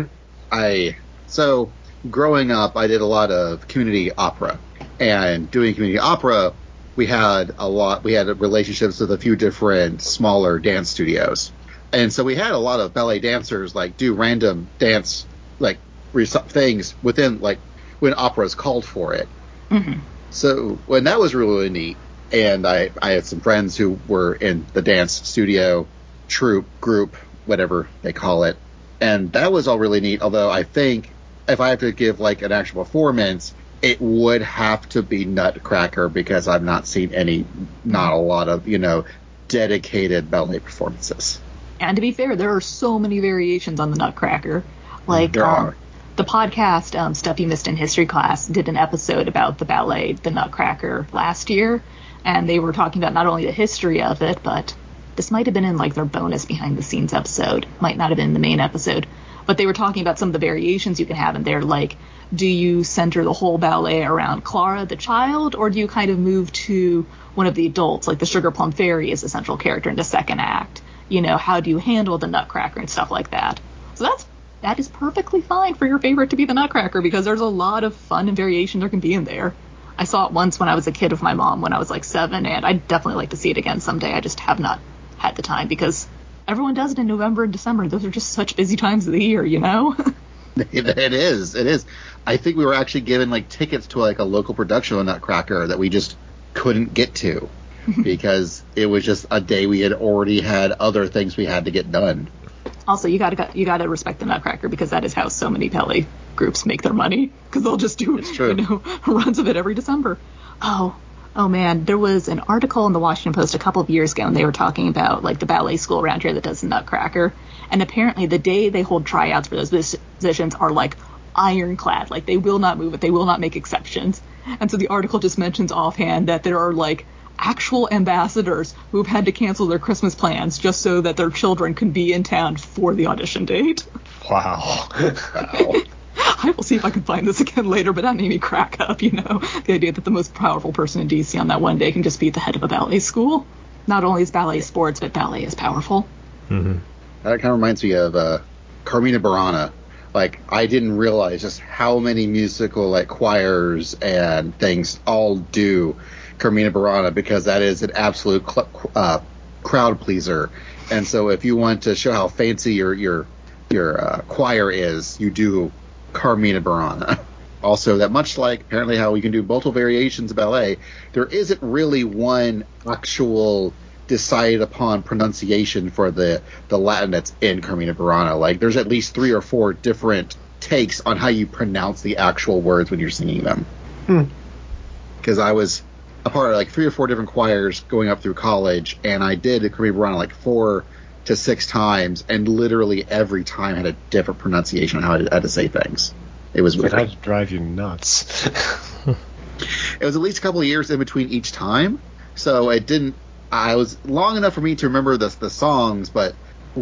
So growing up, I did a lot of community opera, and doing community opera, we had relationships with a few different smaller dance studios. And so we had a lot of ballet dancers like do random dance like things within like when opera's called for it. Mm-hmm. So when that was really neat, and I had some friends who were in the dance studio, troupe, group, whatever they call it, and that was all really neat. Although I think if I have to give like an actual performance, it would have to be Nutcracker because I've not seen not a lot of dedicated ballet performances. And to be fair, there are so many variations on the Nutcracker. Like there are. The podcast Stuff You Missed in History Class did an episode about the ballet, the Nutcracker, last year, and they were talking about not only the history of it, but this might have been in like their bonus behind the scenes episode, might not have been in the main episode, but they were talking about some of the variations you can have in there, like do you center the whole ballet around Clara the child, or do you kind of move to one of the adults, like the Sugar Plum Fairy is a central character in the second act? How do you handle the Nutcracker and stuff like that? So that is perfectly fine for your favorite to be the Nutcracker, because there's a lot of fun and variation there can be in there. I saw it once when I was a kid with my mom when I was like 7, and I'd definitely like to see it again someday. I just have not had the time because everyone does it in November and December. Those are just such busy times of the year, It is. I think we were actually given like tickets to like a local production of Nutcracker that we just couldn't get to because it was just a day we had already had other things we had to get done. Also, you gotta respect the Nutcracker because that is how so many ballet groups make their money, because they'll just do runs of it every December. Oh man, there was an article in the Washington Post a couple of years ago, and they were talking about like the ballet school around here that does the Nutcracker, and apparently the day they hold tryouts for those positions are like ironclad, like they will not move it, they will not make exceptions. And so the article just mentions offhand that there are like actual ambassadors who've had to cancel their Christmas plans just so that their children can be in town for the audition date. Wow. I will see if I can find this again later, but that made me crack up, the idea that the most powerful person in DC on that one day can just be the head of a ballet school. Not only is ballet sports, but ballet is powerful. Mm-hmm. That kind of reminds me of Carmina Burana. Like, I didn't realize just how many musical like choirs and things all do Carmina Burana, because that is an absolute crowd pleaser. And so if you want to show how fancy your choir is, you do Carmina Burana. Also, that much like apparently how we can do multiple variations of ballet, there isn't really one actual decided upon pronunciation for the Latin that's in Carmina Burana. Like, there's at least 3 or 4 different takes on how you pronounce the actual words when you're singing them. Because I was a part of like 3 or 4 different choirs going up through college, and I did Carmina Burana like 4 to 6 times, and literally every time had a different pronunciation on how I had to say things. It was weird. It had to drive you nuts. It was at least a couple of years in between each time, so it didn't. I was long enough for me to remember the songs, but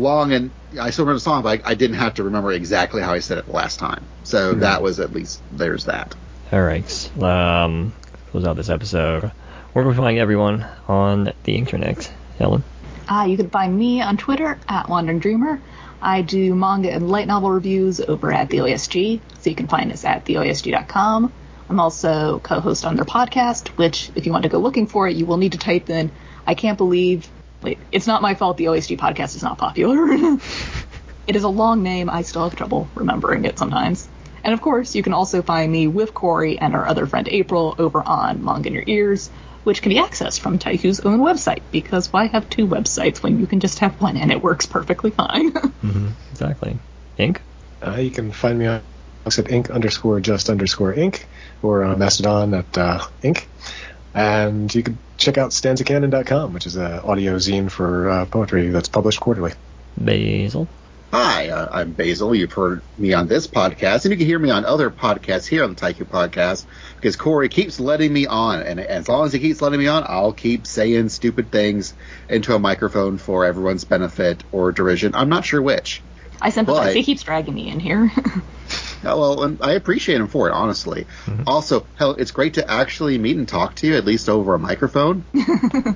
I still remember the song, but I didn't have to remember exactly how I said it the last time. So that was at least there's that. All right. Close out this episode. Where can we find everyone on the internet, Helen? You can find me on Twitter at Wandering Dreamer. I do manga and light novel reviews over at the OSG, so you can find us at theosg.com. I'm also co-host on their podcast, which, if you want to go looking for it, you will need to type in, I can't believe, it's not my fault the OSG podcast is not popular. It is a long name. I still have trouble remembering it sometimes. And of course, you can also find me with Corey and our other friend April over on Manga in Your Ears, which can be accessed from Taiku's own website, because why have 2 websites when you can just have one and it works perfectly fine? Exactly. Ink? You can find me on at ink_just_ink, or on Mastodon at ink. And you can check out stanzacanon.com, which is an audio zine for poetry that's published quarterly. Basil? Hi, I'm Basil. You've heard me on this podcast, and you can hear me on other podcasts here on the Taiku Podcast, because Corey keeps letting me on, and as long as he keeps letting me on, I'll keep saying stupid things into a microphone for everyone's benefit or derision. I'm not sure which. I sympathize. He keeps dragging me in here. Well, and I appreciate him for it, honestly. Also, hell, it's great to actually meet and talk to you, at least over a microphone.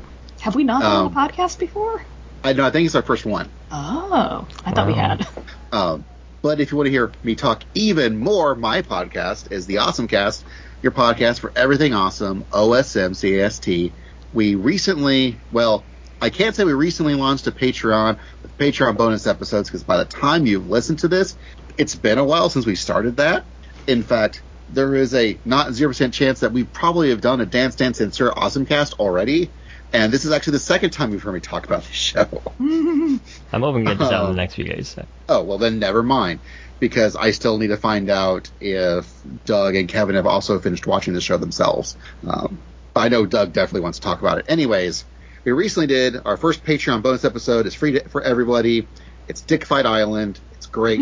Have we not done a podcast before? I think it's our first one. Oh, I thought we had. But if you want to hear me talk even more, my podcast is the Awesome Cast, your podcast for everything awesome, OSMCAST. We recently, I can't say we recently launched a Patreon with Patreon bonus episodes, because by the time you've listened to this, it's been a while since we started that. In fact, there is a not 0% chance that we probably have done a Dance Dance Censor Awesome Cast already. And this is actually the second time you've heard me talk about this show. I'm hoping to get this out in the next few days. So. Oh, well, then never mind. Because I still need to find out if Doug and Kevin have also finished watching the show themselves. I know Doug definitely wants to talk about it. Anyways, we recently did our first Patreon bonus episode. It's free for everybody. It's Dick Fight Island. It's great.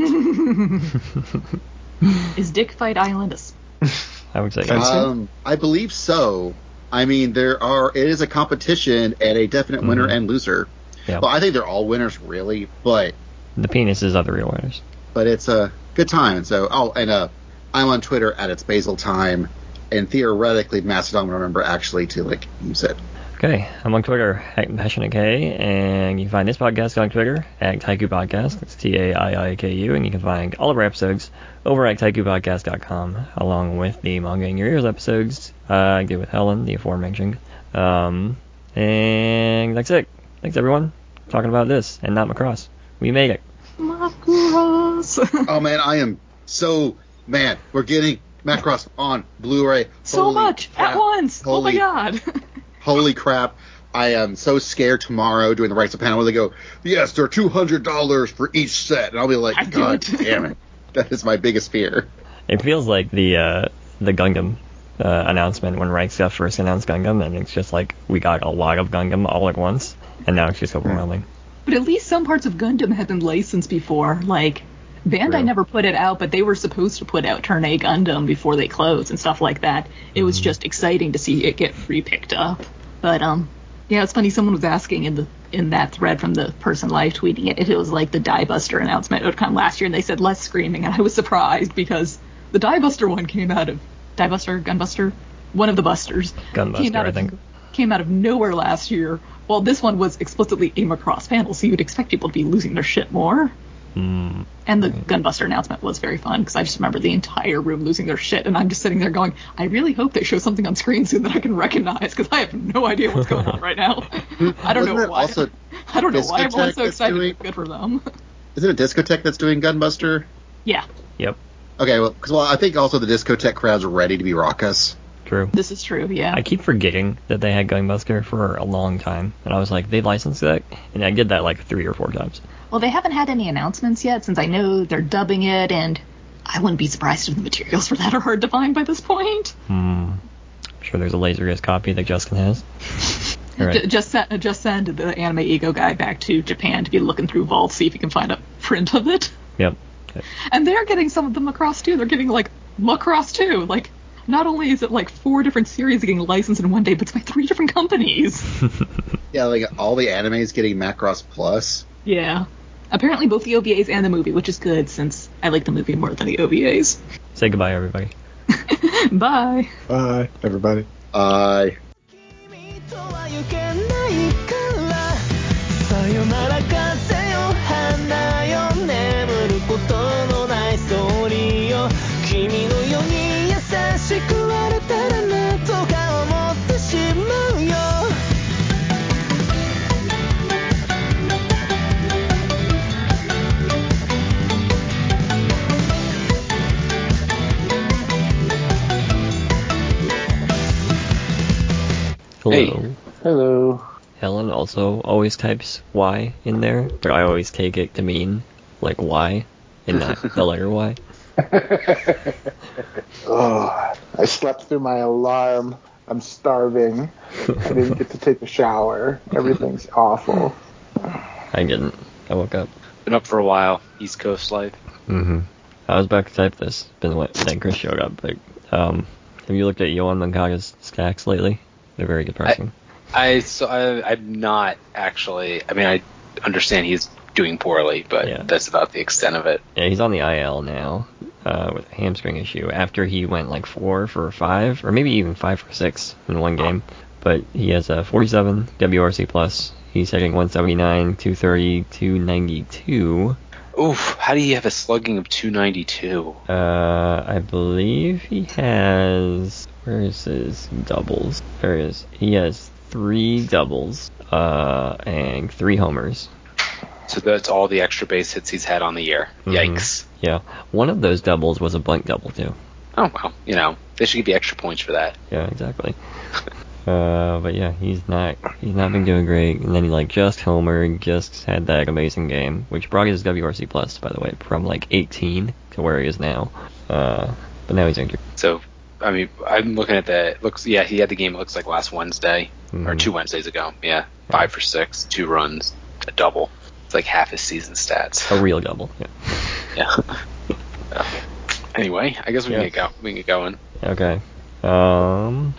Is Dick Fight Island I would say I believe so. I mean, it is a competition and a definite winner and loser. Yeah. Well, I think they're all winners, really, but the penises are the real winners. But it's a good time. And so, I'm on Twitter at It's Basil Time, and theoretically, Mastodon will remember actually to use it. Okay, I'm on Twitter at Passionate K, and you can find this podcast on Twitter at Taiku Podcast. It's TAIIKU, and you can find all of our episodes over at taikupodcast.com, along with the Manga in Your Ears episodes I did with Helen, the aforementioned. And that's it. Thanks, everyone, for talking about this, and not Macross. We made it. Macross. Oh, man, I am so mad. We're getting Macross on Blu-ray. So Holy much crap. at once. Oh, my God. Holy crap. I am so scared tomorrow doing the Rights of Panel where they go, yes, they're $200 for each set. And I'll be like, God damn it. That is my biggest fear. It feels like the Gundam announcement when Reichs got first announced Gundam, and it's just like we got a lot of Gundam all at once, and now it's just overwhelming. But at least some parts of Gundam had been licensed before. Like, Bandai never put it out, but they were supposed to put out Turn A Gundam before they closed and stuff like that. It was just exciting to see it get re-picked up. But, yeah, it's funny. Someone was asking in that thread from the person live tweeting it if it was like the Die Buster announcement would come last year, and they said less screaming, and I was surprised because the Die Buster one came out of Die Buster, Gunbuster, one of the Busters. Gunbuster, I think. Came out of nowhere last year. Well, this one was explicitly a Macross panel, so you'd expect people to be losing their shit more. And the Gunbuster announcement was very fun, because I just remember the entire room losing their shit, and I'm just sitting there going, I really hope they show something on screen soon that I can recognize, because I have no idea what's going on right now. I don't know why. I don't know why everyone's so excited. Good for them. Is it a Discotheque that's doing Gunbuster? Yeah. Yep. Okay, well, I think also the Discotheque crowd's ready to be raucous. True. This is true, yeah. I keep forgetting that they had Gunbuster for a long time, and I was like, they licensed that? And I did that like 3 or 4 times. Well, they haven't had any announcements yet, since I know they're dubbing it, and I wouldn't be surprised if the materials for that are hard to find by this point. I'm sure there's a Laserdisc copy that Justin has. Right. Just send the Anime Ego guy back to Japan to be looking through vaults, see if he can find a print of it. Yep. And they're getting some of the Macross too. They're getting like Macross 2. Like, not only is it like 4 different series getting licensed in one day, but it's by 3 different companies. Yeah, like all the animes getting Macross Plus. Yeah. Apparently both the OVAs and the movie, which is good since I like the movie more than the OVAs. Say goodbye, everybody. Bye. Bye, everybody. Bye. さよなら風よ花よ眠ることのないストーリーよ君のように優しくあれたらなとか思ってしまうよ Hello. Hello. Helen also always types Y in there, but I always take it to mean like Y and not the letter Y. Oh, I slept through my alarm. I'm starving. I didn't get to take a shower. Everything's awful. I didn't. I woke up. Been up for a while. East Coast life. I was about to type this, then Chris showed up, but have you looked at Yoan Moncada's stacks lately? They're very depressing. I'm not actually. I mean, I understand he's doing poorly, but that's about the extent of it. Yeah, he's on the IL now with a hamstring issue after he went like 4 for 5, or maybe even 5 for 6 in one game. but he has a 47 WRC plus. He's hitting 179, 230, 292. Oof, how do you have a slugging of 292? I believe he has... Where is his doubles? There he is. He has 3 doubles, and 3 homers. So that's all the extra base hits he's had on the year. Yikes. Yeah. One of those doubles was a blank double, too. Oh, well, they should give you extra points for that. Yeah, exactly. But yeah, he's not been doing great. And then he just homered, just had that amazing game, which brought his WRC plus, by the way, from 18 to where he is now. But now he's injured. So, I mean, I'm looking at he had the game. It looks like last Wednesday or 2 Wednesdays ago. Yeah, 5 for 6, 2 runs, a double. It's like half his season stats. A real double. Yeah. Yeah. Anyway, I guess we can get going. Okay.